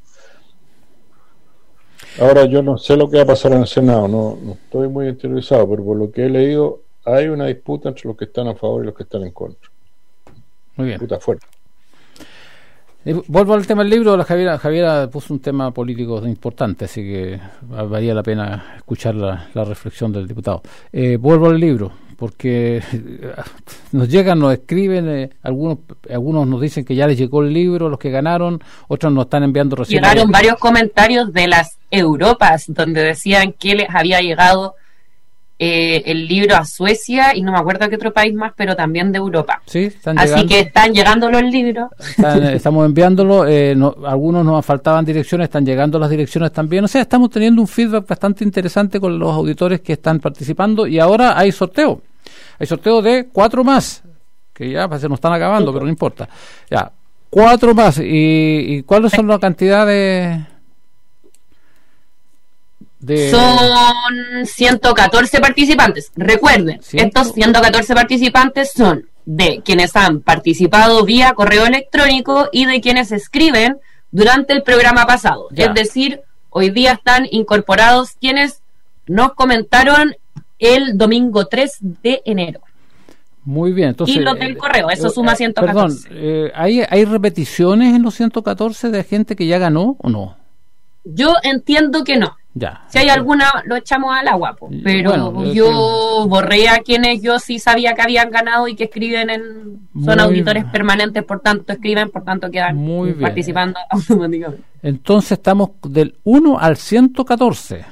Ahora yo no sé lo que va a pasar en el Senado, no, no estoy muy interiorizado, pero por lo que he leído hay una disputa entre los que están a favor y los que están en contra. Muy bien. Disputa fuerte. Eh, vuelvo al tema del libro. La Javiera, Javiera puso un tema político importante, así que valía la pena escuchar la, la reflexión del diputado. Eh, vuelvo al libro, porque nos llegan, nos escriben, eh, algunos algunos nos dicen que ya les llegó el libro, los que ganaron, otros nos están enviando recién. Llegaron varios comentarios de las Europas, donde decían que les había llegado eh, el libro a Suecia y no me acuerdo a qué otro país más, pero también de Europa. Sí, están Así llegando. que están llegando los libros. Están, estamos enviándolo, eh, no, algunos nos faltaban direcciones, están llegando las direcciones también. O sea, estamos teniendo un feedback bastante interesante con los auditores que están participando, y ahora hay sorteo. Hay sorteo de cuatro más, que ya se nos están acabando, pero no importa. Ya, cuatro más. ¿Y, y cuáles son las cantidades? De... Son ciento catorce participantes. Recuerden, ¿Ciento? Estos ciento catorce participantes son de quienes han participado vía correo electrónico y de quienes escriben durante el programa pasado. Ya. Es decir, hoy día están incorporados quienes nos comentaron el domingo tres de enero. Muy bien. Entonces, y los del correo, eso eh, suma ciento catorce. Perdón, eh, ¿hay, ¿hay repeticiones en los ciento catorce de gente que ya ganó o no? Yo entiendo que no. Ya. Si hay alguna, lo echamos al agua, po. Pero bueno, yo yo borré a quienes yo sí sabía que habían ganado y que escriben en... Son Muy auditores bien. permanentes, por tanto escriben, por tanto quedan Muy bien. participando automáticamente. Entonces estamos del uno al ciento catorce.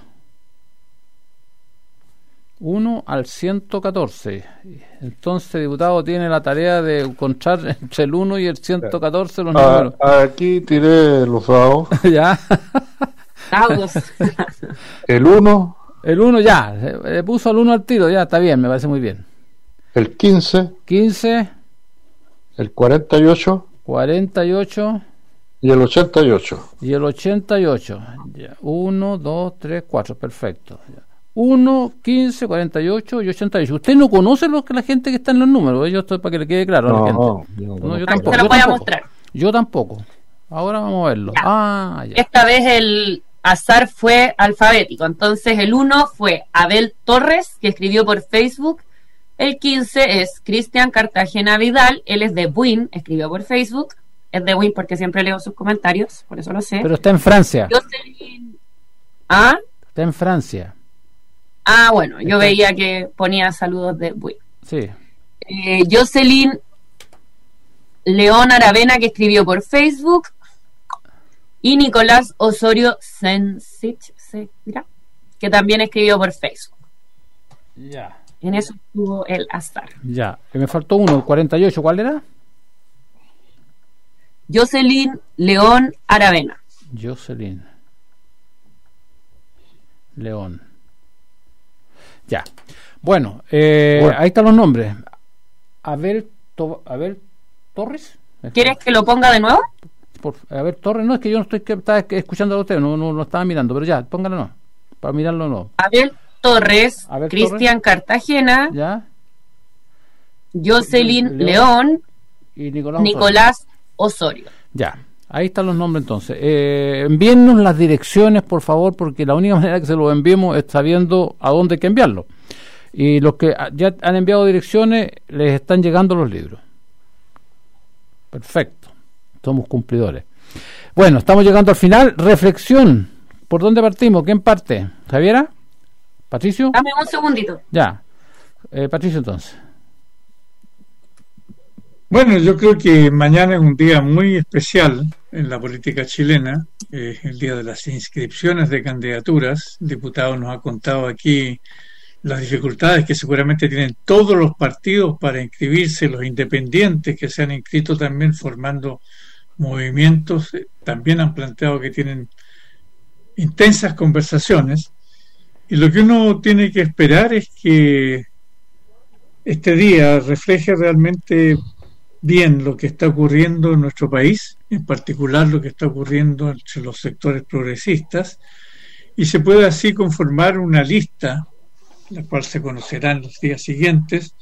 uno al ciento catorce. Entonces, diputado, tiene la tarea de encontrar entre el uno y el ciento catorce los Ah, números. aquí tiré los dados. Ya. Dados. El uno, El uno ya. Le le puso al uno al tiro. Ya, está bien, me parece muy bien. el quince, quince, el cuarenta y ocho cuarenta y ocho y el ochenta y ocho. y el ochenta y ocho. Ya. uno, dos, tres, cuatro. Perfecto. Ya. uno, quince, cuarenta y ocho y ochenta y ocho. Usted no conoce lo que la gente que está en los números, ¿eh? Yo estoy para que le quede claro a la No, gente. yo no No, yo conozco. tampoco. Se lo Yo voy a tampoco. mostrar. Yo tampoco. Ahora vamos a verlo. Ya. Ah, ya. Esta vez el azar fue alfabético. Entonces el uno fue Abel Torres, que escribió por Facebook. El quince es Cristian Cartagena Vidal. Él es de Buin, escribió por Facebook. Es de Buin porque siempre leo sus comentarios, por eso lo sé. Pero está en Francia. Jocelyn... ¿Ah? Está en Francia. Ah, bueno, yo Está- veía que ponía saludos de Buin. Sí. Eh, Jocelyn León Aravena, que escribió por Facebook. y Nicolás Osorio Sensich, que también escribió por Facebook. Ya. En eso estuvo el azar. Ya, me faltó uno, cuarenta y ocho, ¿cuál era? Jocelyn León Aravena. Jocelyn León. Ya. Bueno, eh, bueno, ahí están los nombres. Abel, to, Abel Torres. ¿Quieres que lo ponga de nuevo? Por, Abel Torres, no, es que yo no estoy que estaba escuchando a usted, no, no lo estaba mirando, pero ya, póngalo no, para mirarlo no. Abel Torres, Cristian Cartagena, ya. Jocelyn León, León y Nicolás, Nicolás Osorio. Ya, ahí están los nombres entonces. Eh, envíennos las direcciones, por favor, porque la única manera que se los enviemos es sabiendo a dónde hay que enviarlo. Y los que ya han enviado direcciones, les están llegando los libros. Perfecto, somos cumplidores. Bueno, estamos llegando al final. Reflexión, ¿por dónde partimos? ¿Quién parte? ¿Javiera? ¿Patricio? Dame un segundito. Ya, eh, Patricio entonces. Bueno, yo creo que mañana es un día muy especial en la política chilena, es eh, el día de las inscripciones de candidaturas. El diputado nos ha contado aquí las dificultades que seguramente tienen todos los partidos para inscribirse, los independientes que se han inscrito también formando movimientos, eh, también han planteado que tienen intensas conversaciones, y lo que uno tiene que esperar es que este día refleje realmente bien lo que está ocurriendo en nuestro país, en particular lo que está ocurriendo entre los sectores progresistas, y se puede así conformar una lista, la cual se conocerá en los días siguientes,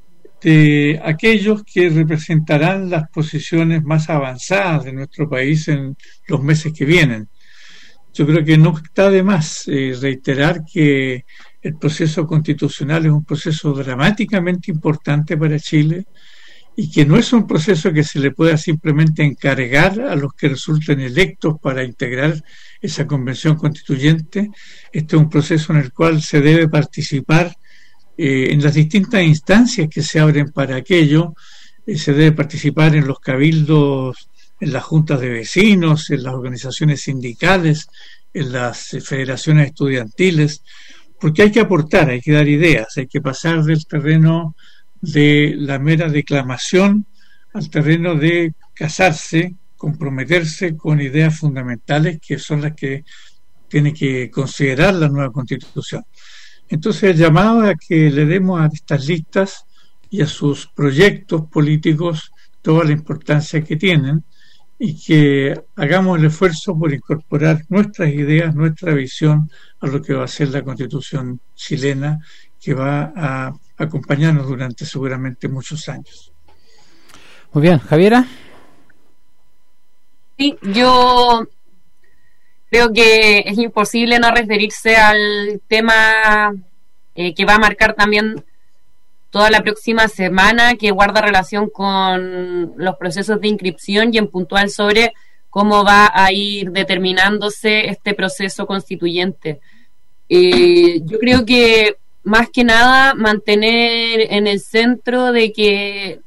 de aquellos que representarán las posiciones más avanzadas de nuestro país en los meses que vienen. Yo creo que no está de más eh, reiterar que el proceso constitucional es un proceso dramáticamente importante para Chile, y que no es un proceso que se le pueda simplemente encargar a los que resulten electos para integrar esa convención constituyente. Este es un proceso en el cual se debe participar eh, en las distintas instancias que se abren para aquello. Eh, se debe participar en los cabildos, en las juntas de vecinos, en las organizaciones sindicales, en las eh, federaciones estudiantiles, porque hay que aportar, hay que dar ideas, hay que pasar del terreno de la mera declamación al terreno de casarse, comprometerse con ideas fundamentales que son las que tiene que considerar la nueva Constitución. Entonces, el llamado a que le demos a estas listas y a sus proyectos políticos toda la importancia que tienen, y que hagamos el esfuerzo por incorporar nuestras ideas, nuestra visión a lo que va a ser la Constitución chilena, que va a acompañarnos durante seguramente muchos años. Muy bien, Javiera. Sí, yo creo que es imposible no referirse al tema eh, que va a marcar también toda la próxima semana, que guarda relación con los procesos de inscripción y en puntual sobre cómo va a ir determinándose este proceso constituyente. Eh, yo creo que más que nada mantener en el centro de que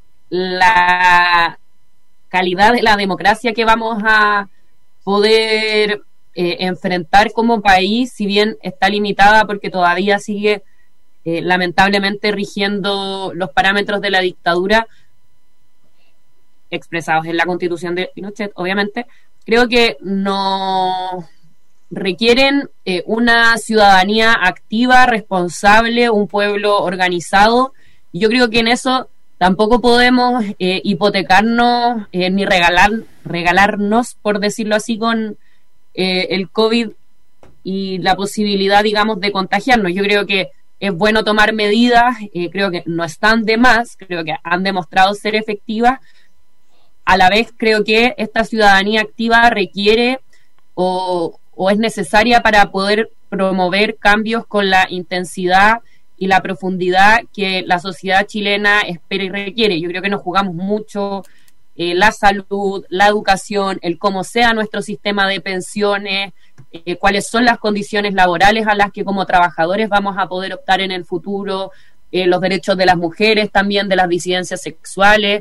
la calidad de la democracia que vamos a poder eh, enfrentar como país, si bien está limitada porque todavía sigue eh, lamentablemente rigiendo los parámetros de la dictadura expresados en la Constitución de Pinochet, obviamente, creo que no requieren eh, una ciudadanía activa, responsable, un pueblo organizado, y yo creo que en eso tampoco podemos eh, hipotecarnos eh, ni regalar regalarnos, por decirlo así, con eh, el COVID y la posibilidad, digamos, de contagiarnos. Yo creo que es bueno tomar medidas, eh, creo que no están de más, creo que han demostrado ser efectivas. A la vez creo que esta ciudadanía activa requiere o o es necesaria para poder promover cambios con la intensidad y la profundidad que la sociedad chilena espera y requiere. Yo creo que nos jugamos mucho eh, la salud, la educación, el cómo sea nuestro sistema de pensiones, eh, cuáles son las condiciones laborales a las que como trabajadores vamos a poder optar en el futuro, eh, los derechos de las mujeres también, de las disidencias sexuales,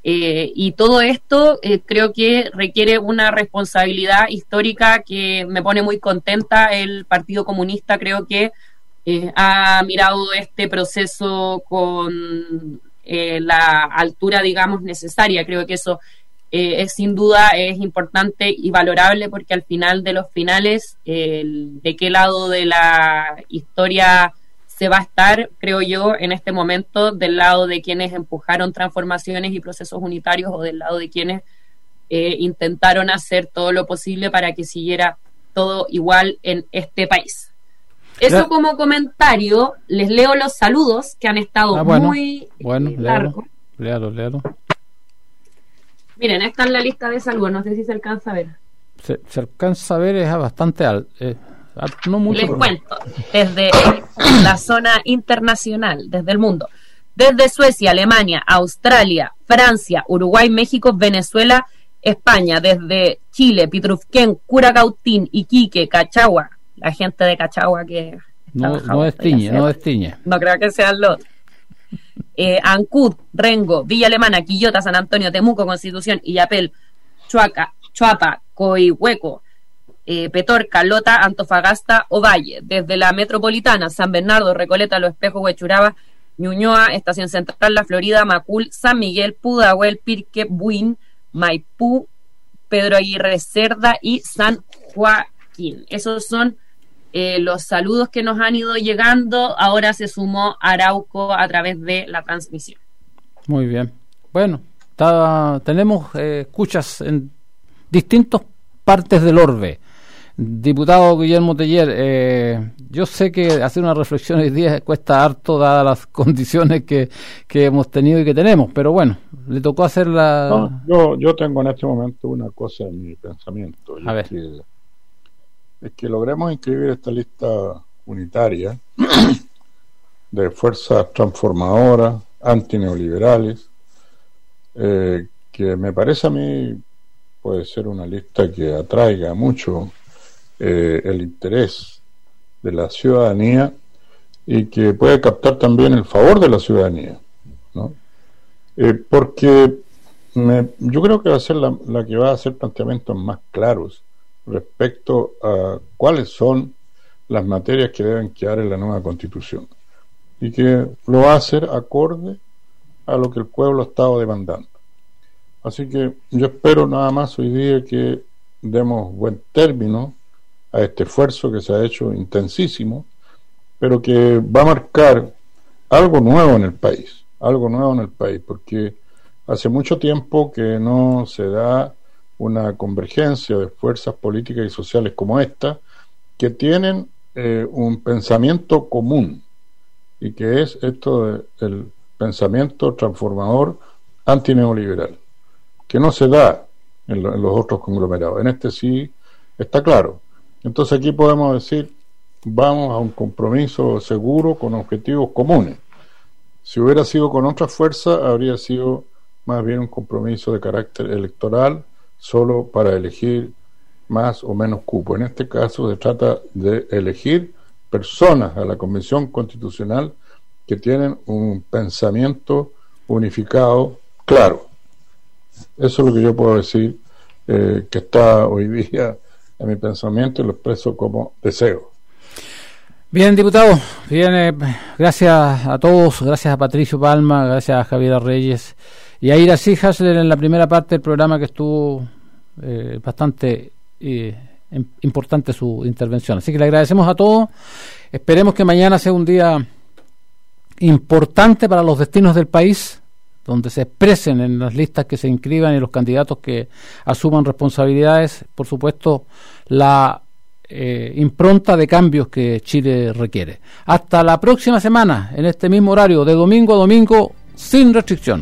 Eh, y todo esto eh, creo que requiere una responsabilidad histórica que me pone muy contenta. El Partido Comunista creo que eh, ha mirado este proceso con eh, la altura, digamos, necesaria. Creo que eso eh, es sin duda es importante y valorable, porque al final de los finales, eh, de qué lado de la historia se va a estar, creo yo, en este momento, del lado de quienes empujaron transformaciones y procesos unitarios, o del lado de quienes eh, intentaron hacer todo lo posible para que siguiera todo igual en este país. Eso ya, como comentario. Les leo los saludos que han estado ah, bueno, muy bueno, eh, largos. Léalo, léalo. Miren, esta es la lista de saludos, no sé si se alcanza a ver. Se, se alcanza a ver, es bastante alto. Eh. No mucho, Les cuento, desde la zona internacional, desde el mundo, desde Suecia, Alemania, Australia, Francia, Uruguay, México, Venezuela, España, desde Chile, Pitrufquén, Curacautín, Iquique, Cachagua, la gente de Cachagua que no, no destiñe, no destiñe. No creo que sean los eh, Ancud, Rengo, Villa Alemana, Quillota, San Antonio, Temuco, Constitución, Illapel, Chuaca, Chuapa, Coihueco, Eh, Petorca, Lota, Antofagasta, Ovalle, desde la metropolitana, San Bernardo, Recoleta, Los Espejos, Huechuraba, Ñuñoa, Estación Central, La Florida, Macul, San Miguel, Pudahuel, Pirque, Buin, Maipú, Pedro Aguirre Cerda y San Joaquín. Esos son eh, los saludos que nos han ido llegando. Ahora se sumó Arauco a través de la transmisión. Muy bien. Bueno, está, tenemos eh, escuchas en distintas partes del orbe. Diputado Guillermo Teller, eh, yo sé que hacer una reflexión hoy día cuesta harto, dadas las condiciones que, que hemos tenido y que tenemos, pero bueno, le tocó hacer la... No, yo, yo tengo en este momento una cosa en mi pensamiento, y A es, ver. Que, es que logremos inscribir esta lista unitaria de fuerzas transformadoras, antineoliberales, eh, que me parece a mí puede ser una lista que atraiga mucho Eh, el interés de la ciudadanía y que puede captar también el favor de la ciudadanía, ¿no? Eh, porque me, yo creo que va a ser la, la que va a hacer planteamientos más claros respecto a cuáles son las materias que deben quedar en la nueva Constitución, y que lo va a hacer acorde a lo que el pueblo ha estado demandando. Así que yo espero nada más hoy día que demos buen término a este esfuerzo que se ha hecho intensísimo, pero que va a marcar algo nuevo en el país, algo nuevo en el país, porque hace mucho tiempo que no se da una convergencia de fuerzas políticas y sociales como esta, que tienen eh, un pensamiento común, y que es esto del pensamiento transformador antineoliberal, que no se da en, lo, en los otros conglomerados. En este sí está claro. Entonces aquí podemos decir, vamos a un compromiso seguro con objetivos comunes. Si hubiera sido con otra fuerza, habría sido más bien un compromiso de carácter electoral, solo para elegir más o menos cupo. En este caso se trata de elegir personas a la Convención Constitucional que tienen un pensamiento unificado claro. Eso es lo que yo puedo decir, eh, que está hoy día en mi pensamiento, y lo expreso como deseo. Bien, diputado, bien, eh, gracias a todos, gracias a Patricio Palma, gracias a Javiera Reyes y a Ira Hasler en la primera parte del programa, que estuvo eh, bastante eh, importante su intervención. Así que le agradecemos a todos, esperemos que mañana sea un día importante para los destinos del país, donde se expresen en las listas que se inscriban y los candidatos que asuman responsabilidades, por supuesto, la eh, impronta de cambios que Chile requiere. Hasta la próxima semana, en este mismo horario, de domingo a domingo, sin restricción.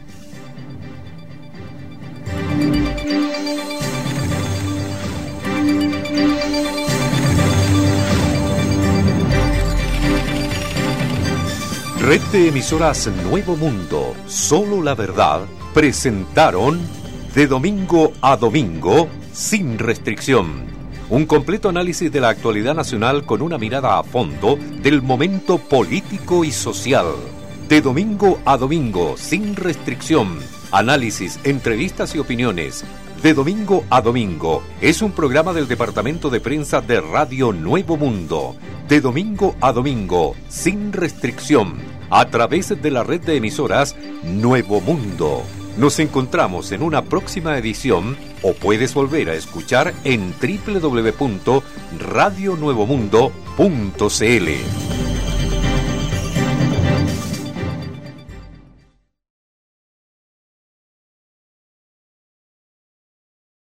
Red de emisoras Nuevo Mundo, Solo la Verdad, presentaron De Domingo a Domingo, sin restricción. Un completo análisis de la actualidad nacional con una mirada a fondo del momento político y social. De Domingo a Domingo, sin restricción. Análisis, entrevistas y opiniones. De domingo a domingo. Es un programa del Departamento de Prensa de Radio Nuevo Mundo. De domingo a domingo, sin restricción, a través de la red de emisoras Nuevo Mundo. Nos encontramos en una próxima edición o puedes volver a escuchar en doble u doble u doble u punto radio nuevo mundo punto c l.